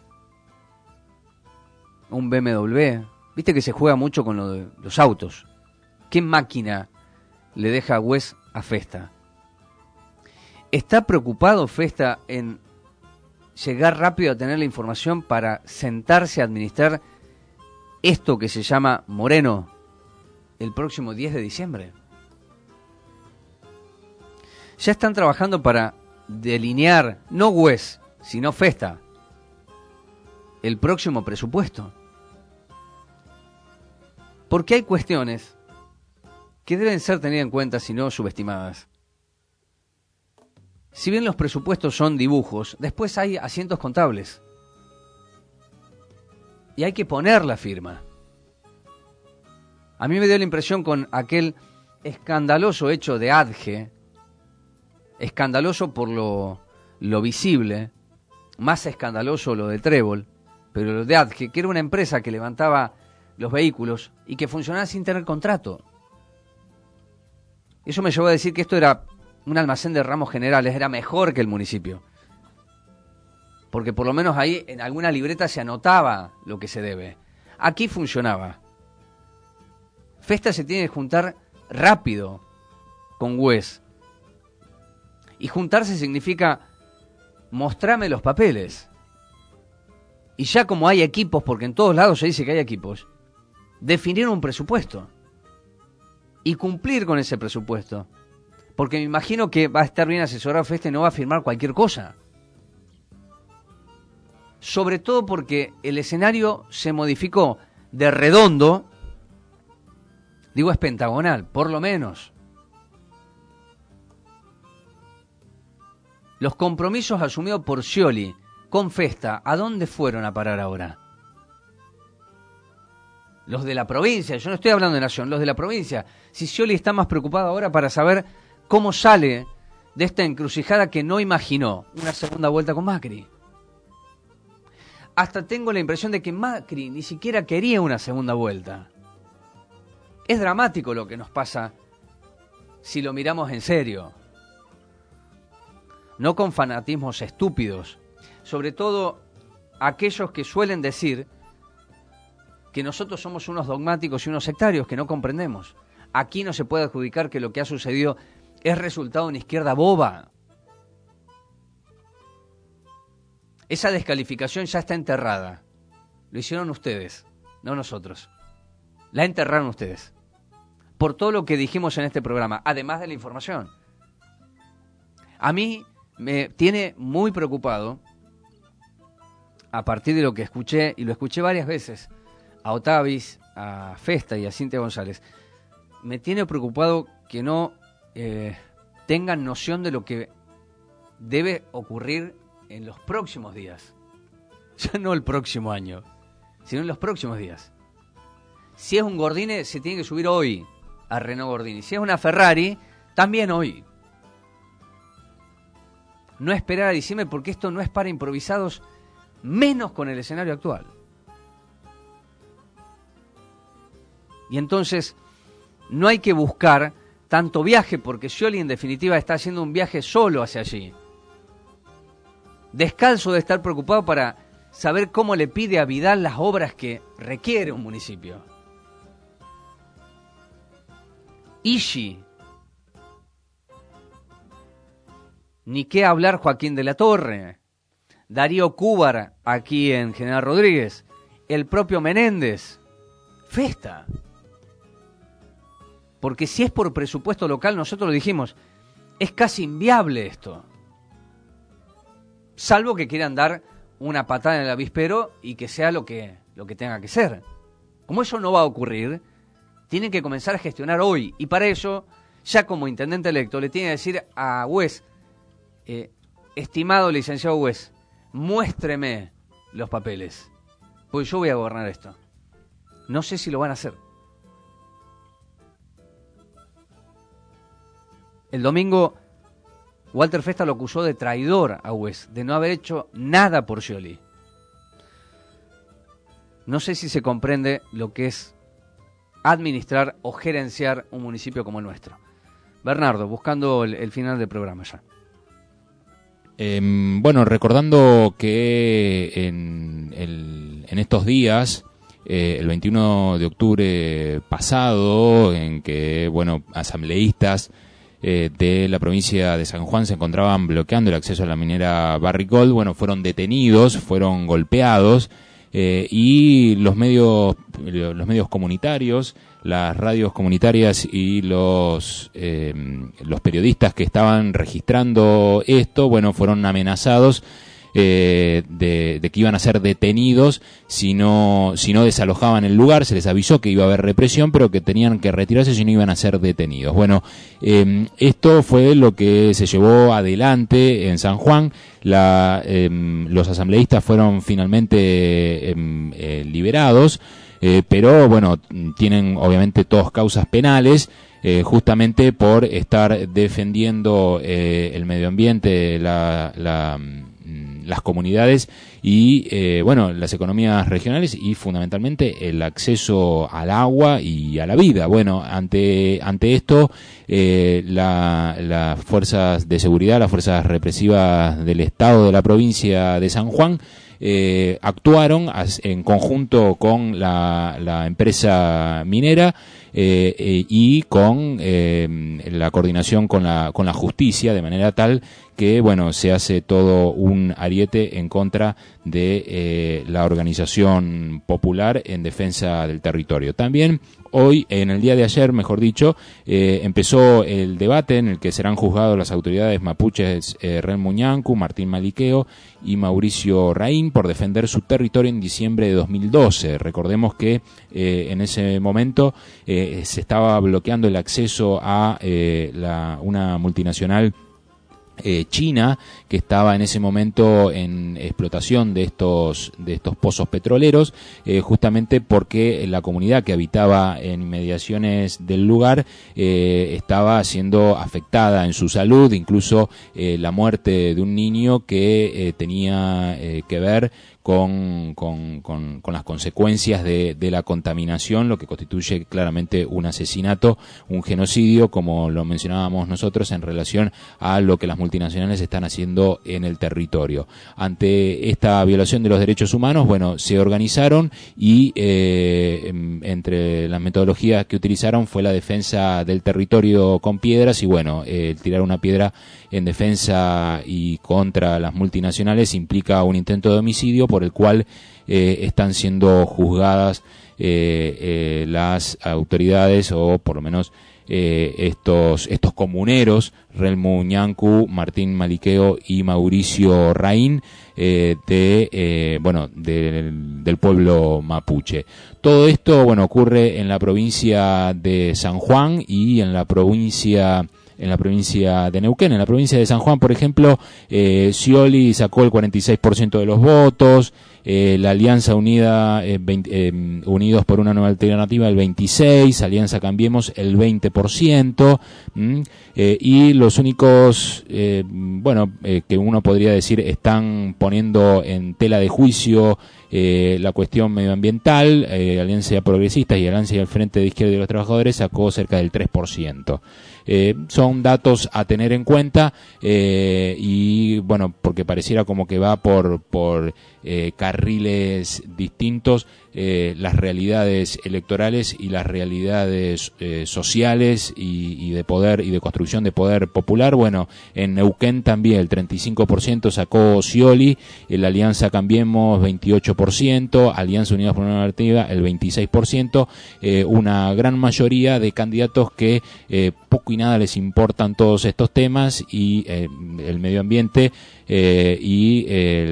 Speaker 7: un BMW? Viste que se juega mucho con los autos. ¿Qué máquina le deja Wes a Festa? ¿Está preocupado Festa en llegar rápido a tener la información para sentarse a administrar esto que se llama Moreno el próximo 10 de diciembre? Ya están trabajando para delinear, no Wes, sino Festa, el próximo presupuesto. Porque hay cuestiones que deben ser tenidas en cuenta, si no subestimadas. Si bien los presupuestos son dibujos, después hay asientos contables. Y hay que poner la firma. A mí me dio la impresión con aquel escandaloso hecho de ADGE, escandaloso por lo visible, más escandaloso lo de Trébol, pero lo de ADGE, que era una empresa que levantaba los vehículos y que funcionaba sin tener contrato. Eso me llevó a decir que esto era un almacén de ramos generales, era mejor que el municipio. Porque por lo menos ahí en alguna libreta se anotaba lo que se debe. Aquí funcionaba. Festa se tiene que juntar rápido con Wes. Y juntarse significa mostrame los papeles. y ya como hay equipos, porque en todos lados se dice que hay equipos, definir un presupuesto y cumplir con ese presupuesto. Porque me imagino que va a estar bien asesorado Festa y no va a firmar cualquier cosa. Sobre todo porque el escenario se modificó de redondo, digo es pentagonal, por lo menos. Los compromisos asumidos por Scioli con Festa, ¿a dónde fueron a parar ahora? Los de la provincia, yo no estoy hablando de Nación, los de la provincia. Si Scioli está más preocupado ahora para saber cómo sale de esta encrucijada que no imaginó una segunda vuelta con Macri. Hasta tengo la impresión de que Macri ni siquiera quería una segunda vuelta. Es dramático lo que nos pasa si lo miramos en serio. No con fanatismos estúpidos. Sobre todo aquellos que suelen decir que nosotros somos unos dogmáticos y unos sectarios que no comprendemos. Aquí no se puede adjudicar que lo que ha sucedido es resultado de una izquierda boba. Esa descalificación ya está enterrada. Lo hicieron ustedes, no nosotros. La enterraron ustedes. Por todo lo que dijimos en este programa, además de la información. A mí me tiene muy preocupado, a partir de lo que escuché, y lo escuché varias veces, a Otavis, a Festa y a Cintia González, me tiene preocupado que no tengan noción de lo que debe ocurrir en los próximos días. Ya no el próximo año, sino en los próximos días. Si es un Gordini, se tiene que subir hoy a Renault Gordini. Si es una Ferrari, también hoy. No esperar a diciembre, porque esto no es para improvisados, menos con el escenario actual. Y entonces no hay que buscar tanto viaje, porque Scioli en definitiva está haciendo un viaje solo hacia allí. Descalzo de estar preocupado para saber cómo le pide a Vidal las obras que requiere un municipio. Ishi. Ni qué hablar Joaquín de la Torre, Darío Cúbar aquí en General Rodríguez, el propio Menéndez, Festa. Porque si es por presupuesto local, nosotros lo dijimos, es casi inviable esto. Salvo que quieran dar una patada en el avispero y que sea lo que tenga que ser. Como eso no va a ocurrir, tienen que comenzar a gestionar hoy. Y para eso, ya como intendente electo, le tiene que decir a Wes, estimado licenciado Wes, muéstreme los papeles, pues yo voy a gobernar esto. No sé si lo van a hacer. El domingo, Walter Festa lo acusó de traidor a Wes, de no haber hecho nada por Scioli. No sé si se comprende lo que es administrar o gerenciar un municipio como el nuestro. Bernardo, buscando el final del programa ya.
Speaker 19: Bueno, recordando que en estos días, el 21 de octubre pasado, en que, bueno, asambleístas de la provincia de San Juan se encontraban bloqueando el acceso a la minera Barrick Gold, bueno, fueron detenidos, fueron golpeados, y los medios comunitarios, las radios comunitarias y los periodistas que estaban registrando esto, bueno, fueron amenazados de que iban a ser detenidos si no desalojaban el lugar. Se les avisó que iba a haber represión, pero que tenían que retirarse si no iban a ser detenidos. Bueno, esto fue lo que se llevó adelante en San Juan. Los asambleístas fueron finalmente liberados, pero bueno, tienen obviamente todas causas penales, justamente por estar defendiendo el medio ambiente, las comunidades y bueno, las economías regionales y fundamentalmente el acceso al agua y a la vida. Bueno, ante esto, las fuerzas de seguridad, las fuerzas represivas del Estado de la provincia de San Juan, actuaron en conjunto con la empresa minera y con la coordinación con la justicia, de manera tal que, bueno, se hace todo un ariete en contra de la organización popular en defensa del territorio. También hoy, en el día de ayer, mejor dicho, empezó el debate en el que serán juzgados las autoridades mapuches Relmu Ñancu, Martín Maliqueo y Mauricio Raín por defender su territorio en diciembre de 2012. Recordemos que en ese momento se estaba bloqueando el acceso a una multinacional China, que estaba en ese momento en explotación de estos pozos petroleros, justamente porque la comunidad que habitaba en inmediaciones del lugar estaba siendo afectada en su salud, incluso la muerte de un niño que tenía que ver con las consecuencias de la contaminación, lo que constituye claramente un asesinato, un genocidio, como lo mencionábamos nosotros, en relación a lo que las multinacionales están haciendo en el territorio. Ante esta violación de los derechos humanos, bueno, se organizaron y entre las metodologías que utilizaron fue la defensa del territorio con piedras y, bueno, tirar una piedra en defensa y contra las multinacionales implica un intento de homicidio por el cual están siendo juzgadas las autoridades, o por lo menos estos comuneros, Relmu Ñancu, Martín Maliqueo y Mauricio Raín, del pueblo mapuche. Todo esto, bueno, ocurre en la provincia de San Juan y en la provincia de Neuquén. En la provincia de San Juan, por ejemplo, Scioli sacó el 46% de los votos, la Alianza Unida, Unidos por una Nueva Alternativa, el 26%, Alianza Cambiemos, el 20%, y los únicos, que uno podría decir están poniendo en tela de juicio la cuestión medioambiental, Alianza Progresista y Alianza del Frente de Izquierda y los Trabajadores sacó cerca del 3%. Son datos a tener en cuenta y bueno, porque pareciera como que va por carriles distintos las realidades electorales y las realidades sociales y de poder y de construcción de poder popular. Bueno, en Neuquén también el 35% sacó Scioli, la Alianza Cambiemos 28%, Alianza Unidas por una Nueva Alternativa el 26%, una gran mayoría de candidatos que poco y nada les importan todos estos temas y el medio ambiente y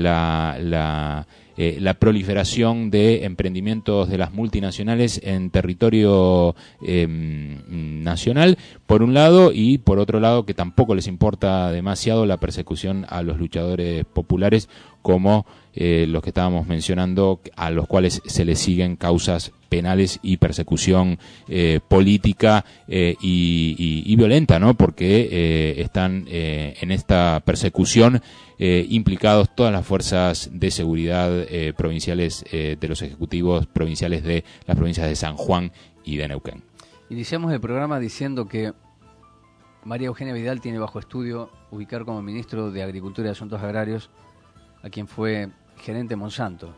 Speaker 19: la proliferación de emprendimientos de las multinacionales en territorio nacional, por un lado, y por otro lado que tampoco les importa demasiado la persecución a los luchadores populares, como los que estábamos mencionando, a los cuales se les siguen causas penales y persecución política y violenta, ¿no? Porque están en esta persecución implicados todas las fuerzas de seguridad provinciales de los ejecutivos provinciales de las provincias de San Juan y de Neuquén.
Speaker 7: Iniciamos el programa diciendo que María Eugenia Vidal tiene bajo estudio ubicar como ministro de Agricultura y Asuntos Agrarios a quien fue gerente Monsanto.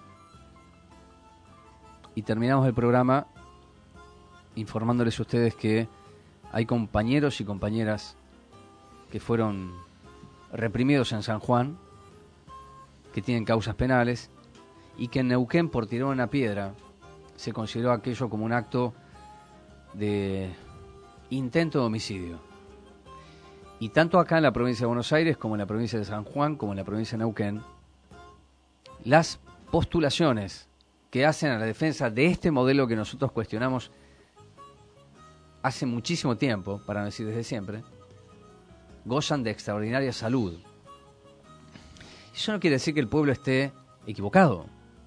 Speaker 7: Y terminamos el programa informándoles a ustedes que hay compañeros y compañeras que fueron reprimidos en San Juan, que tienen causas penales, y que en Neuquén, por tirar una piedra, se consideró aquello como un acto de intento de homicidio. Y tanto acá en la provincia de Buenos Aires, como en la provincia de San Juan, como en la provincia de Neuquén, las postulaciones que hacen a la defensa de este modelo que nosotros cuestionamos hace muchísimo tiempo, para no decir desde siempre, gozan de extraordinaria salud. Eso no quiere decir que el pueblo esté equivocado,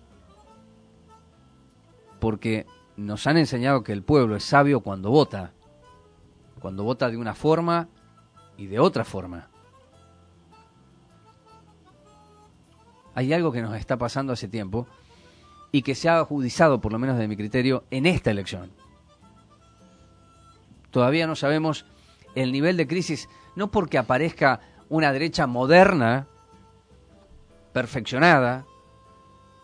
Speaker 7: porque nos han enseñado que el pueblo es sabio cuando vota de una forma y de otra forma. Hay algo que nos está pasando hace tiempo y que se ha agudizado, por lo menos de mi criterio, en esta elección. Todavía no sabemos el nivel de crisis, no porque aparezca una derecha moderna, perfeccionada,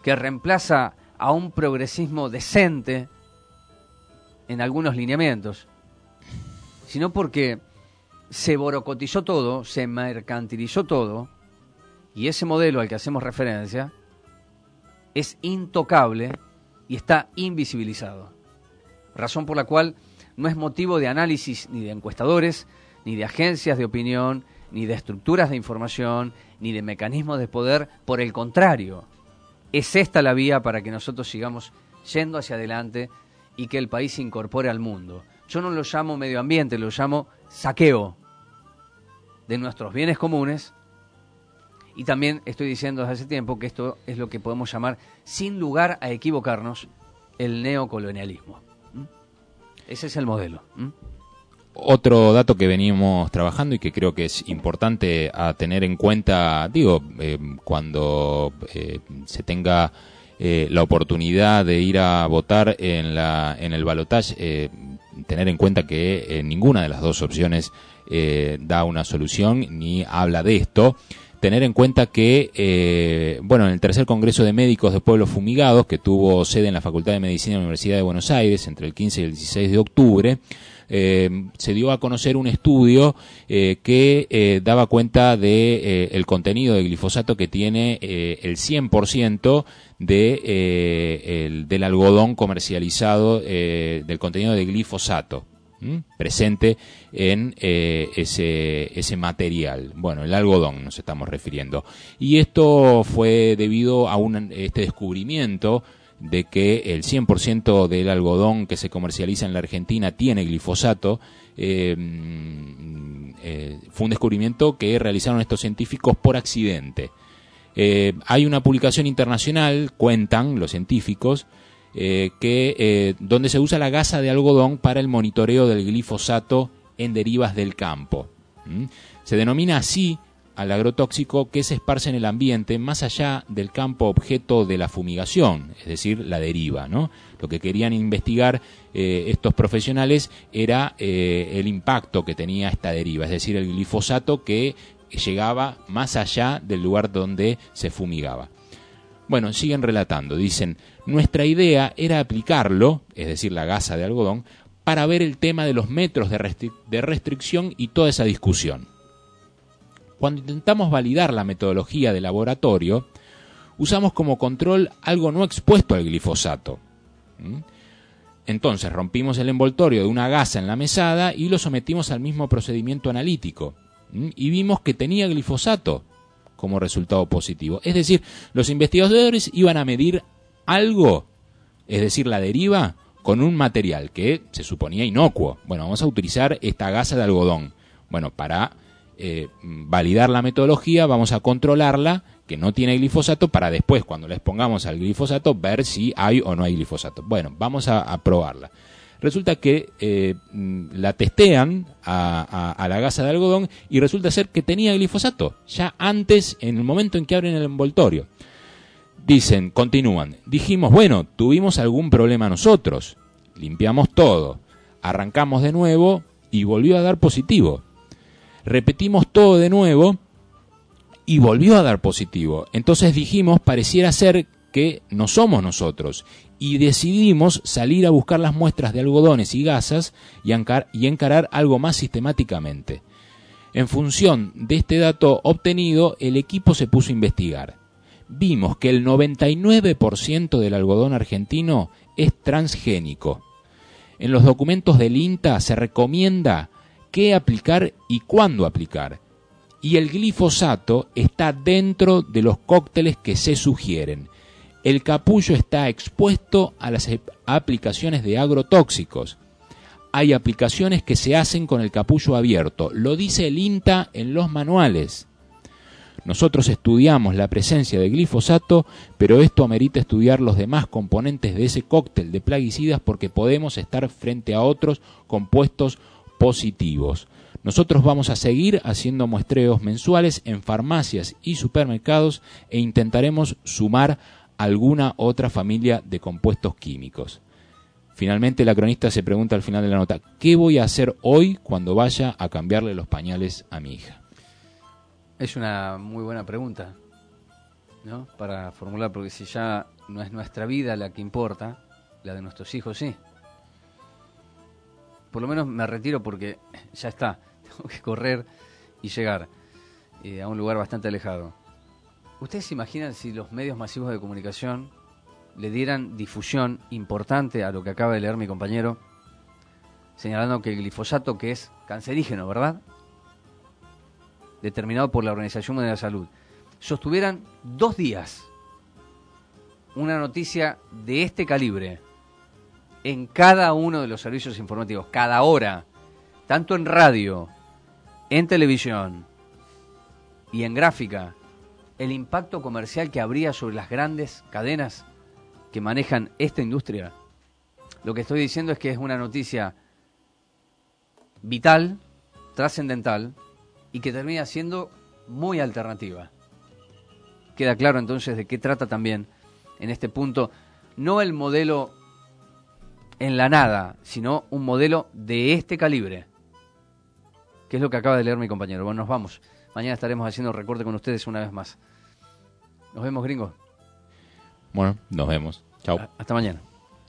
Speaker 7: que reemplaza a un progresismo decente en algunos lineamientos, sino porque se borocotizó todo, se mercantilizó todo, y ese modelo al que hacemos referencia es intocable y está invisibilizado. Razón por la cual no es motivo de análisis ni de encuestadores, ni de agencias de opinión, ni de estructuras de información, ni de mecanismos de poder. Por el contrario, es esta la vía para que nosotros sigamos yendo hacia adelante y que el país se incorpore al mundo. Yo no lo llamo medio ambiente, lo llamo saqueo de nuestros bienes comunes, y también estoy diciendo desde hace tiempo que esto es lo que podemos llamar, sin lugar a equivocarnos, el neocolonialismo. Ese es el modelo.
Speaker 19: Otro dato que venimos trabajando y que creo que es importante a tener en cuenta, cuando se tenga la oportunidad de ir a votar en el balotaje, tener en cuenta que ninguna de las dos opciones da una solución ni habla de esto. Tener en cuenta que, en el tercer Congreso de Médicos de Pueblos Fumigados, que tuvo sede en la Facultad de Medicina de la Universidad de Buenos Aires entre el 15 y el 16 de octubre, se dio a conocer un estudio que daba cuenta de el contenido de glifosato que tiene el 100% del algodón comercializado, del contenido de glifosato presente en ese material. Bueno, el algodón nos estamos refiriendo. Y esto fue debido a este descubrimiento de que el 100% del algodón que se comercializa en la Argentina tiene glifosato. Fue un descubrimiento que realizaron estos científicos por accidente. Hay una publicación internacional, cuentan los científicos, donde se usa la gasa de algodón para el monitoreo del glifosato en derivas del campo. Se denomina así al agrotóxico que se esparce en el ambiente más allá del campo objeto de la fumigación, es decir, la deriva, ¿no? Lo que querían investigar estos profesionales era el impacto que tenía esta deriva, es decir, el glifosato que llegaba más allá del lugar donde se fumigaba. Bueno, siguen relatando, dicen, nuestra idea era aplicarlo, es decir, la gasa de algodón, para ver el tema de los metros de restricción y toda esa discusión. Cuando intentamos validar la metodología de laboratorio, usamos como control algo no expuesto al glifosato. Entonces rompimos el envoltorio de una gasa en la mesada y lo sometimos al mismo procedimiento analítico. Y vimos que tenía glifosato como resultado positivo. Es decir, los investigadores iban a medir algo, es decir, la deriva, con un material que se suponía inocuo. Bueno, vamos a utilizar esta gasa de algodón. Bueno, para validar la metodología vamos a controlarla, que no tiene glifosato, para después, cuando les pongamos al glifosato, ver si hay o no hay glifosato. Bueno, vamos a probarla. Resulta que la testean a la gasa de algodón y resulta ser que tenía glifosato, ya antes, en el momento en que abren el envoltorio. Dicen, continúan, dijimos, bueno, tuvimos algún problema nosotros, limpiamos todo, arrancamos de nuevo y volvió a dar positivo. Repetimos todo de nuevo y volvió a dar positivo. Entonces dijimos, pareciera ser que no somos nosotros, y decidimos salir a buscar las muestras de algodones y gasas y encarar algo más sistemáticamente. En función de este dato obtenido, el equipo se puso a investigar. Vimos que el 99% del algodón argentino es transgénico. En los documentos del INTA se recomienda qué aplicar y cuándo aplicar. Y el glifosato está dentro de los cócteles que se sugieren. El capullo está expuesto a las aplicaciones de agrotóxicos. Hay aplicaciones que se hacen con el capullo abierto. Lo dice el INTA en los manuales. Nosotros estudiamos la presencia de glifosato, pero esto amerita estudiar los demás componentes de ese cóctel de plaguicidas porque podemos estar frente a otros compuestos positivos. Nosotros vamos a seguir haciendo muestreos mensuales en farmacias y supermercados e intentaremos sumar alguna otra familia de compuestos químicos. Finalmente, la cronista se pregunta al final de la nota, ¿qué voy a hacer hoy cuando vaya a cambiarle los pañales a mi hija?
Speaker 7: Es una muy buena pregunta. ¿no? Para formular, porque si ya no es nuestra vida la que importa, la de nuestros hijos sí. Por lo menos me retiro porque ya está, tengo que correr y llegar a un lugar bastante alejado. ¿Ustedes se imaginan si los medios masivos de comunicación le dieran difusión importante a lo que acaba de leer mi compañero, señalando que el glifosato, que es cancerígeno, ¿verdad?, determinado por la Organización Mundial de la Salud, sostuvieran 2 días una noticia de este calibre en cada uno de los servicios informativos, cada hora, tanto en radio, en televisión y en gráfica, el impacto comercial que habría sobre las grandes cadenas que manejan esta industria. Lo que estoy diciendo es que es una noticia vital, trascendental, y que termina siendo muy alternativa. Queda claro entonces de qué trata también en este punto, no el modelo en la nada, sino un modelo de este calibre, que es lo que acaba de leer mi compañero. Bueno, nos vamos. Mañana estaremos haciendo recorte con ustedes una vez más. Nos vemos, gringos.
Speaker 19: Bueno, nos vemos. Chau.
Speaker 7: Hasta mañana.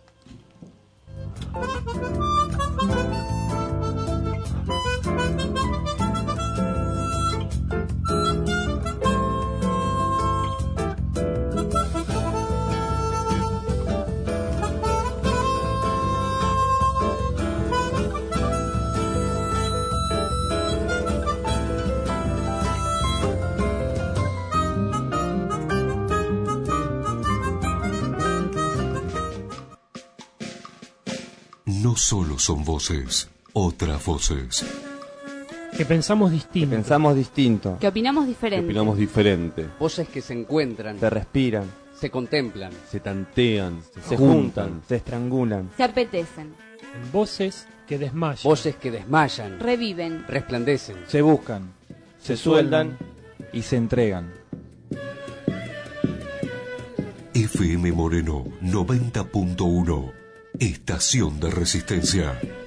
Speaker 10: No solo son voces, otras voces.
Speaker 15: Que pensamos distinto.
Speaker 24: Que opinamos diferente.
Speaker 7: Voces que se encuentran,
Speaker 15: Se respiran.
Speaker 7: se contemplan,
Speaker 15: Se tantean. Se juntan. Se estrangulan.
Speaker 24: Se apetecen.
Speaker 15: Voces que desmayan.
Speaker 7: voces que desmayan,
Speaker 24: Reviven.
Speaker 7: resplandecen.
Speaker 4: Se buscan, se sueldan y se entregan.
Speaker 10: FM Moreno 90.1, Estación de Resistencia.